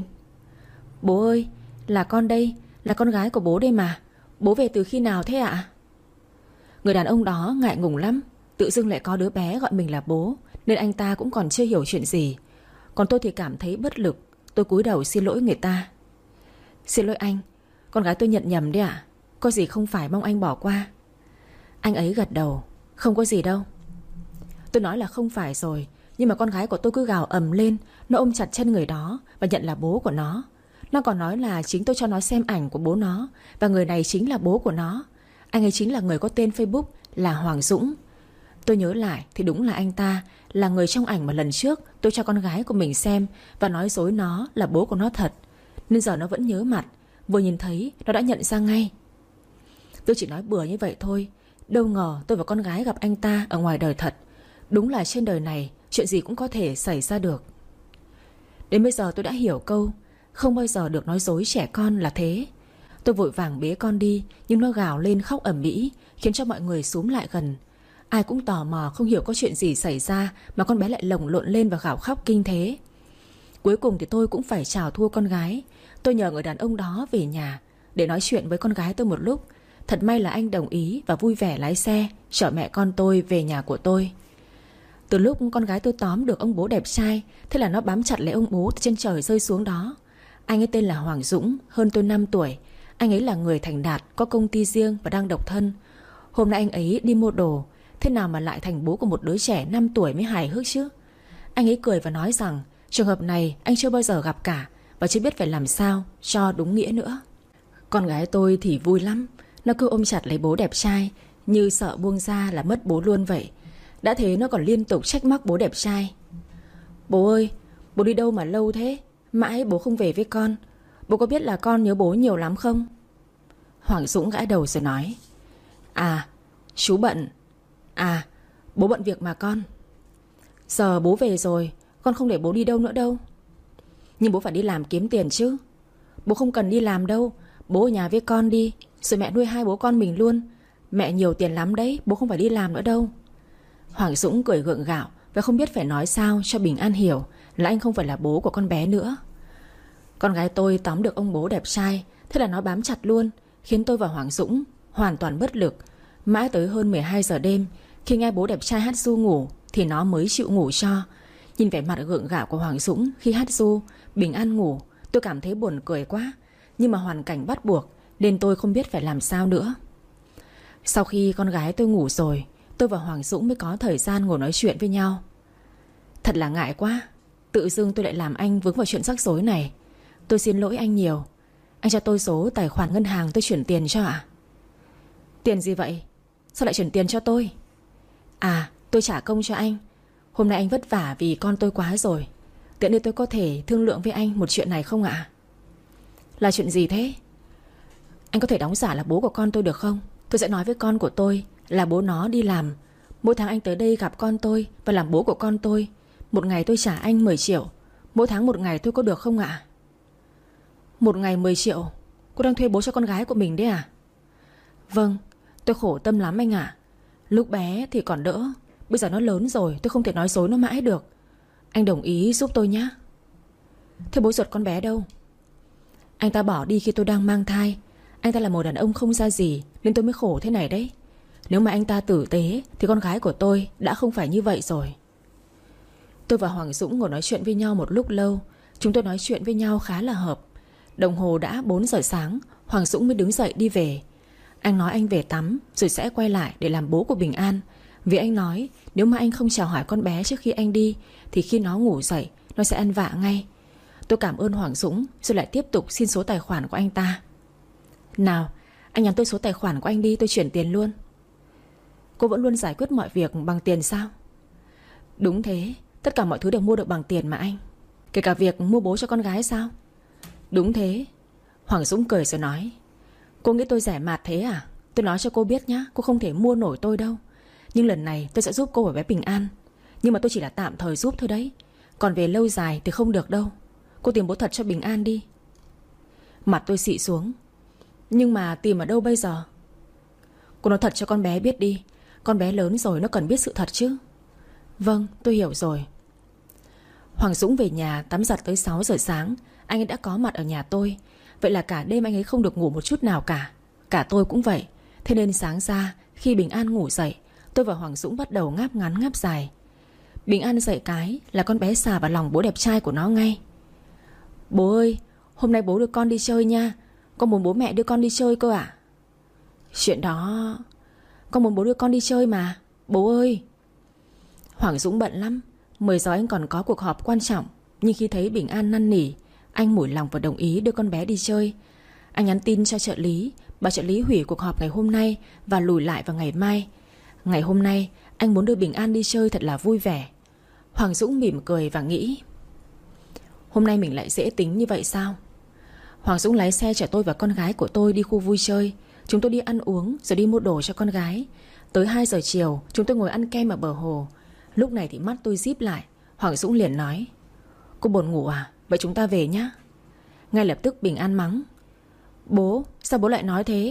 Bố ơi, là con đây, là con gái của bố đây mà. Bố về từ khi nào thế ạ? Người đàn ông đó ngại ngùng lắm. Tự dưng lại có đứa bé gọi mình là bố, nên anh ta cũng còn chưa hiểu chuyện gì. Còn tôi thì cảm thấy bất lực. Tôi cúi đầu xin lỗi người ta: Xin lỗi anh, con gái tôi nhận nhầm đấy ạ. Có gì không phải, mong anh bỏ qua. Anh ấy gật đầu: Không có gì đâu. Tôi nói là không phải rồi, nhưng mà con gái của tôi cứ gào ầm lên. Nó ôm chặt chân người đó và nhận là bố của nó. Nó còn nói là chính tôi cho nó xem ảnh của bố nó, và người này chính là bố của nó. Anh ấy chính là người có tên Facebook là Hoàng Dũng. Tôi nhớ lại thì đúng là anh ta là người trong ảnh mà lần trước tôi cho con gái của mình xem và nói dối nó là bố của nó thật. Nên giờ nó vẫn nhớ mặt. Vừa nhìn thấy nó đã nhận ra ngay. Tôi chỉ nói bừa như vậy thôi. Đâu ngờ tôi và con gái gặp anh ta ở ngoài đời thật. Đúng là trên đời này chuyện gì cũng có thể xảy ra được. Đến bây giờ tôi đã hiểu câu không bao giờ được nói dối trẻ con là thế. Tôi vội vàng bế con đi, nhưng nó gào lên khóc ầm ĩ, khiến cho mọi người xúm lại gần. Ai cũng tò mò không hiểu có chuyện gì xảy ra mà con bé lại lồng lộn lên và gào khóc kinh thế. Cuối cùng thì tôi cũng phải chào thua con gái. Tôi nhờ người đàn ông đó về nhà để nói chuyện với con gái tôi một lúc. Thật may là anh đồng ý và vui vẻ lái xe chở mẹ con tôi về nhà của tôi. Từ lúc con gái tôi tóm được ông bố đẹp trai, thế là nó bám chặt lấy ông bố từ trên trời rơi xuống đó. Anh ấy tên là Hoàng Dũng, hơn tôi 5 tuổi. Anh ấy là người thành đạt, có công ty riêng và đang độc thân. Hôm nay anh ấy đi mua đồ, thế nào mà lại thành bố của một đứa trẻ 5 tuổi mới hài hước chứ. Anh ấy cười và nói rằng trường hợp này anh chưa bao giờ gặp cả, và chưa biết phải làm sao cho đúng nghĩa nữa. Con gái tôi thì vui lắm. Nó cứ ôm chặt lấy bố đẹp trai, như sợ buông ra là mất bố luôn vậy. Đã thế nó còn liên tục trách móc bố đẹp trai: Bố ơi, bố đi đâu mà lâu thế? Mãi bố không về với con. Bố có biết là con nhớ bố nhiều lắm không? Hoàng Dũng gãi đầu rồi nói: À, chú bận. À, Bố bận việc mà con. Giờ bố về rồi, con không để bố đi đâu nữa đâu. Nhưng bố phải đi làm kiếm tiền chứ. Bố không cần đi làm đâu. Bố ở nhà với con đi, rồi mẹ nuôi hai bố con mình luôn. Mẹ nhiều tiền lắm đấy, bố không phải đi làm nữa đâu. Hoàng Dũng cười gượng gạo và không biết phải nói sao cho Bình An hiểu là anh không phải là bố của con bé nữa. Con gái tôi tóm được ông bố đẹp trai, thế là nó bám chặt luôn, khiến tôi và Hoàng Dũng hoàn toàn bất lực. Mãi tới hơn 12 giờ đêm, khi nghe bố đẹp trai hát ru ngủ thì nó mới chịu ngủ cho. Nhìn vẻ mặt gượng gạo của Hoàng Dũng khi hát ru Bình An ngủ, tôi cảm thấy buồn cười quá. Nhưng mà hoàn cảnh bắt buộc nên tôi không biết phải làm sao nữa. Sau khi con gái tôi ngủ rồi, tôi và Hoàng Dũng mới có thời gian ngồi nói chuyện với nhau. Thật là ngại quá, tự dưng tôi lại làm anh vướng vào chuyện rắc rối này. Tôi xin lỗi anh nhiều. Anh cho tôi số tài khoản ngân hàng tôi chuyển tiền cho ạ. Tiền gì vậy? Sao lại chuyển tiền cho tôi? À, tôi trả công cho anh. Hôm nay anh vất vả vì con tôi quá rồi. Tiện đây tôi có thể thương lượng với anh một chuyện này không ạ? Là chuyện gì thế? Anh có thể đóng giả là bố của con tôi được không? Tôi sẽ nói với con của tôi là bố nó đi làm. Mỗi tháng anh tới đây gặp con tôi và làm bố của con tôi. Một ngày tôi trả anh 10 triệu. Mỗi tháng một ngày tôi có được không ạ? Một ngày 10 triệu? Cô đang thuê bố cho con gái của mình đấy à? Vâng, tôi khổ tâm lắm anh ạ. Lúc bé thì còn đỡ, bây giờ nó lớn rồi, tôi không thể nói dối nó mãi được. Anh đồng ý giúp tôi nhé. Thế bố ruột con bé đâu? Anh ta bỏ đi khi tôi đang mang thai. Anh ta là một đàn ông không ra gì, nên tôi mới khổ thế này đấy. Nếu mà anh ta tử tế thì con gái của tôi đã không phải như vậy rồi. Tôi và Hoàng Dũng ngồi nói chuyện với nhau một lúc lâu. Chúng tôi nói chuyện với nhau khá là hợp. Đồng hồ đã 4 giờ sáng, Hoàng Dũng mới đứng dậy đi về. Anh nói anh về tắm rồi sẽ quay lại để làm bố của Bình An. Vì anh nói nếu mà anh không chào hỏi con bé trước khi anh đi thì khi nó ngủ dậy nó sẽ ăn vạ ngay. Tôi cảm ơn Hoàng Dũng rồi lại tiếp tục xin số tài khoản của anh ta. Nào, anh nhắn tôi số tài khoản của anh đi, tôi chuyển tiền luôn. Cô vẫn luôn giải quyết mọi việc bằng tiền sao? Đúng thế, tất cả mọi thứ đều mua được bằng tiền mà anh. Kể cả việc mua bố cho con gái sao? Đúng thế. Hoàng Dũng cười rồi nói. Cô nghĩ tôi rẻ mạt thế à? Tôi nói cho cô biết nhá, cô không thể mua nổi tôi đâu. Nhưng lần này tôi sẽ giúp cô và bé Bình An. Nhưng mà tôi chỉ là tạm thời giúp thôi đấy. Còn về lâu dài thì không được đâu. Cô tìm bố thật cho Bình An đi. Mặt tôi xị xuống. Nhưng mà tìm ở đâu bây giờ? Cô nói thật cho con bé biết đi. Con bé lớn rồi nó cần biết sự thật chứ. Vâng, tôi hiểu rồi. Hoàng Dũng về nhà tắm giặt tới 6 giờ sáng. Anh ấy đã có mặt ở nhà tôi. Vậy là cả đêm anh ấy không được ngủ một chút nào cả. Cả tôi cũng vậy. Thế nên sáng ra khi Bình An ngủ dậy, tôi và Hoàng Dũng bắt đầu ngáp ngắn ngáp dài. Bình An dậy cái là con bé xà vào lòng bố đẹp trai của nó ngay. Bố ơi, hôm nay bố đưa con đi chơi nha. Con muốn bố mẹ đưa con đi chơi cơ ạ. Chuyện đó... Con muốn bố đưa con đi chơi mà. Bố ơi. Hoàng Dũng bận lắm. 10 giờ anh còn có cuộc họp quan trọng. Nhưng khi thấy Bình An năn nỉ, anh mủi lòng và đồng ý đưa con bé đi chơi. Anh nhắn tin cho trợ lý, bảo trợ lý hủy cuộc họp ngày hôm nay và lùi lại vào ngày mai. Ngày hôm nay anh muốn đưa Bình An đi chơi thật là vui vẻ. Hoàng Dũng mỉm cười và nghĩ, hôm nay mình lại dễ tính như vậy sao? Hoàng Dũng lái xe chở tôi và con gái của tôi đi khu vui chơi. Chúng tôi đi ăn uống rồi đi mua đồ cho con gái. Tới 2 giờ chiều chúng tôi ngồi ăn kem ở bờ hồ. Lúc này thì mắt tôi díp lại. Hoàng Dũng liền nói, cô buồn ngủ à? Vậy chúng ta về nhá. Ngay lập tức Bình An mắng, bố, sao bố lại nói thế?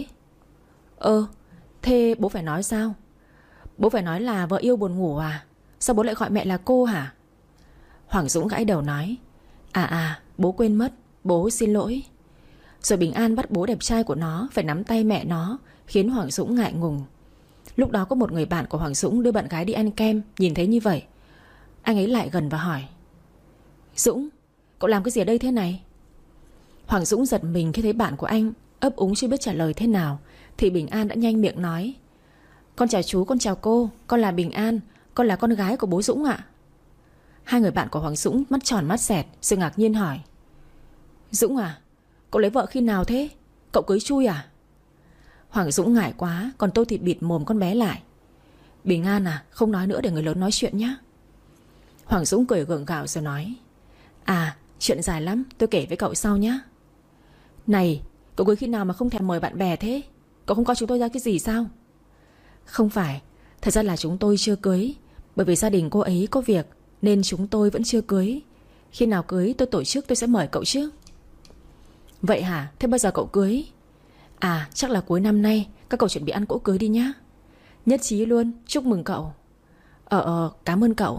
Thế bố phải nói sao? Bố phải nói là vợ yêu buồn ngủ à? Sao bố lại gọi mẹ là cô hả? Hoàng Dũng gãi đầu nói, bố quên mất, bố xin lỗi. Rồi Bình An bắt bố đẹp trai của nó phải nắm tay mẹ nó, khiến Hoàng Dũng ngại ngùng. Lúc đó có một người bạn của Hoàng Dũng đưa bạn gái đi ăn kem. Nhìn thấy như vậy, anh ấy lại gần và hỏi, Dũng, cậu làm cái gì ở đây thế này? Hoàng Dũng giật mình khi thấy bạn của anh ấp úng chưa biết trả lời thế nào. Thì Bình An đã nhanh miệng nói, con chào chú, con chào cô, con là Bình An, con là con gái của bố Dũng ạ. Hai người bạn của Hoàng Dũng mắt tròn mắt dẹt rồi ngạc nhiên hỏi, Dũng à, cậu lấy vợ khi nào thế? Cậu cưới chui à? Hoàng Dũng ngại quá, còn tôi thì bịt mồm con bé lại. Bình An à, không nói nữa để người lớn nói chuyện nhé. Hoàng Dũng cười gượng gạo rồi nói, chuyện dài lắm, tôi kể với cậu sau nhé. Này, cậu cưới khi nào mà không thèm mời bạn bè thế? Cậu không coi chúng tôi ra cái gì sao? Không phải, thật ra là chúng tôi chưa cưới. Bởi vì gia đình cô ấy có việc nên chúng tôi vẫn chưa cưới. Khi nào cưới tôi tổ chức tôi sẽ mời cậu chứ. Vậy hả? Thế bao giờ cậu cưới? À chắc là cuối năm nay. Các cậu chuẩn bị ăn cỗ cưới đi nhá. Nhất trí luôn, chúc mừng cậu. Cảm ơn cậu.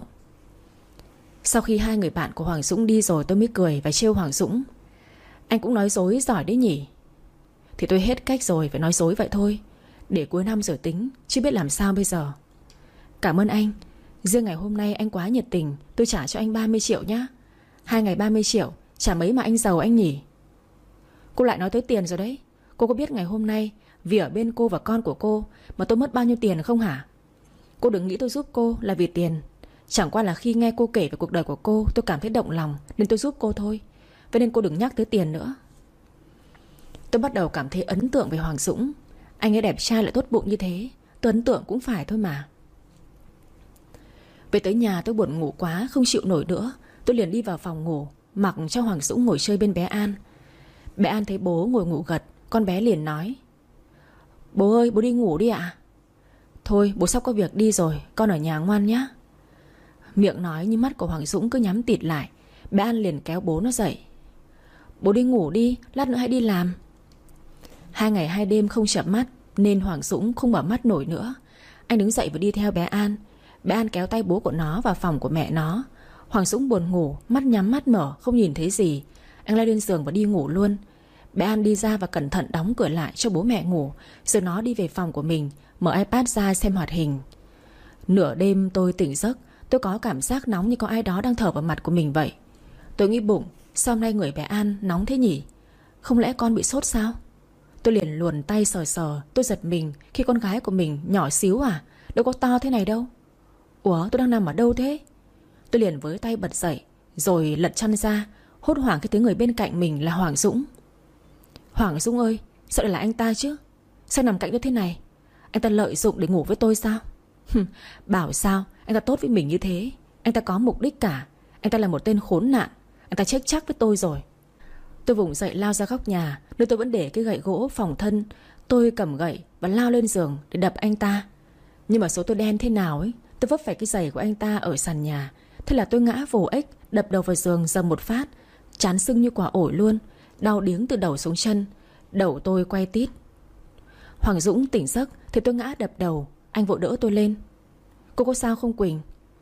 Sau khi hai người bạn của Hoàng Dũng đi rồi, tôi mới cười và trêu Hoàng Dũng. Anh cũng nói dối giỏi đấy nhỉ. Thì tôi hết cách rồi, phải nói dối vậy thôi. Để cuối năm rồi tính, chứ biết làm sao bây giờ. Cảm ơn anh. Riêng ngày hôm nay anh quá nhiệt tình, tôi trả cho anh 30 triệu nhá. 2 ngày 30 triệu, chả mấy mà anh giàu anh nhỉ. Cô lại nói tới tiền rồi đấy. Cô có biết ngày hôm nay vì ở bên cô và con của cô mà tôi mất bao nhiêu tiền không hả? Cô đừng nghĩ tôi giúp cô là vì tiền. Chẳng qua là khi nghe cô kể về cuộc đời của cô, tôi cảm thấy động lòng nên tôi giúp cô thôi. Vậy nên cô đừng nhắc tới tiền nữa. Tôi bắt đầu cảm thấy ấn tượng về Hoàng Dũng. Anh ấy đẹp trai lại tốt bụng như thế, tôi ấn tượng cũng phải thôi mà. Về tới nhà tôi buồn ngủ quá, không chịu nổi nữa. Tôi liền đi vào phòng ngủ, mặc cho Hoàng Dũng ngồi chơi bên bé An. Bé An thấy bố ngồi ngủ gật, con bé liền nói: Bố ơi, bố đi ngủ đi ạ. Thôi bố sắp có việc đi rồi, con ở nhà ngoan nhá. Miệng nói nhưng mắt của Hoàng Dũng cứ nhắm tịt lại. Bé An liền kéo bố nó dậy: Bố đi ngủ đi, lát nữa hãy đi làm. 2 ngày 2 đêm không chợp mắt nên Hoàng Dũng không mở mắt nổi nữa. Anh đứng dậy và đi theo bé An. Bé An kéo tay bố của nó vào phòng của mẹ nó. Hoàng Dũng buồn ngủ, mắt nhắm mắt mở, không nhìn thấy gì. Anh leo lên giường và đi ngủ luôn. Bé An đi ra và cẩn thận đóng cửa lại cho bố mẹ ngủ. Rồi nó đi về phòng của mình, mở iPad ra xem hoạt hình. Nửa đêm tôi tỉnh giấc. Tôi có cảm giác nóng như có ai đó đang thở vào mặt của mình vậy. Tôi nghĩ bụng, sao hôm nay người bé An nóng thế nhỉ? Không lẽ con bị sốt sao? Tôi liền luồn tay sờ sờ. Tôi giật mình khi con gái của mình nhỏ xíu à, đâu có to thế này đâu. Ủa, tôi đang nằm ở đâu thế? Tôi liền với tay bật dậy, rồi lật chăn ra. Hốt hoảng khi thấy người bên cạnh mình là Hoàng Dũng. Hoàng Dũng ơi, sao lại là anh ta chứ? Sao nằm cạnh tôi thế này? Anh ta lợi dụng để ngủ với tôi sao? Bảo sao anh ta tốt với mình như thế? Anh ta có mục đích cả. Anh ta là một tên khốn nạn. Anh ta chết chắc với tôi rồi. Tôi vùng dậy lao ra góc nhà, nơi tôi vẫn để cái gậy gỗ phòng thân. Tôi cầm gậy và lao lên giường để đập anh ta. Nhưng mà số tôi đen thế nào ấy, tôi vấp phải cái giày của anh ta ở sàn nhà. Thế là tôi ngã vồ ếch, đập đầu vào giường dầm một phát. Trán sưng như quả ổi luôn, đau điếng từ đầu xuống chân. Đầu tôi quay tít. Hoàng Dũng tỉnh giấc thì tôi ngã đập đầu. Anh vội đỡ tôi lên. Cô có sao không Quỳnh?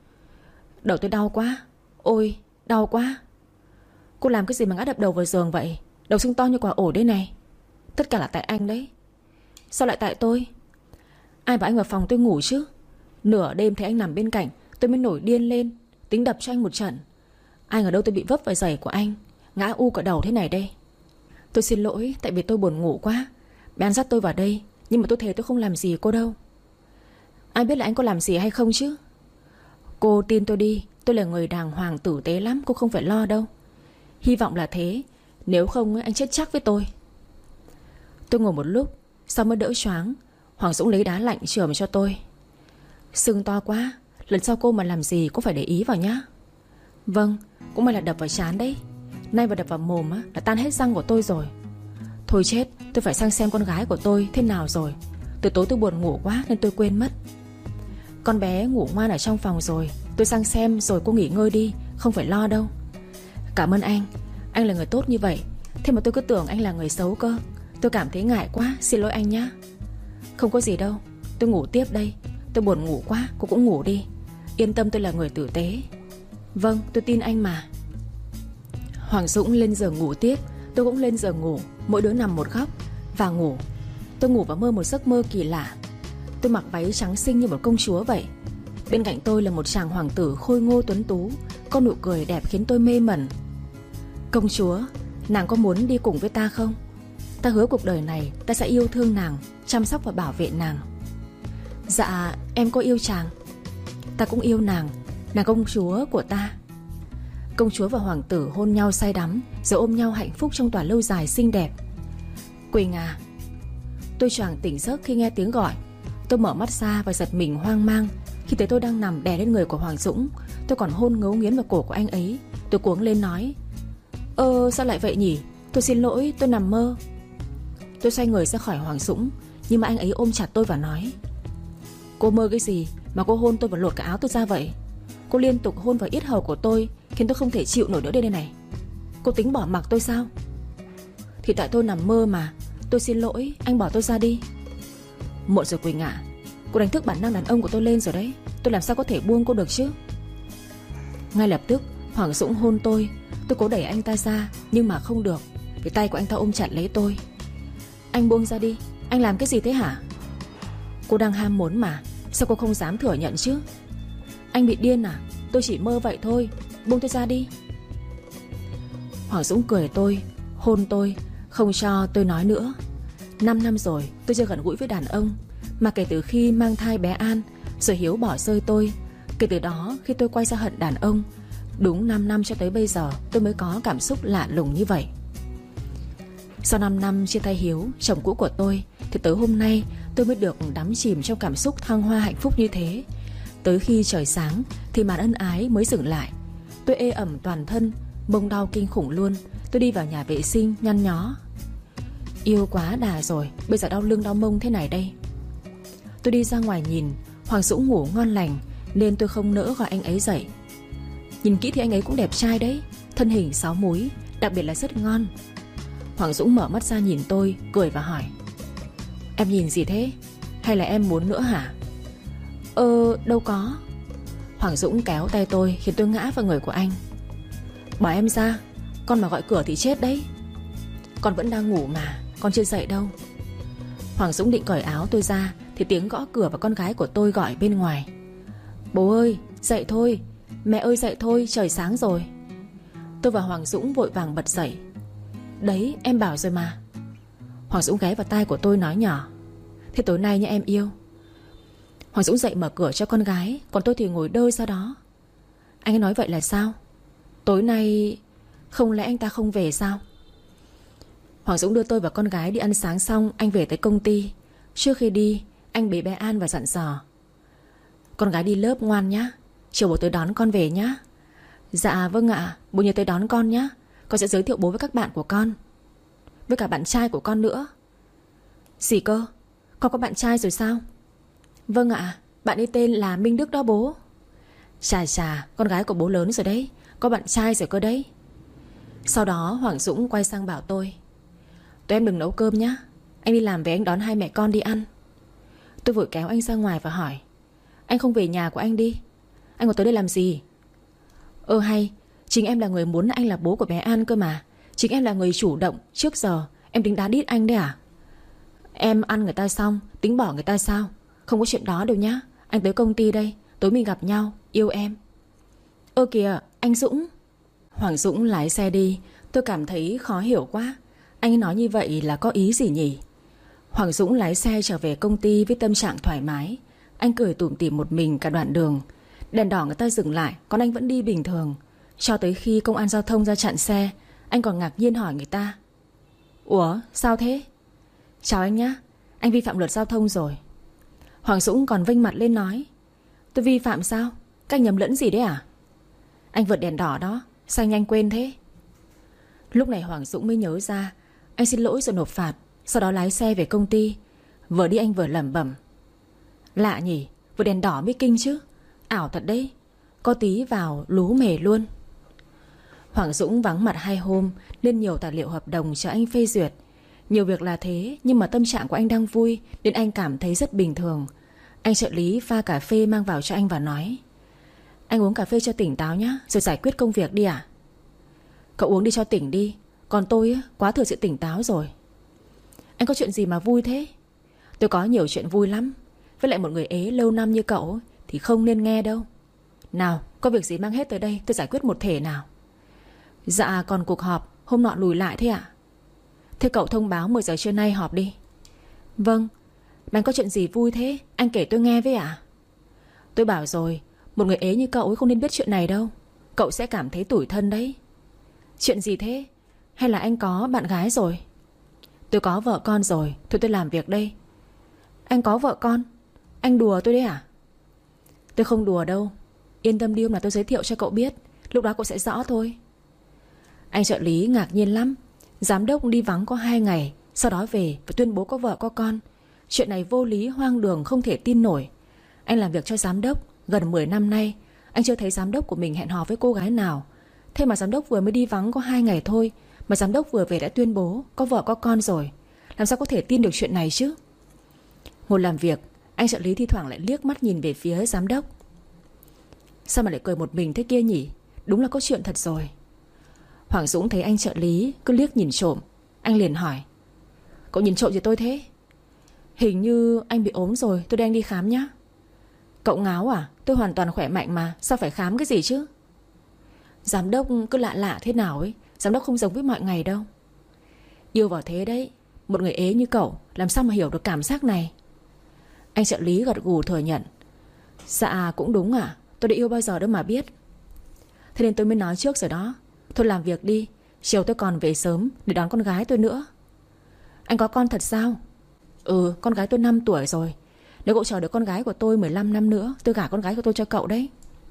Đầu tôi đau quá. Ôi, đau quá. Cô làm cái gì mà ngã đập đầu vào giường vậy? Đầu sưng to như quả ổi đấy này. Tất cả là tại anh đấy. Sao lại tại tôi? Ai bảo anh vào phòng tôi ngủ chứ? Nửa đêm thấy anh nằm bên cạnh, tôi mới nổi điên lên, tính đập cho anh một trận. Anh ở đâu tôi bị vấp vào giày của anh, ngã u cả đầu thế này đây. Tôi xin lỗi, tại vì tôi buồn ngủ quá. Bé An dắt tôi vào đây, nhưng mà tôi thề tôi không làm gì cô đâu. Ai biết là anh có làm gì hay không chứ? Cô tin tôi đi, tôi là người đàng hoàng tử tế lắm, cô không phải lo đâu. Hy vọng là thế, nếu không anh chết chắc với tôi. Tôi ngồi một lúc, sau mới đỡ choáng. Hoàng Dũng lấy đá lạnh chườm cho tôi. Sưng to quá, lần sau cô mà làm gì cũng phải để ý vào nhá. Vâng, cũng may là đập vào trán đấy. Nay mà đập vào mồm á, là tan hết răng của tôi rồi. Thôi chết, tôi phải sang xem con gái của tôi thế nào rồi. Từ tối tôi buồn ngủ quá nên tôi quên mất. Con bé ngủ ngoan ở trong phòng rồi. Tôi sang xem rồi cô nghỉ ngơi đi, không phải lo đâu. Cảm ơn anh. Anh là người tốt như vậy. Thế mà tôi cứ tưởng anh là người xấu cơ. Tôi cảm thấy ngại quá, xin lỗi anh nhá. Không có gì đâu, tôi ngủ tiếp đây. Tôi buồn ngủ quá, cô cũng ngủ đi. Yên tâm, tôi là người tử tế. Vâng, tôi tin anh mà. Hoàng Dũng lên giường ngủ tiếp. Tôi cũng lên giường ngủ. Mỗi đứa nằm một góc và ngủ. Tôi ngủ và mơ một giấc mơ kỳ lạ. Tôi mặc váy trắng xinh như một công chúa vậy. Bên cạnh tôi là một chàng hoàng tử khôi ngô tuấn tú, có nụ cười đẹp khiến tôi mê mẩn. Công chúa, nàng có muốn đi cùng với ta không? Ta hứa cuộc đời này ta sẽ yêu thương nàng, chăm sóc và bảo vệ nàng. Dạ, em có yêu chàng. Ta cũng yêu nàng, nàng công chúa của ta. Công chúa và hoàng tử hôn nhau say đắm, rồi ôm nhau hạnh phúc trong tòa lâu dài xinh đẹp. Quỳnh à. Tôi choàng tỉnh giấc khi nghe tiếng gọi. Tôi mở mắt ra và giật mình hoang mang khi thấy tôi đang nằm đè lên người của Hoàng Dũng. Tôi còn hôn ngấu nghiến vào cổ của anh ấy. Tôi cuống lên nói: sao lại vậy nhỉ? Tôi xin lỗi, tôi nằm mơ. Tôi xoay người ra khỏi Hoàng Dũng, nhưng mà anh ấy ôm chặt tôi và nói: Cô mơ cái gì mà cô hôn tôi và lột cả áo tôi ra vậy? Cô liên tục hôn vào yết hầu của tôi, khiến tôi không thể chịu nổi nữa đây này. Cô tính bỏ mặc tôi sao? Thì tại tôi nằm mơ mà. Tôi xin lỗi, anh bỏ tôi ra đi. Muộn rồi Quỳnh ạ. Cô đánh thức bản năng đàn ông của tôi lên rồi đấy. Tôi làm sao có thể buông cô được chứ? Ngay lập tức Hoàng Dũng hôn tôi. Tôi cố đẩy anh ta ra nhưng mà không được, vì tay của anh ta ôm chặt lấy tôi. Anh buông ra đi. Anh làm cái gì thế hả? Cô đang ham muốn mà, sao cô không dám thừa nhận chứ? Anh bị điên à? Tôi chỉ mơ vậy thôi. Buông tôi ra đi. Hoàng Dũng cười tôi, hôn tôi, không cho tôi nói nữa. 5 năm rồi tôi chưa gần gũi với đàn ông. Mà kể từ khi mang thai bé An, rồi Hiếu bỏ rơi tôi, kể từ đó khi tôi quay ra hận đàn ông, đúng 5 năm cho tới bây giờ tôi mới có cảm xúc lạ lùng như vậy. Sau 5 năm chia tay Hiếu, chồng cũ của tôi, thì tới hôm nay tôi mới được đắm chìm trong cảm xúc thăng hoa hạnh phúc như thế. Tới khi trời sáng thì màn ân ái mới dừng lại. Tôi ê ẩm toàn thân, mông đau kinh khủng luôn. Tôi đi vào nhà vệ sinh nhăn nhó. Yêu quá đà rồi, bây giờ đau lưng đau mông thế này đây. Tôi đi ra ngoài nhìn, Hoàng Dũng ngủ ngon lành nên tôi không nỡ gọi anh ấy dậy. Nhìn kỹ thì anh ấy cũng đẹp trai đấy, thân hình 6 múi, đặc biệt là rất ngon. Hoàng Dũng mở mắt ra nhìn tôi, cười và hỏi: Em nhìn gì thế? Hay là em muốn nữa hả? Đâu có. Hoàng Dũng kéo tay tôi khiến tôi ngã vào người của anh. Bỏ em ra, con mà gọi cửa thì chết đấy. Con vẫn đang ngủ mà, con chưa dậy đâu. Hoàng Dũng định cởi áo tôi ra thì tiếng gõ cửa và con gái của tôi gọi bên ngoài: Bố ơi, dậy thôi. Mẹ ơi dậy thôi, trời sáng rồi. Tôi và Hoàng Dũng vội vàng bật dậy. Đấy, em bảo rồi mà. Hoàng Dũng ghé vào tai của tôi nói nhỏ: Thế tối nay nha em yêu. Hoàng Dũng dậy mở cửa cho con gái, còn tôi thì ngồi đơ ra đó. Anh ấy nói vậy là sao? Tối nay không lẽ anh ta không về sao? Hoàng Dũng đưa tôi và con gái đi ăn sáng xong, anh về tới công ty. Trước khi đi, anh bế bé An và dặn dò: Con gái đi lớp ngoan nhá, chiều bố tới đón con về nhá. Dạ vâng ạ, bố nhớ tới đón con nhá. Con sẽ giới thiệu bố với các bạn của con, với cả bạn trai của con nữa. Gì cơ? Con có bạn trai rồi sao? Vâng ạ, bạn ấy tên là Minh Đức đó bố. Chà chà, con gái của bố lớn rồi đấy, có bạn trai rồi cơ đấy. Sau đó Hoàng Dũng quay sang bảo tôi: Tụi em đừng nấu cơm nhá, anh đi làm về anh đón hai mẹ con đi ăn. Tôi vội kéo anh ra ngoài và hỏi: Anh không về nhà của anh đi, anh còn tới đây làm gì? Hay, chính em là người muốn anh là bố của bé An cơ mà. Chính em là người chủ động, trước giờ em tính đá đít anh đấy à? Em ăn người ta xong tính bỏ người ta sao? Không có chuyện đó đâu nhá. Anh tới công ty đây, tối mình gặp nhau, yêu em. Kìa, anh Dũng. Hoàng Dũng lái xe đi. Tôi cảm thấy khó hiểu quá. Anh ấy nói như vậy là có ý gì nhỉ? Hoàng Dũng lái xe trở về công ty với tâm trạng thoải mái. Anh cười tủm tỉm một mình cả đoạn đường. Đèn đỏ người ta dừng lại, còn anh vẫn đi bình thường. Cho tới khi công an giao thông ra chặn xe, anh còn ngạc nhiên hỏi người ta: Ủa, sao thế? Chào anh nhá, anh vi phạm luật giao thông rồi. Hoàng Dũng còn vênh mặt lên nói: Tôi vi phạm sao? Các anh nhầm lẫn gì đấy à? Anh vượt đèn đỏ đó, sao anh nhanh quên thế? Lúc này Hoàng Dũng mới nhớ ra. Anh xin lỗi rồi nộp phạt, sau đó lái xe về công ty. Vừa đi anh vừa lẩm bẩm: Lạ nhỉ, vượt đèn đỏ mới kinh chứ. Ảo thật đấy, có tí vào lú mề luôn. Hoàng Dũng vắng mặt 2 hôm nên nhiều tài liệu hợp đồng cho anh phê duyệt. Nhiều việc là thế, nhưng mà tâm trạng của anh đang vui nên anh cảm thấy rất bình thường. Anh trợ lý pha cà phê mang vào cho anh và nói: Anh uống cà phê cho tỉnh táo nhá, rồi giải quyết công việc đi à? Cậu uống đi cho tỉnh đi, còn tôi quá thừa sự tỉnh táo rồi. Anh có chuyện gì mà vui thế? Tôi có nhiều chuyện vui lắm. Với lại một người ế lâu năm như cậu thì không nên nghe đâu. Nào, có việc gì mang hết tới đây, tôi giải quyết một thể nào. Dạ, còn cuộc họp hôm nọ lùi lại thế ạ? Thế cậu thông báo 10 giờ trưa nay họp đi. Vâng. Mà anh có chuyện gì vui thế, anh kể tôi nghe với ạ? Tôi bảo rồi, một người ế như cậu ấy không nên biết chuyện này đâu. Cậu sẽ cảm thấy tủi thân đấy. Chuyện gì thế? Hay là anh có bạn gái rồi? Tôi có vợ con rồi, thôi tôi làm việc đây. Anh có vợ con? Anh đùa tôi đấy à? Tôi không đùa đâu. Yên tâm đi, hôm nào tôi giới thiệu cho cậu biết. Lúc đó cậu sẽ rõ thôi. Anh trợ lý ngạc nhiên lắm. Giám đốc đi vắng có 2 ngày, sau đó về và tuyên bố có vợ có con. Chuyện này vô lý hoang đường không thể tin nổi. Anh làm việc cho giám đốc gần 10 năm nay, anh chưa thấy giám đốc của mình hẹn hò với cô gái nào. Thế mà giám đốc vừa mới đi vắng có 2 ngày thôi mà giám đốc vừa về đã tuyên bố có vợ có con rồi. Làm sao có thể tin được chuyện này chứ? Ngồi làm việc, anh trợ lý thi thoảng lại liếc mắt nhìn về phía giám đốc. Sao mà lại cười một mình thế kia nhỉ? Đúng là có chuyện thật rồi. Hoàng Dũng thấy anh trợ lý cứ liếc nhìn trộm, anh liền hỏi: Cậu nhìn trộm gì tôi thế? Hình như anh bị ốm rồi, tôi đang đi khám nhá. Cậu ngáo à? Tôi hoàn toàn khỏe mạnh mà, sao phải khám cái gì chứ? Giám đốc cứ lạ lạ thế nào ấy. Giám đốc không giống với mọi ngày đâu. Yêu vào thế đấy. Một người ế như cậu làm sao mà hiểu được cảm giác này? Anh trợ lý gật gù thừa nhận: Dạ cũng đúng à, tôi đã yêu bao giờ đâu mà biết. Thế nên tôi mới nói trước rồi đó. Thôi làm việc đi, chiều tôi còn về sớm để đón con gái tôi nữa. Anh có con thật sao? Ừ, con gái tôi 5 tuổi rồi. Nếu cậu chờ được con gái của tôi 15 năm nữa, tôi gả con gái của tôi cho cậu đấy.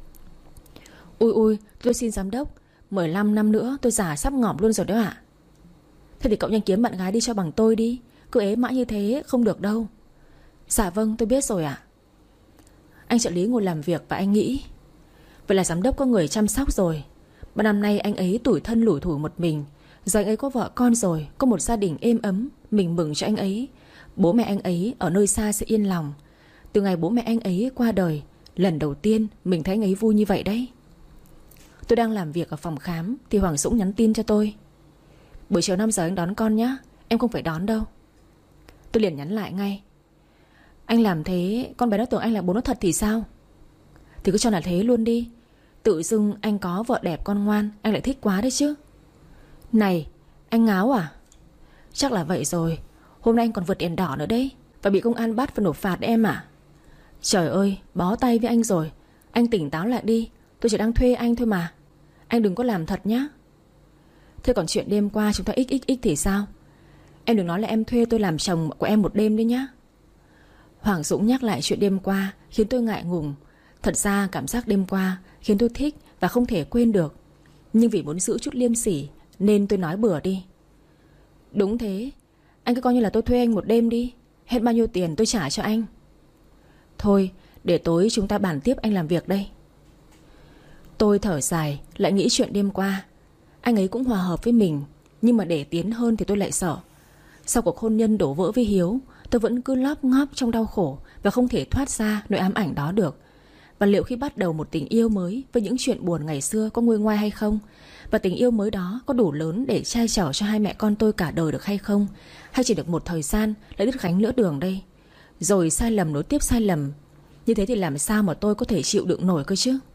Ui, tôi xin giám đốc, 15 năm nữa tôi già sắp ngỏm luôn rồi đó ạ. Thế thì cậu nhanh kiếm bạn gái đi cho bằng tôi đi. Cứ ế mãi như thế không được đâu. Dạ vâng, tôi biết rồi ạ. Anh trợ lý ngồi làm việc và anh nghĩ: Vậy là giám đốc có người chăm sóc rồi. Bao năm nay anh ấy tủi thân lủi thủi một mình. Giờ anh ấy có vợ con rồi, có một gia đình êm ấm. Mình mừng cho anh ấy. Bố mẹ anh ấy ở nơi xa sẽ yên lòng. Từ ngày bố mẹ anh ấy qua đời, lần đầu tiên mình thấy anh ấy vui như vậy đấy. Tôi đang làm việc ở phòng khám thì Hoàng Dũng nhắn tin cho tôi: Buổi chiều 5 giờ anh đón con nhé. Em không phải đón đâu. Tôi liền nhắn lại ngay: Anh làm thế con bé nó tưởng anh là bố nó thật thì sao? Thì cứ cho là thế luôn đi. Tự dưng anh có vợ đẹp con ngoan, anh lại thích quá đấy chứ. Này, anh ngáo à? Chắc là vậy rồi. Hôm nay anh còn vượt đèn đỏ nữa đấy, và bị công an bắt và nộp phạt đấy em à. Trời ơi, bó tay với anh rồi. Anh tỉnh táo lại đi. Tôi chỉ đang thuê anh thôi mà. Anh đừng có làm thật nhá. Thế còn chuyện đêm qua chúng ta xxx thì sao? Em đừng nói là em thuê tôi làm chồng của em một đêm đấy nhá. Hoàng Dũng nhắc lại chuyện đêm qua khiến tôi ngại ngùng. Thật ra cảm giác đêm qua khiến tôi thích và không thể quên được. Nhưng vì muốn giữ chút liêm sỉ nên tôi nói bừa đi: Đúng thế, anh cứ coi như là tôi thuê anh một đêm đi. Hết bao nhiêu tiền tôi trả cho anh. Thôi, để tối chúng ta bàn tiếp, anh làm việc đây. Tôi thở dài, lại nghĩ chuyện đêm qua. Anh ấy cũng hòa hợp với mình, nhưng mà để tiến hơn thì tôi lại sợ. Sau cuộc hôn nhân đổ vỡ với Hiếu, tôi vẫn cứ lóp ngóp trong đau khổ và không thể thoát ra nỗi ám ảnh đó được. Và liệu khi bắt đầu một tình yêu mới với những chuyện buồn ngày xưa có nguôi ngoai hay không? Và tình yêu mới đó có đủ lớn để che chở cho hai mẹ con tôi cả đời được hay không? Hay chỉ được một thời gian lại đứt gánh lỡ đường đây? Rồi sai lầm nối tiếp sai lầm. Như thế thì làm sao mà tôi có thể chịu đựng nổi cơ chứ?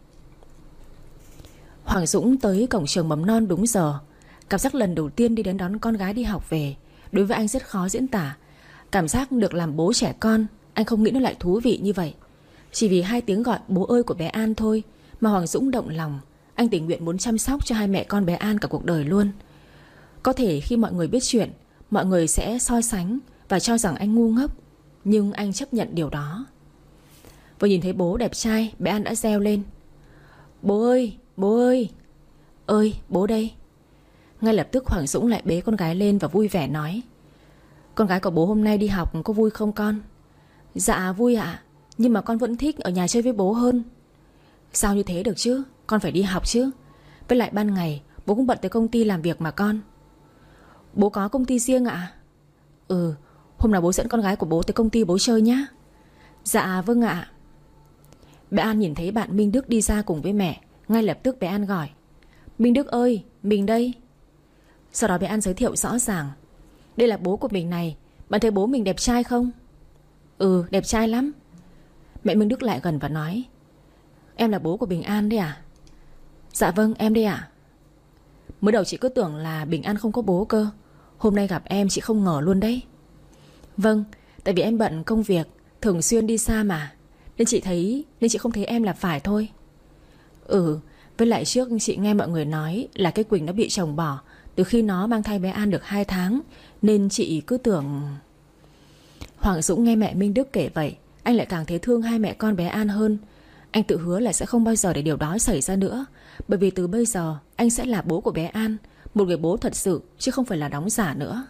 Hoàng Dũng tới cổng trường mầm non đúng giờ. Cảm giác lần đầu tiên đi đến đón con gái đi học về đối với anh rất khó diễn tả. Cảm giác được làm bố trẻ con, anh không nghĩ nó lại thú vị như vậy. Chỉ vì 2 tiếng gọi bố ơi của bé An thôi mà Hoàng Dũng động lòng. Anh tình nguyện muốn chăm sóc cho hai mẹ con bé An cả cuộc đời luôn. Có thể khi mọi người biết chuyện, mọi người sẽ so sánh và cho rằng anh ngu ngốc, nhưng anh chấp nhận điều đó. Vừa nhìn thấy bố đẹp trai, bé An đã reo lên: Bố ơi, bố ơi. Ơi, bố đây. Ngay lập tức Hoàng Dũng lại bế con gái lên và vui vẻ nói: Con gái của bố hôm nay đi học có vui không con? Dạ vui ạ, nhưng mà con vẫn thích ở nhà chơi với bố hơn. Sao như thế được chứ? Con phải đi học chứ. Với lại ban ngày bố cũng bận tới công ty làm việc mà con. Bố có công ty riêng ạ? Ừ, hôm nào bố dẫn con gái của bố tới công ty bố chơi nhá. Dạ vâng ạ. Bé An nhìn thấy bạn Minh Đức đi ra cùng với mẹ. Ngay lập tức bé An gọi: Minh Đức ơi, mình đây. Sau đó bé An giới thiệu rõ ràng: Đây là bố của mình này. Bạn thấy bố mình đẹp trai không? Ừ, đẹp trai lắm. Mẹ Minh Đức lại gần và nói: Em là bố của Bình An đấy à? Dạ vâng, em đây ạ. Mới đầu chị cứ tưởng là Bình An không có bố cơ. Hôm nay gặp em chị không ngờ luôn đấy. Vâng, tại vì em bận công việc, thường xuyên đi xa mà, nên chị không thấy em là phải thôi. Ừ, với lại trước chị nghe mọi người nói là cái Quỳnh nó bị chồng bỏ từ khi nó mang thai bé An được 2 tháng, nên chị cứ tưởng... Hoàng Dũng nghe mẹ Minh Đức kể vậy, anh lại càng thấy thương hai mẹ con bé An hơn. Anh tự hứa là sẽ không bao giờ để điều đó xảy ra nữa. Bởi vì từ bây giờ anh sẽ là bố của bé An, một người bố thật sự chứ không phải là đóng giả nữa.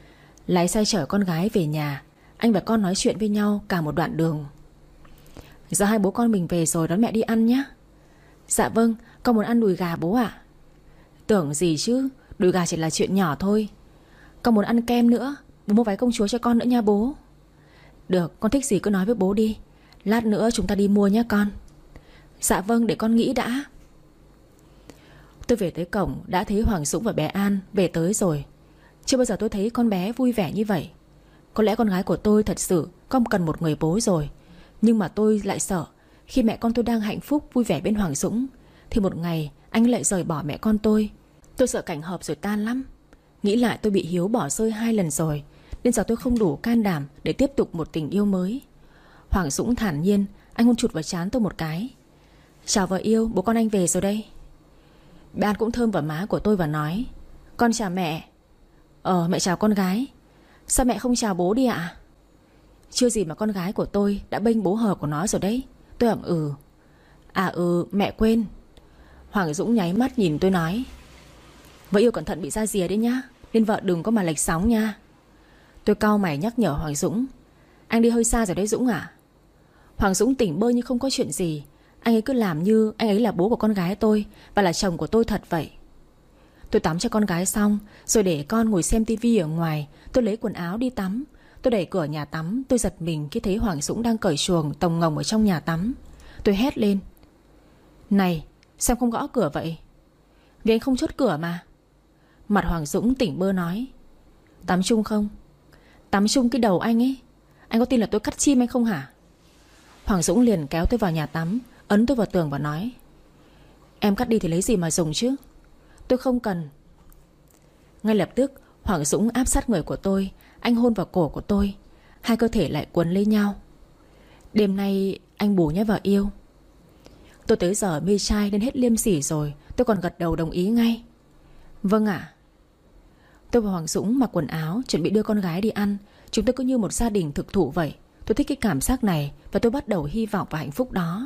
Lái xe chở con gái về nhà, anh và con nói chuyện với nhau cả một đoạn đường. Giờ hai bố con mình về rồi, đón mẹ đi ăn nhé. Dạ vâng, con muốn ăn đùi gà bố ạ. Tưởng gì chứ, đùi gà chỉ là chuyện nhỏ thôi. Con muốn ăn kem nữa, bố mua váy công chúa cho con nữa nha bố. Được, con thích gì cứ nói với bố đi. Lát nữa chúng ta đi mua nhé con. Dạ vâng, để con nghĩ đã. Tôi về tới cổng đã thấy Hoàng Dũng và bé An về tới rồi. Chưa bao giờ tôi thấy con bé vui vẻ như vậy. Có lẽ con gái của tôi thật sự không cần một người bố rồi. Nhưng mà tôi lại sợ khi mẹ con tôi đang hạnh phúc vui vẻ bên Hoàng Dũng thì một ngày anh lại rời bỏ mẹ con tôi. Tôi sợ cảnh hợp rồi tan lắm. Nghĩ lại tôi bị Hiếu bỏ rơi 2 lần rồi, nên giờ tôi không đủ can đảm để tiếp tục một tình yêu mới. Hoàng Dũng thản nhiên, anh hôn chụt vào trán tôi một cái. Chào vợ yêu, bố con anh về rồi đây. Bé An cũng thơm vào má của tôi và nói: Con chào mẹ. Mẹ chào con gái. Sao mẹ không chào bố đi ạ? Chưa gì mà con gái của tôi đã bênh bố hờ của nó rồi đấy. Tôi ậm ừ. Mẹ quên. Hoàng Dũng nháy mắt nhìn tôi nói: Vợ yêu cẩn thận bị ra rìa đấy nhá, nên vợ đừng có mà lệch sóng nha. Tôi cau mày nhắc nhở Hoàng Dũng: Anh đi hơi xa rồi đấy Dũng à. Hoàng Dũng tỉnh bơ như không có chuyện gì. Anh ấy cứ làm như anh ấy là bố của con gái tôi và là chồng của tôi thật vậy. Tôi tắm cho con gái xong rồi để con ngồi xem tivi ở ngoài. Tôi lấy quần áo đi tắm. Tôi đẩy cửa nhà tắm. Tôi giật mình khi thấy Hoàng Dũng đang cởi chuồng tồng ngồng ở trong nhà tắm. Tôi hét lên: Này, sao không gõ cửa vậy? Vì anh không chốt cửa mà. Mặt Hoàng Dũng tỉnh bơ nói: Tắm chung không? Tắm chung cái đầu anh ấy. Anh có tin là tôi cắt chim anh không hả? Hoàng Dũng liền kéo tôi vào nhà tắm, ấn tôi vào tường và nói: Em cắt đi thì lấy gì mà dùng chứ? Tôi không cần. Ngay lập tức Hoàng Dũng áp sát người của tôi. Anh hôn vào cổ của tôi. Hai cơ thể lại quấn lấy nhau. Đêm nay anh bù nhé vợ yêu. Tôi tới giờ mê trai nên hết liêm sỉ rồi. Tôi còn gật đầu đồng ý ngay. Vâng ạ. Tôi và Hoàng Dũng mặc quần áo chuẩn bị đưa con gái đi ăn. Chúng tôi cứ như một gia đình thực thụ vậy. Tôi thích cái cảm giác này và tôi bắt đầu hy vọng vào hạnh phúc đó.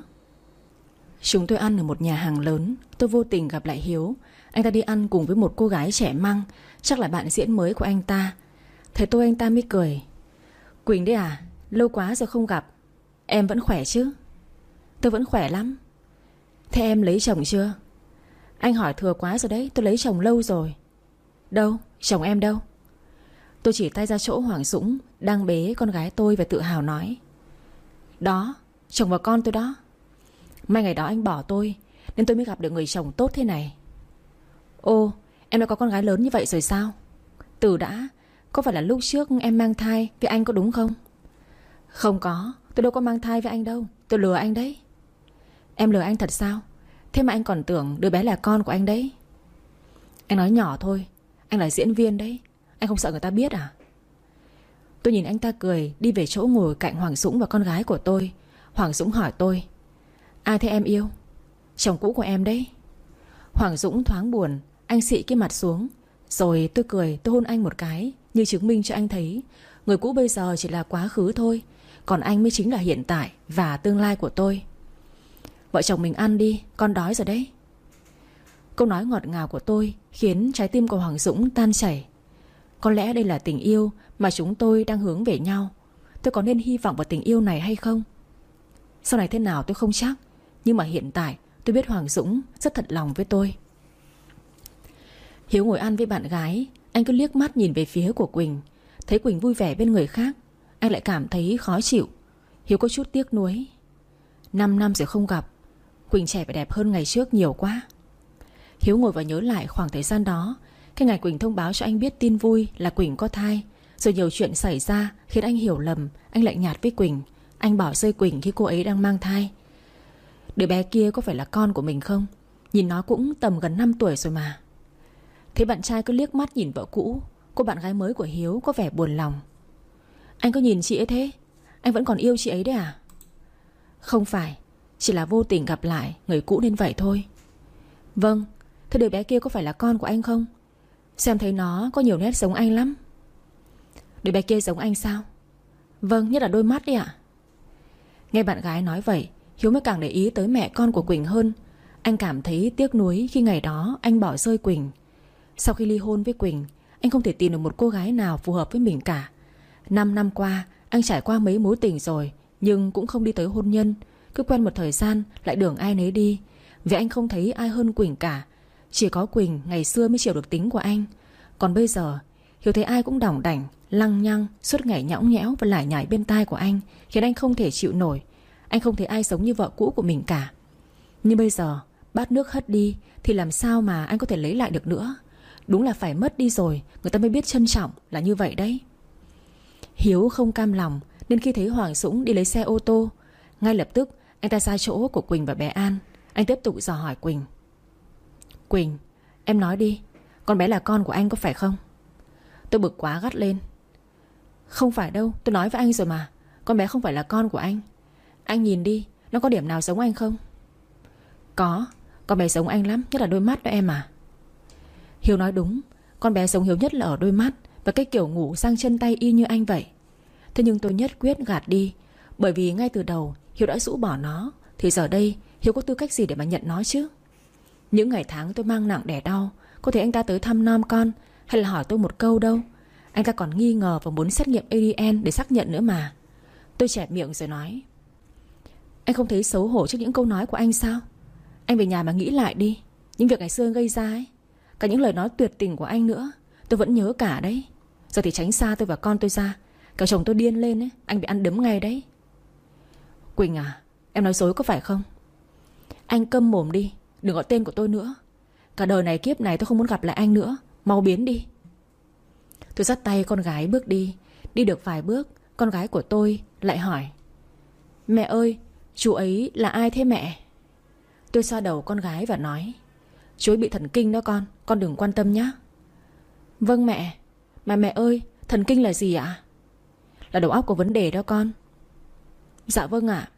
Chúng tôi ăn ở một nhà hàng lớn. Tôi vô tình gặp lại Hiếu. Anh ta đi ăn cùng với một cô gái trẻ măng, chắc là bạn diễn mới của anh ta. Thấy tôi anh ta mới cười: Quỳnh đấy à, lâu quá rồi không gặp. Em vẫn khỏe chứ? Tôi vẫn khỏe lắm. Thế em lấy chồng chưa? Anh hỏi thừa quá rồi đấy, tôi lấy chồng lâu rồi. Đâu, chồng em đâu? Tôi chỉ tay ra chỗ Hoàng Dũng đang bế con gái tôi và tự hào nói: Đó, chồng và con tôi đó. May ngày đó anh bỏ tôi nên tôi mới gặp được người chồng tốt thế này. Ô, em đã có con gái lớn như vậy rồi sao? Từ đã, có phải là lúc trước em mang thai với anh có đúng không? Không có, tôi đâu có mang thai với anh đâu. Tôi lừa anh đấy. Em lừa anh thật sao? Thế mà anh còn tưởng đứa bé là con của anh đấy. Anh nói nhỏ thôi, anh là diễn viên đấy. Anh không sợ người ta biết à? Tôi nhìn anh ta cười, đi về chỗ ngồi cạnh Hoàng Dũng và con gái của tôi. Hoàng Dũng hỏi tôi: Ai thế em yêu? Chồng cũ của em đấy. Hoàng Dũng thoáng buồn. Anh xị cái mặt xuống. Rồi tôi cười, tôi hôn anh một cái, như chứng minh cho anh thấy người cũ bây giờ chỉ là quá khứ thôi, còn anh mới chính là hiện tại và tương lai của tôi. Vợ chồng mình ăn đi, con đói rồi đấy. Câu nói ngọt ngào của tôi khiến trái tim của Hoàng Dũng tan chảy. Có lẽ đây là tình yêu mà chúng tôi đang hướng về nhau. Tôi có nên hy vọng vào tình yêu này hay không? Sau này thế nào tôi không chắc. Nhưng mà hiện tại tôi biết Hoàng Dũng rất thật lòng với tôi. Hiếu ngồi ăn với bạn gái. Anh cứ liếc mắt nhìn về phía của Quỳnh. Thấy Quỳnh vui vẻ bên người khác, anh lại cảm thấy khó chịu. Hiếu có chút tiếc nuối. 5 năm rồi không gặp, Quỳnh trẻ và đẹp hơn ngày trước nhiều quá. Hiếu ngồi và nhớ lại khoảng thời gian đó. Cái ngày Quỳnh thông báo cho anh biết tin vui là Quỳnh có thai. Rồi nhiều chuyện xảy ra khiến anh hiểu lầm. Anh lạnh nhạt với Quỳnh. Anh bỏ rơi Quỳnh khi cô ấy đang mang thai. Đứa bé kia có phải là con của mình không? Nhìn nó cũng tầm gần 5 tuổi rồi mà. Thế bạn trai cứ liếc mắt nhìn vợ cũ, cô bạn gái mới của Hiếu, có vẻ buồn lòng. Anh có nhìn chị ấy thế? Anh vẫn còn yêu chị ấy đấy à? Không phải, chỉ là vô tình gặp lại người cũ nên vậy thôi. Vâng, thế đứa bé kia có phải là con của anh không? Xem thấy nó có nhiều nét giống anh lắm. Đứa bé kia giống anh sao? Vâng, nhất là đôi mắt đấy ạ. Nghe bạn gái nói vậy, Hiếu mới càng để ý tới mẹ con của Quỳnh hơn. Anh cảm thấy tiếc nuối khi ngày đó anh bỏ rơi Quỳnh. Sau khi ly hôn với Quỳnh, anh không thể tìm được một cô gái nào phù hợp với mình cả. 5 năm qua, anh trải qua mấy mối tình rồi, nhưng cũng không đi tới hôn nhân. Cứ quen một thời gian lại đường ai nấy đi. Vì anh không thấy ai hơn Quỳnh cả. Chỉ có Quỳnh ngày xưa mới chịu được tính của anh. Còn bây giờ Hiếu thấy ai cũng đỏng đảnh, lăng nhăng, suốt ngày nhõng nhẽo và lải nhải bên tai của anh, khiến anh không thể chịu nổi. Anh không thấy ai giống như vợ cũ của mình cả. Nhưng bây giờ bát nước hất đi thì làm sao mà anh có thể lấy lại được nữa. Đúng là phải mất đi rồi người ta mới biết trân trọng, là như vậy đấy. Hiếu không cam lòng nên khi thấy Hoàng Dũng đi lấy xe ô tô, ngay lập tức anh ta ra chỗ của Quỳnh và bé An. Anh tiếp tục dò hỏi Quỳnh. Quỳnh, em nói đi, con bé là con của anh có phải không? Tôi bực quá gắt lên. Không phải đâu, tôi nói với anh rồi mà. Con bé không phải là con của anh. Anh nhìn đi, nó có điểm nào giống anh không? Có, con bé giống anh lắm, nhất là đôi mắt đó em à. Hiếu nói đúng, con bé giống Hiếu nhất là ở đôi mắt và cái kiểu ngủ sang chân tay y như anh vậy. Thế nhưng tôi nhất quyết gạt đi, bởi vì ngay từ đầu Hiếu đã rũ bỏ nó, thì giờ đây Hiếu có tư cách gì để mà nhận nó chứ? Những ngày tháng tôi mang nặng đẻ đau, có thể anh ta tới thăm nom con hay là hỏi tôi một câu đâu. Anh ta còn nghi ngờ và muốn xét nghiệm ADN để xác nhận nữa mà. Tôi chẹp miệng rồi nói. Anh không thấy xấu hổ trước những câu nói của anh sao? Anh về nhà mà nghĩ lại đi. Những việc ngày xưa anh gây ra ấy, cả những lời nói tuyệt tình của anh nữa, tôi vẫn nhớ cả đấy. Giờ thì tránh xa tôi và con tôi ra, cả chồng tôi điên lên ấy, anh bị ăn đấm ngay đấy. Quỳnh à, em nói dối có phải không? Anh câm mồm đi, đừng gọi tên của tôi nữa. Cả đời này kiếp này tôi không muốn gặp lại anh nữa. Mau biến đi. Tôi dắt tay con gái bước đi. Đi được vài bước, con gái của tôi lại hỏi. Mẹ ơi, chú ấy là ai thế mẹ? Tôi xoa đầu con gái và nói. Chú ấy bị thần kinh đó con đừng quan tâm nhé. Vâng mẹ. Mà mẹ ơi, thần kinh là gì ạ? Là đầu óc có vấn đề đó con. Dạ vâng ạ.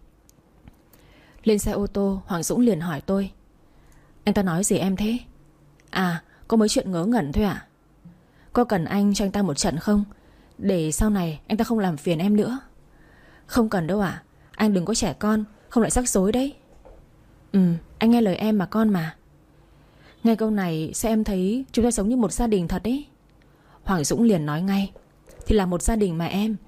Lên xe ô tô, Hoàng Dũng liền hỏi tôi. Anh ta nói gì em thế? À, có mấy chuyện ngớ ngẩn thôi ạ. Có cần anh cho anh ta một trận không? Để sau này anh ta không làm phiền em nữa. Không cần đâu ạ. Anh đừng có trẻ con, không lại rắc rối đấy. Anh nghe lời em mà con mà. Nghe câu này sao em thấy chúng ta sống như một gia đình thật đấy. Hoàng Dũng liền nói ngay. Thì là một gia đình mà em.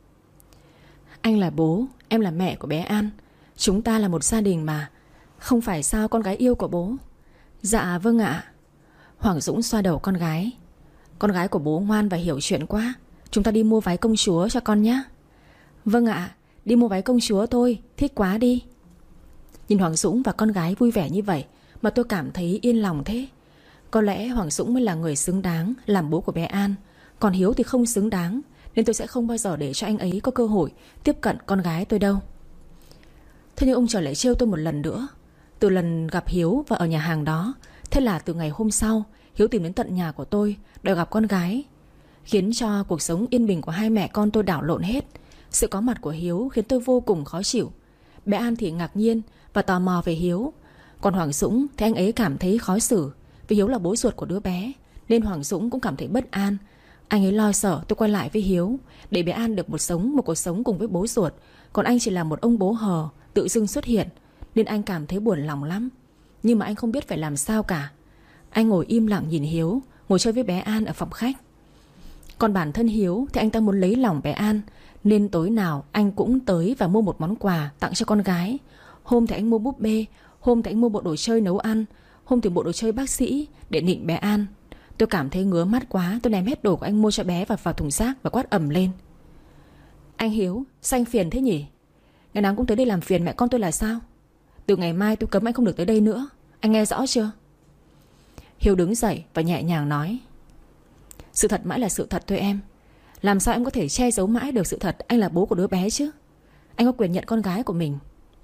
Anh là bố, em là mẹ của bé An. Chúng ta là một gia đình mà. Không phải sao con gái yêu của bố? Dạ vâng ạ. Hoàng Dũng xoa đầu con gái. Con gái của bố ngoan và hiểu chuyện quá. Chúng ta đi mua váy công chúa cho con nhé. Vâng ạ, đi mua váy công chúa thôi, thích quá đi. Nhìn Hoàng Dũng và con gái vui vẻ như vậy mà tôi cảm thấy yên lòng thế. Có lẽ Hoàng Dũng mới là người xứng đáng làm bố của bé An. Còn Hiếu thì không xứng đáng, nên tôi sẽ không bao giờ để cho anh ấy có cơ hội tiếp cận con gái tôi đâu. Thế nhưng ông trời lại trêu tôi một lần nữa. Từ lần gặp Hiếu và ở nhà hàng đó, thế là từ ngày hôm sau Hiếu tìm đến tận nhà của tôi đòi gặp con gái, khiến cho cuộc sống yên bình của hai mẹ con tôi đảo lộn hết. Sự có mặt của Hiếu khiến tôi vô cùng khó chịu. Bé An thì ngạc nhiên và tò mò về Hiếu. Còn Hoàng Dũng thì anh ấy cảm thấy khó xử. Vì Hiếu là bố ruột của đứa bé, nên Hoàng Dũng cũng cảm thấy bất an. Anh ấy lo sợ tôi quay lại với Hiếu, để bé An được một cuộc sống cùng với bố ruột. Còn anh chỉ là một ông bố hờ tự dưng xuất hiện, nên anh cảm thấy buồn lòng lắm. Nhưng mà anh không biết phải làm sao cả. Anh ngồi im lặng nhìn Hiếu ngồi chơi với bé An ở phòng khách. Còn bản thân Hiếu thì anh ta muốn lấy lòng bé An, nên tối nào anh cũng tới và mua một món quà tặng cho con gái. Hôm thì anh mua búp bê, hôm thì anh mua bộ đồ chơi nấu ăn, hôm thì bộ đồ chơi bác sĩ để nịnh bé An. Tôi cảm thấy ngứa mắt quá, tôi ném hết đồ của anh mua cho bé vào thùng rác và quát ầm lên. Anh Hiếu, sao anh phiền thế nhỉ? Ngày nào cũng tới đây làm phiền mẹ con tôi là sao? Từ ngày mai tôi cấm anh không được tới đây nữa. Anh nghe rõ chưa? Hiếu đứng dậy và nhẹ nhàng nói. Sự thật mãi là sự thật thôi em. Làm sao em có thể che giấu mãi được sự thật anh là bố của đứa bé chứ? Anh có quyền nhận con gái của mình.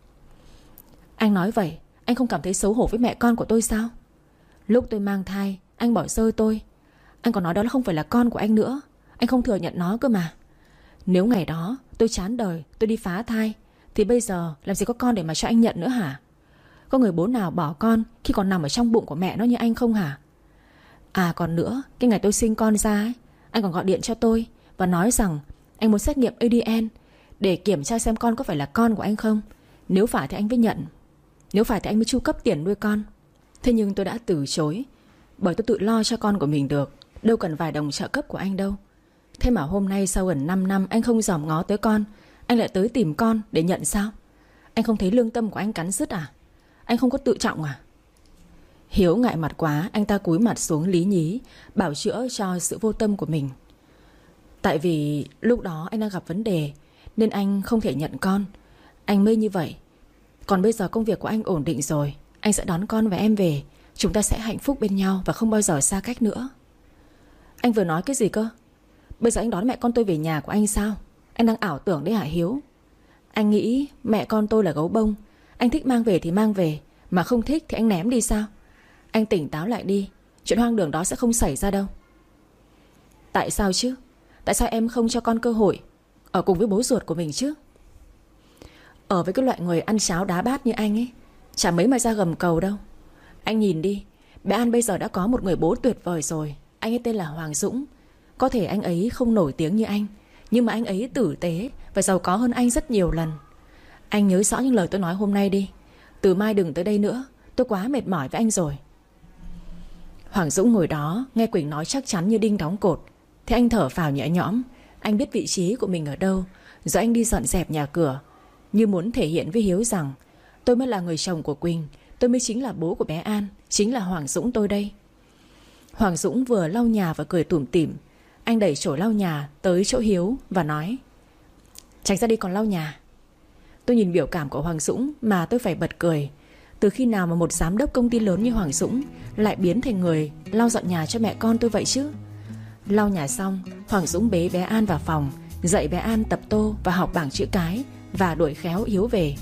Anh nói vậy, anh không cảm thấy xấu hổ với mẹ con của tôi sao? Lúc tôi mang thai, anh bỏ rơi tôi. Anh còn nói đó là không phải là con của anh nữa. Anh không thừa nhận nó cơ mà. Nếu ngày đó tôi chán đời, tôi đi phá thai, thì bây giờ làm gì có con để mà cho anh nhận nữa hả? Có người bố nào bỏ con khi còn nằm ở trong bụng của mẹ nó như anh không hả? À còn nữa, cái ngày tôi sinh con ra ấy, anh còn gọi điện cho tôi và nói rằng anh muốn xét nghiệm ADN để kiểm tra xem con có phải là con của anh không. Nếu phải thì anh mới nhận. Nếu phải thì anh mới chu cấp tiền nuôi con. Thế nhưng tôi đã từ chối, bởi tôi tự lo cho con của mình được, đâu cần vài đồng trợ cấp của anh đâu. Thế mà hôm nay sau gần 5 năm anh không dòm ngó tới con, anh lại tới tìm con để nhận sao? Anh không thấy lương tâm của anh cắn rứt à? Anh không có tự trọng à? Hiếu ngại mặt quá, anh ta cúi mặt xuống lý nhí, bảo chữa cho sự vô tâm của mình. Tại vì lúc đó anh đang gặp vấn đề nên anh không thể nhận con. Anh mới như vậy. Còn bây giờ công việc của anh ổn định rồi, anh sẽ đón con và em về. Chúng ta sẽ hạnh phúc bên nhau và không bao giờ xa cách nữa. Anh vừa nói cái gì cơ? Bây giờ anh đón mẹ con tôi về nhà của anh sao? Anh đang ảo tưởng đấy hả Hiếu? Anh nghĩ mẹ con tôi là gấu bông. Anh thích mang về thì mang về, mà không thích thì anh ném đi sao? Anh tỉnh táo lại đi. Chuyện hoang đường đó sẽ không xảy ra đâu. Tại sao chứ? Tại sao em không cho con cơ hội ở cùng với bố ruột của mình chứ? Ở với cái loại người ăn cháo đá bát như anh ấy, chả mấy mà ra gầm cầu đâu. Anh nhìn đi, bé An bây giờ đã có một người bố tuyệt vời rồi. Anh ấy tên là Hoàng Dũng. Có thể anh ấy không nổi tiếng như anh, nhưng mà anh ấy tử tế và giàu có hơn anh rất nhiều lần. Anh nhớ rõ những lời tôi nói hôm nay đi. Từ mai đừng tới đây nữa, tôi quá mệt mỏi với anh rồi. Hoàng Dũng ngồi đó nghe Quỳnh nói chắc chắn như đinh đóng cột, thế anh thở phào nhẹ nhõm. Anh biết vị trí của mình ở đâu, rồi anh đi dọn dẹp nhà cửa, như muốn thể hiện với Hiếu rằng tôi mới là người chồng của Quỳnh, tôi mới chính là bố của bé An, chính là Hoàng Dũng tôi đây. Hoàng Dũng vừa lau nhà và cười tủm tỉm. Anh đẩy chổi lau nhà tới chỗ Hiếu và nói: tránh ra đi còn lau nhà. Tôi nhìn biểu cảm của Hoàng Dũng mà tôi phải bật cười. Từ khi nào mà một giám đốc công ty lớn như Hoàng Dũng lại biến thành người lau dọn nhà cho mẹ con tôi vậy chứ? Lau nhà xong, Hoàng Dũng bế bé An vào phòng, dạy bé An tập tô và học bảng chữ cái, và đuổi khéo Hiếu về.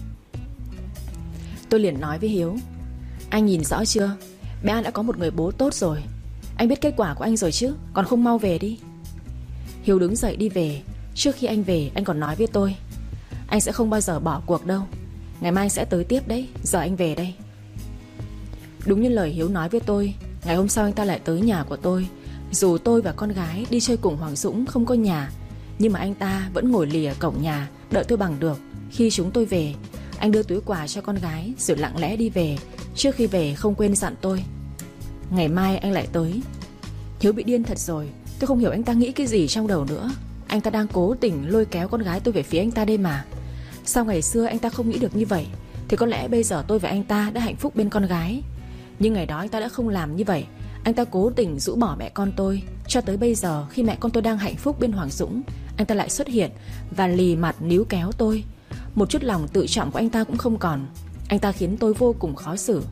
Tôi liền nói với Hiếu: anh nhìn rõ chưa? Bé An đã có một người bố tốt rồi. Anh biết kết quả của anh rồi chứ, còn không mau về đi. Hiếu đứng dậy đi về. Trước khi anh về, anh còn nói với tôi: anh sẽ không bao giờ bỏ cuộc đâu. Ngày mai anh sẽ tới tiếp đấy. Giờ anh về đây. Đúng như lời Hiếu nói với tôi, ngày hôm sau anh ta lại tới nhà của tôi. Dù tôi và con gái đi chơi cùng Hoàng Dũng không có nhà, nhưng mà anh ta vẫn ngồi lì ở cổng nhà đợi tôi bằng được. Khi chúng tôi về, anh đưa túi quà cho con gái rồi lặng lẽ đi về. Trước khi về không quên dặn tôi: ngày mai anh lại tới. Hiếu bị điên thật rồi. Tôi không hiểu anh ta nghĩ cái gì trong đầu nữa. Anh ta đang cố tình lôi kéo con gái tôi về phía anh ta đây mà. Sao ngày xưa anh ta không nghĩ được như vậy, thì có lẽ bây giờ tôi và anh ta đã hạnh phúc bên con gái. Nhưng ngày đó anh ta đã không làm như vậy. Anh ta cố tình rũ bỏ mẹ con tôi. Cho tới bây giờ, khi mẹ con tôi đang hạnh phúc bên Hoàng Dũng, anh ta lại xuất hiện và lì mặt níu kéo tôi. Một chút lòng tự trọng của anh ta cũng không còn. Anh ta khiến tôi vô cùng khó xử.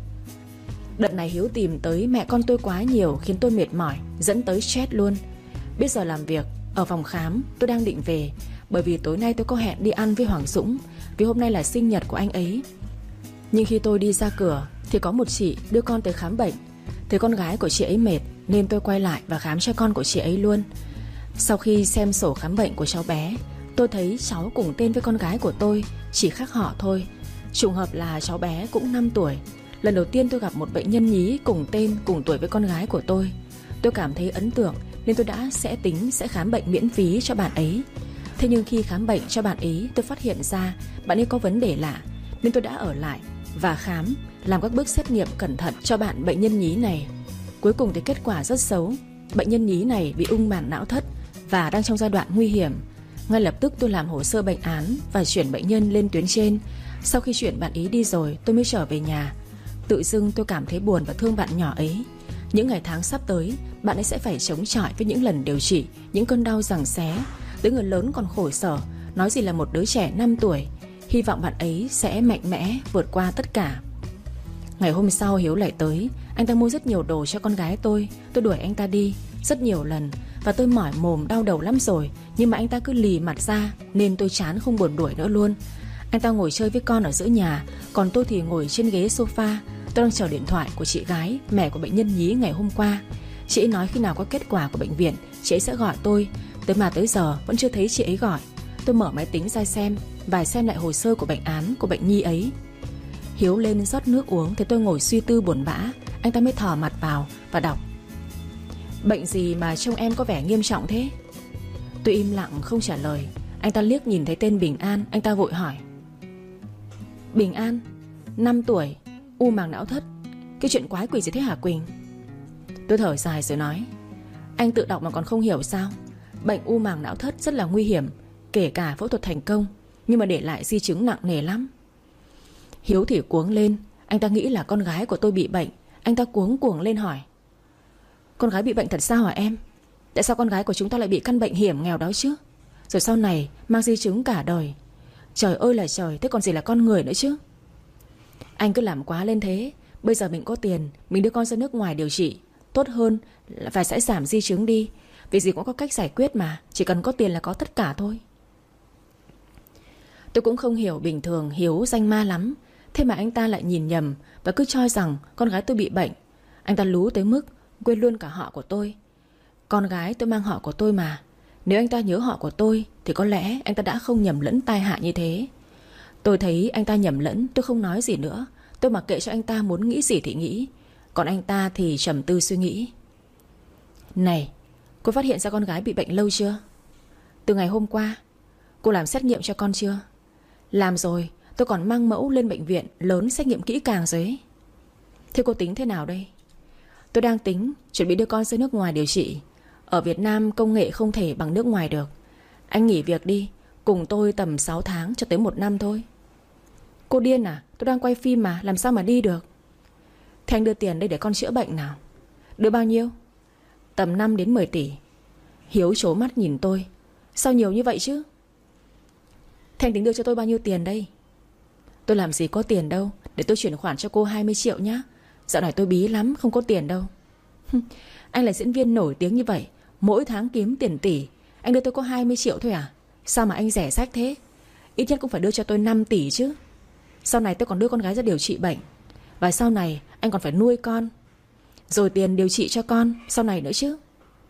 Đợt này Hiếu tìm tới mẹ con tôi quá nhiều, khiến tôi mệt mỏi, dẫn tới stress luôn. Biết giờ làm việc. Ở phòng khám tôi đang định về, bởi vì tối nay tôi có hẹn đi ăn với Hoàng Dũng, vì hôm nay là sinh nhật của anh ấy. Nhưng khi tôi đi ra cửa thì có một chị đưa con tới khám bệnh. Thấy con gái của chị ấy mệt nên tôi quay lại và khám cho con của chị ấy luôn. Sau khi xem sổ khám bệnh của cháu bé, tôi thấy cháu cùng tên với con gái của tôi, chỉ khác họ thôi. Trùng hợp là cháu bé cũng 5 tuổi. Lần đầu tiên tôi gặp một bệnh nhân nhí cùng tên, cùng tuổi với con gái của tôi. Tôi cảm thấy ấn tượng nên tôi đã tính sẽ khám bệnh miễn phí cho bạn ấy. Thế nhưng khi khám bệnh cho bạn ấy, tôi phát hiện ra bạn ấy có vấn đề lạ, nên tôi đã ở lại và khám, làm các bước xét nghiệm cẩn thận cho bạn bệnh nhân nhí này. Cuối cùng thì kết quả rất xấu. Bệnh nhân nhí này bị ung màng não thất và đang trong giai đoạn nguy hiểm. Ngay lập tức tôi làm hồ sơ bệnh án và chuyển bệnh nhân lên tuyến trên. Sau khi chuyển bạn ấy đi rồi, tôi mới trở về nhà. Tự dưng tôi cảm thấy buồn và thương bạn nhỏ ấy. Những ngày tháng sắp tới, bạn ấy sẽ phải chống chọi với những lần điều trị, những cơn đau giằng xé. Tới người lớn còn khổ sở, nói gì là một đứa trẻ 5 tuổi. Hy vọng bạn ấy sẽ mạnh mẽ vượt qua tất cả. Ngày hôm sau Hiếu lại tới. Anh ta mua rất nhiều đồ cho con gái tôi. Tôi đuổi anh ta đi rất nhiều lần và tôi mỏi mồm đau đầu lắm rồi, nhưng mà anh ta cứ lì mặt ra nên tôi chán không buồn đuổi nữa luôn. Anh ta ngồi chơi với con ở giữa nhà, còn tôi thì ngồi trên ghế sofa. Tôi đang chờ điện thoại của chị gái, mẹ của bệnh nhân nhí ngày hôm qua. Chị ấy nói khi nào có kết quả của bệnh viện, chị ấy sẽ gọi tôi. Tới giờ vẫn chưa thấy chị ấy gọi. Tôi mở máy tính ra xem và xem lại hồ sơ của bệnh án của bệnh nhi ấy. Hiếu lên rót nước uống, thì tôi ngồi suy tư buồn bã. Anh ta mới thò mặt vào và đọc: bệnh gì mà trông em có vẻ nghiêm trọng thế? Tôi im lặng không trả lời. Anh ta liếc nhìn thấy tên Bình An. Anh ta vội hỏi: Bình An, 5 tuổi, u màng não thất, cái chuyện quái quỷ gì thế hả Quỳnh? Tôi thở dài rồi nói: anh tự đọc mà còn không hiểu sao? Bệnh u màng não thất rất là nguy hiểm, kể cả phẫu thuật thành công, nhưng mà để lại di chứng nặng nề lắm. Hiếu thì cuống lên. Anh ta nghĩ là con gái của tôi bị bệnh. Anh ta cuống cuồng lên hỏi: con gái bị bệnh thật sao hả em? Tại sao con gái của chúng ta lại bị căn bệnh hiểm nghèo đó chứ? Rồi sau này mang di chứng cả đời. Trời ơi là trời, thế còn gì là con người nữa chứ? Anh cứ làm quá lên thế. Bây giờ mình có tiền, mình đưa con ra nước ngoài điều trị. Tốt hơn là phải sẽ giảm di chứng đi. Việc gì cũng có cách giải quyết mà. Chỉ cần có tiền là có tất cả thôi. Tôi cũng không hiểu, bình thường Hiếu danh ma lắm, thế mà anh ta lại nhìn nhầm và cứ cho rằng con gái tôi bị bệnh. Anh ta lú tới mức quên luôn cả họ của tôi. Con gái tôi mang họ của tôi mà. Nếu anh ta nhớ họ của tôi thì có lẽ anh ta đã không nhầm lẫn tai hại như thế. Tôi thấy anh ta nhầm lẫn, tôi không nói gì nữa. Tôi mặc kệ cho anh ta muốn nghĩ gì thì nghĩ. Còn anh ta thì trầm tư suy nghĩ. Này, cô phát hiện ra con gái bị bệnh lâu chưa? Từ ngày hôm qua. Cô làm xét nghiệm cho con chưa? Làm rồi, tôi còn mang mẫu lên bệnh viện lớn xét nghiệm kỹ càng rồi ấy. Thế cô tính thế nào đây? Tôi đang tính chuẩn bị đưa con ra nước ngoài điều trị. Ở Việt Nam công nghệ không thể bằng nước ngoài được. Anh nghỉ việc đi, cùng tôi tầm 6 tháng cho tới 1 năm thôi. Cô điên à? Tôi đang quay phim mà, làm sao mà đi được? Thế anh đưa tiền đây để con chữa bệnh nào. Đưa bao nhiêu? Tầm 5 đến 10 tỷ. Hiếu trố mắt nhìn tôi. Sao nhiều như vậy chứ? Thế anh tính đưa cho tôi bao nhiêu tiền đây? Tôi làm gì có tiền đâu. Để tôi chuyển khoản cho cô 20 triệu nhá. Dạo này tôi bí lắm, không có tiền đâu. Anh là diễn viên nổi tiếng như vậy, mỗi tháng kiếm tiền tỷ, anh đưa tôi có 20 triệu thôi à? Sao mà anh rẻ rách thế? Ít nhất cũng phải đưa cho tôi 5 tỷ chứ. Sau này tôi còn đưa con gái ra điều trị bệnh. Và sau này anh còn phải nuôi con, rồi tiền điều trị cho con sau này nữa chứ.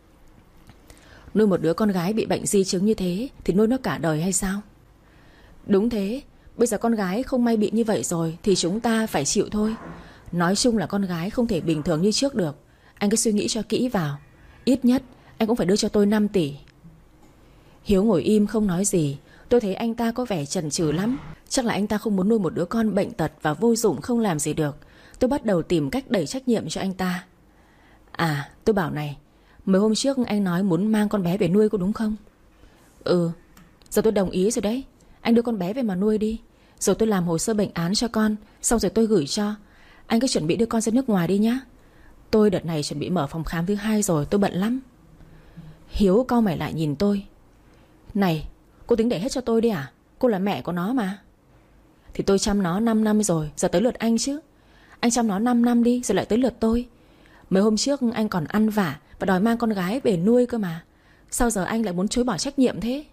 Nuôi một đứa con gái bị bệnh di chứng như thế thì nuôi nó cả đời hay sao? Đúng thế. Bây giờ con gái không may bị như vậy rồi thì chúng ta phải chịu thôi. Nói chung là con gái không thể bình thường như trước được. Anh cứ suy nghĩ cho kỹ vào. Ít nhất anh cũng phải đưa cho tôi 5 tỷ. Hiếu ngồi im không nói gì. Tôi thấy anh ta có vẻ chần chừ lắm. Chắc là anh ta không muốn nuôi một đứa con bệnh tật và vô dụng không làm gì được. Tôi bắt đầu tìm cách đẩy trách nhiệm cho anh ta. À, tôi bảo này, mấy hôm trước anh nói muốn mang con bé về nuôi có đúng không? Ừ, giờ tôi đồng ý rồi đấy. Anh đưa con bé về mà nuôi đi. Rồi tôi làm hồ sơ bệnh án cho con, xong rồi tôi gửi cho. Anh cứ chuẩn bị đưa con ra nước ngoài đi nhá. Tôi đợt này chuẩn bị mở phòng khám thứ 2 rồi, tôi bận lắm. Hiếu cau mày lại nhìn tôi. Này, cô tính để hết cho tôi đi à? Cô là mẹ của nó mà. Thì tôi chăm nó 5 năm rồi, giờ tới lượt anh chứ. Anh chăm nó 5 năm đi, rồi lại tới lượt tôi. Mấy hôm trước anh còn ăn vả và đòi mang con gái về nuôi cơ mà. Sao giờ anh lại muốn chối bỏ trách nhiệm thế?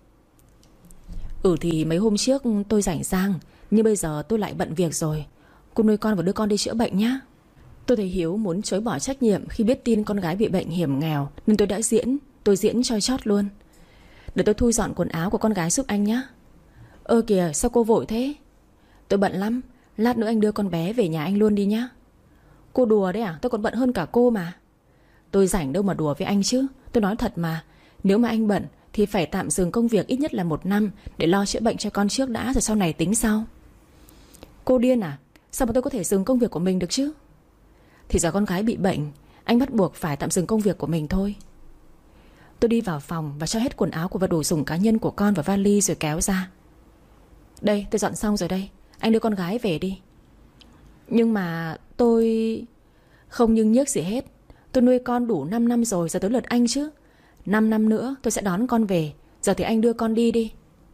Ừ thì mấy hôm trước tôi rảnh rang, nhưng bây giờ tôi lại bận việc rồi. Cô nuôi con và đưa con đi chữa bệnh nhá. Tôi thấy Hiếu muốn chối bỏ trách nhiệm khi biết tin con gái bị bệnh hiểm nghèo, nên tôi đã diễn. Tôi diễn cho chót luôn. Để tôi thu dọn quần áo của con gái giúp anh nhá. Ơ kìa, sao cô vội thế? Tôi bận lắm, lát nữa anh đưa con bé về nhà anh luôn đi nhá. Cô đùa đấy à? Tôi còn bận hơn cả cô mà. Tôi rảnh đâu mà đùa với anh chứ. Tôi nói thật mà. Nếu mà anh bận thì phải tạm dừng công việc ít nhất là 1 năm để lo chữa bệnh cho con trước đã, rồi sau này tính sau. Cô điên à? Sao mà tôi có thể dừng công việc của mình được chứ? Thì giờ con gái bị bệnh, anh bắt buộc phải tạm dừng công việc của mình thôi. Tôi đi vào phòng và cho hết quần áo và đồ dùng cá nhân của con vào vali rồi kéo ra. Đây, tôi dọn xong rồi đây. Anh đưa con gái về đi. Nhưng mà tôi... Không nhưng nhớt gì hết. Tôi nuôi con đủ 5 năm rồi, giờ tới lượt anh chứ. 5 năm nữa tôi sẽ đón con về. Giờ thì anh đưa con đi đi.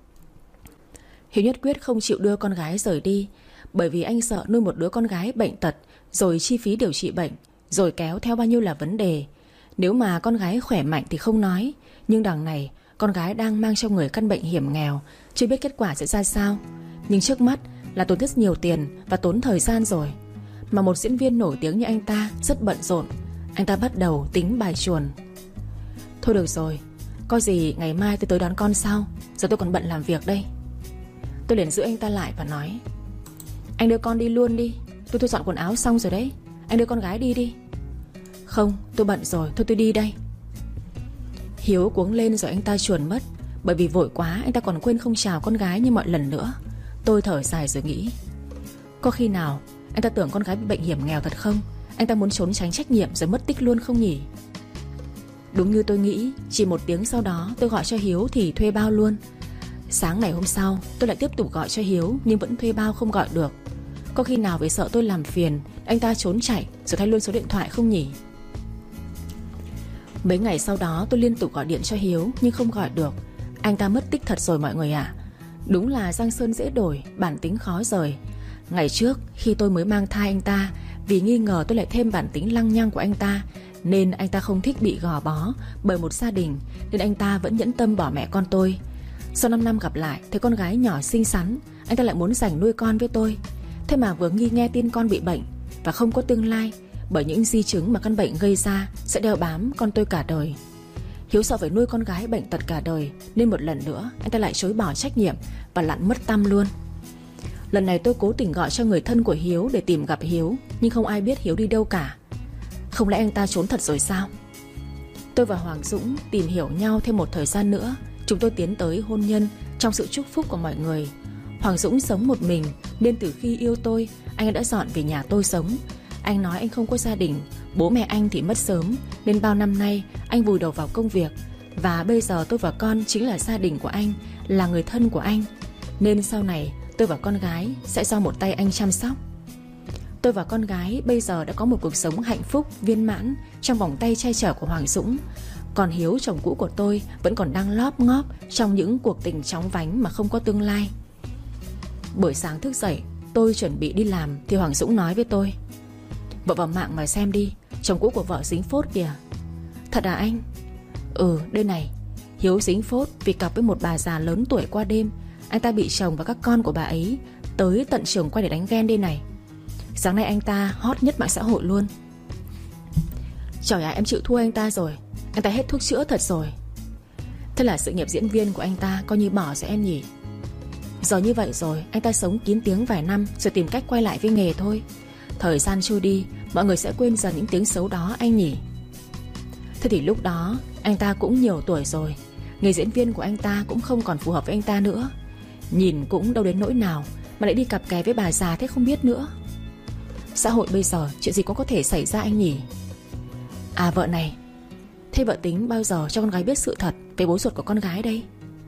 Hiếu nhất quyết không chịu đưa con gái rời đi, bởi vì anh sợ nuôi một đứa con gái bệnh tật, rồi chi phí điều trị bệnh, rồi kéo theo bao nhiêu là vấn đề. Nếu mà con gái khỏe mạnh thì không nói, nhưng đằng này con gái đang mang trong người căn bệnh hiểm nghèo, chưa biết kết quả sẽ ra sao. Nhưng trước mắt là tốn rất nhiều tiền và tốn thời gian rồi. Mà một diễn viên nổi tiếng như anh ta rất bận rộn. Anh ta bắt đầu tính bài chuồn. Thôi được rồi, có gì ngày mai tôi tới đón con sau. Giờ tôi còn bận làm việc đây. Tôi liền giữ anh ta lại và nói: anh đưa con đi luôn đi. Tôi thu dọn quần áo xong rồi đấy. Anh đưa con gái đi đi. Không, tôi bận rồi, thôi tôi đi đây. Hiếu cuống lên rồi anh ta chuồn mất. Bởi vì vội quá anh ta còn quên không chào con gái như mọi lần nữa. Tôi thở dài rồi nghĩ, có khi nào anh ta tưởng con gái bị bệnh hiểm nghèo thật không? Anh ta muốn trốn tránh trách nhiệm rồi mất tích luôn không nhỉ? Đúng như tôi nghĩ, chỉ 1 tiếng sau đó tôi gọi cho Hiếu thì thuê bao luôn. Sáng ngày hôm sau tôi lại tiếp tục gọi cho Hiếu, nhưng vẫn thuê bao không gọi được. Có khi nào vì sợ tôi làm phiền anh ta trốn chạy rồi thay luôn số điện thoại không nhỉ? Mấy ngày sau đó tôi liên tục gọi điện cho Hiếu nhưng không gọi được. Anh ta mất tích thật rồi mọi người ạ. Đúng là giang sơn dễ đổi, bản tính khó rời. Ngày trước khi tôi mới mang thai anh ta, vì nghi ngờ tôi lại thêm bản tính lăng nhăng của anh ta, nên anh ta không thích bị gò bó bởi một gia đình, nên anh ta vẫn nhẫn tâm bỏ mẹ con tôi. Sau 5 năm gặp lại, thấy con gái nhỏ xinh xắn, anh ta lại muốn giành nuôi con với tôi. Thế mà vừa nghe tin con bị bệnh và không có tương lai, bởi những di chứng mà căn bệnh gây ra sẽ đeo bám con tôi cả đời. Hiếu sợ phải nuôi con gái bệnh tật cả đời, nên một lần nữa anh ta lại chối bỏ trách nhiệm và lặn mất tăm luôn. Lần này tôi cố tình gọi cho người thân của Hiếu để tìm gặp Hiếu, nhưng không ai biết Hiếu đi đâu cả. Không lẽ anh ta trốn thật rồi sao? Tôi và Hoàng Dũng tìm hiểu nhau thêm một thời gian nữa. Chúng tôi tiến tới hôn nhân trong sự chúc phúc của mọi người. Hoàng Dũng sống một mình, nên từ khi yêu tôi, anh đã dọn về nhà tôi sống. Anh nói anh không có gia đình, bố mẹ anh thì mất sớm, nên bao năm nay anh vùi đầu vào công việc. Và bây giờ tôi và con chính là gia đình của anh, là người thân của anh, nên sau này tôi và con gái sẽ do một tay anh chăm sóc. Tôi và con gái bây giờ đã có một cuộc sống hạnh phúc, viên mãn trong vòng tay che chở của Hoàng Dũng. Còn Hiếu, chồng cũ của tôi, vẫn còn đang lóp ngóp trong những cuộc tình chóng vánh mà không có tương lai. Buổi sáng thức dậy, tôi chuẩn bị đi làm thì Hoàng Dũng nói với tôi: "Vợ vào mạng mà xem đi, chồng cũ của vợ dính phốt kìa." "Thật à anh?" "Ừ, đây này, Hiếu dính phốt vì cặp với một bà già lớn tuổi qua đêm. Anh ta bị chồng và các con của bà ấy tới tận trường quay để đánh ghen đây này. Sáng nay anh ta hot nhất mạng xã hội luôn." Trời ạ, em chịu thua anh ta rồi. Anh ta hết thuốc chữa thật rồi. Thế là sự nghiệp diễn viên của anh ta coi như bỏ rồi em nhỉ? Giờ như vậy rồi, anh ta sống kín tiếng vài năm rồi tìm cách quay lại với nghề thôi. Thời gian trôi đi, mọi người sẽ quên dần những tiếng xấu đó anh nhỉ? Thế thì lúc đó anh ta cũng nhiều tuổi rồi, nghề diễn viên của anh ta cũng không còn phù hợp với anh ta nữa. Nhìn cũng đâu đến nỗi nào mà lại đi cặp kè với bà già thế không biết nữa. Xã hội bây giờ chuyện gì cũng có thể xảy ra anh nhỉ? À vợ này, thế vợ tính bao giờ cho con gái biết sự thật về bố ruột của con gái đây?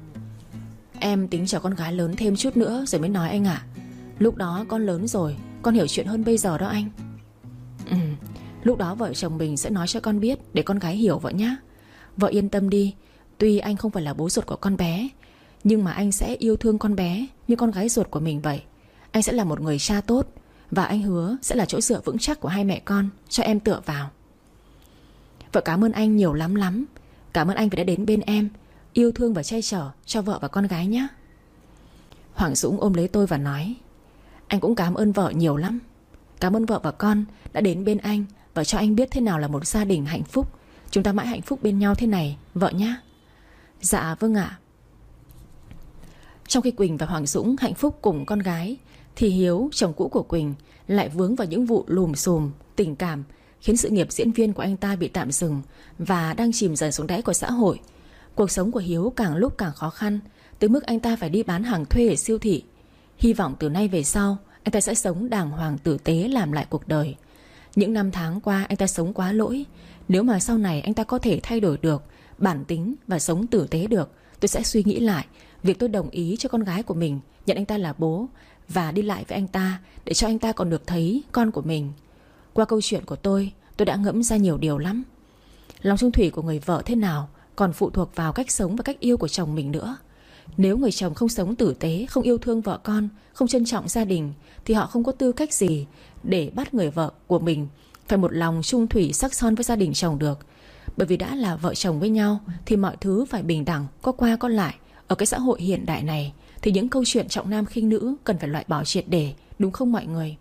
Em tính cho con gái lớn thêm chút nữa rồi mới nói anh ạ. Lúc đó con lớn rồi, con hiểu chuyện hơn bây giờ đó anh. Lúc đó vợ chồng mình sẽ nói cho con biết để con gái hiểu vợ nhá. Vợ yên tâm đi, tuy anh không phải là bố ruột của con bé, nhưng mà anh sẽ yêu thương con bé như con gái ruột của mình vậy. Anh sẽ là một người cha tốt, và anh hứa sẽ là chỗ dựa vững chắc của hai mẹ con cho em tựa vào. Vợ cảm ơn anh nhiều lắm lắm. Cảm ơn anh vì đã đến bên em, yêu thương và che chở cho vợ và con gái nhé. Hoàng Dũng ôm lấy tôi và nói: Anh cũng cảm ơn vợ nhiều lắm. Cảm ơn vợ và con đã đến bên anh và cho anh biết thế nào là một gia đình hạnh phúc. Chúng ta mãi hạnh phúc bên nhau thế này, vợ nhé. Dạ vâng ạ. Trong khi Quỳnh và Hoàng Dũng hạnh phúc cùng con gái, thì Hiếu, chồng cũ của Quỳnh, lại vướng vào những vụ lùm xùm, tình cảm, khiến sự nghiệp diễn viên của anh ta bị tạm dừng và đang chìm dần xuống đáy của xã hội. Cuộc sống của Hiếu càng lúc càng khó khăn, tới mức anh ta phải đi bán hàng thuê ở siêu thị. Hy vọng từ nay về sau anh ta sẽ sống đàng hoàng tử tế, làm lại cuộc đời. Những năm tháng qua anh ta sống quá lỗi. Nếu mà sau này anh ta có thể thay đổi được bản tính và sống tử tế được, tôi sẽ suy nghĩ lại việc tôi đồng ý cho con gái của mình nhận anh ta là bố và đi lại với anh ta, để cho anh ta còn được thấy con của mình. Qua câu chuyện của tôi đã ngẫm ra nhiều điều lắm. Lòng trung thủy của người vợ thế nào còn phụ thuộc vào cách sống và cách yêu của chồng mình nữa. Nếu người chồng không sống tử tế, không yêu thương vợ con, không trân trọng gia đình, thì họ không có tư cách gì để bắt người vợ của mình phải một lòng trung thủy sắc son với gia đình chồng được. Bởi vì đã là vợ chồng với nhau thì mọi thứ phải bình đẳng, có qua có lại. Ở cái xã hội hiện đại này thì những câu chuyện trọng nam khinh nữ cần phải loại bỏ triệt để, đúng không mọi người?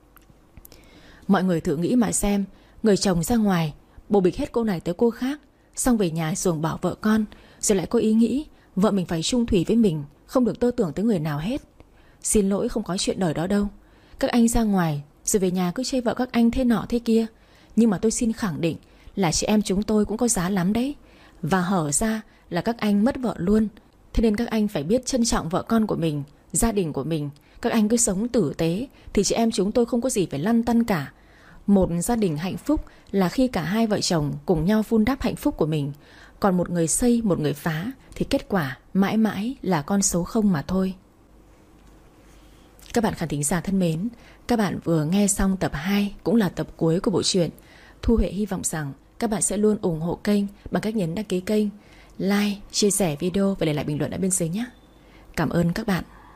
Mọi người thử nghĩ mà xem, người chồng ra ngoài bồ bịch hết cô này tới cô khác, xong về nhà ruồng bỏ vợ con, rồi lại có ý nghĩ vợ mình phải chung thủy với mình, không được tơ tưởng tới người nào hết. Xin lỗi, không có chuyện đời đó đâu. Các anh ra ngoài rồi về nhà cứ chê vợ các anh thế nọ thế kia, nhưng mà tôi xin khẳng định là chị em chúng tôi cũng có giá lắm đấy. Và hở ra là các anh mất vợ luôn. Thế nên các anh phải biết trân trọng vợ con của mình, gia đình của mình. Các anh cứ sống tử tế thì chị em chúng tôi không có gì phải lăn tăn cả. Một gia đình hạnh phúc là khi cả hai vợ chồng cùng nhau vun đắp hạnh phúc của mình. Còn một người xây, một người phá thì kết quả mãi mãi là con số không mà thôi. Các bạn khán thính giả thân mến, các bạn vừa nghe xong tập 2, cũng là tập cuối của bộ truyện. Thu Huệ hy vọng rằng các bạn sẽ luôn ủng hộ kênh bằng cách nhấn đăng ký kênh, like, chia sẻ video và để lại bình luận ở bên dưới nhé. Cảm ơn các bạn.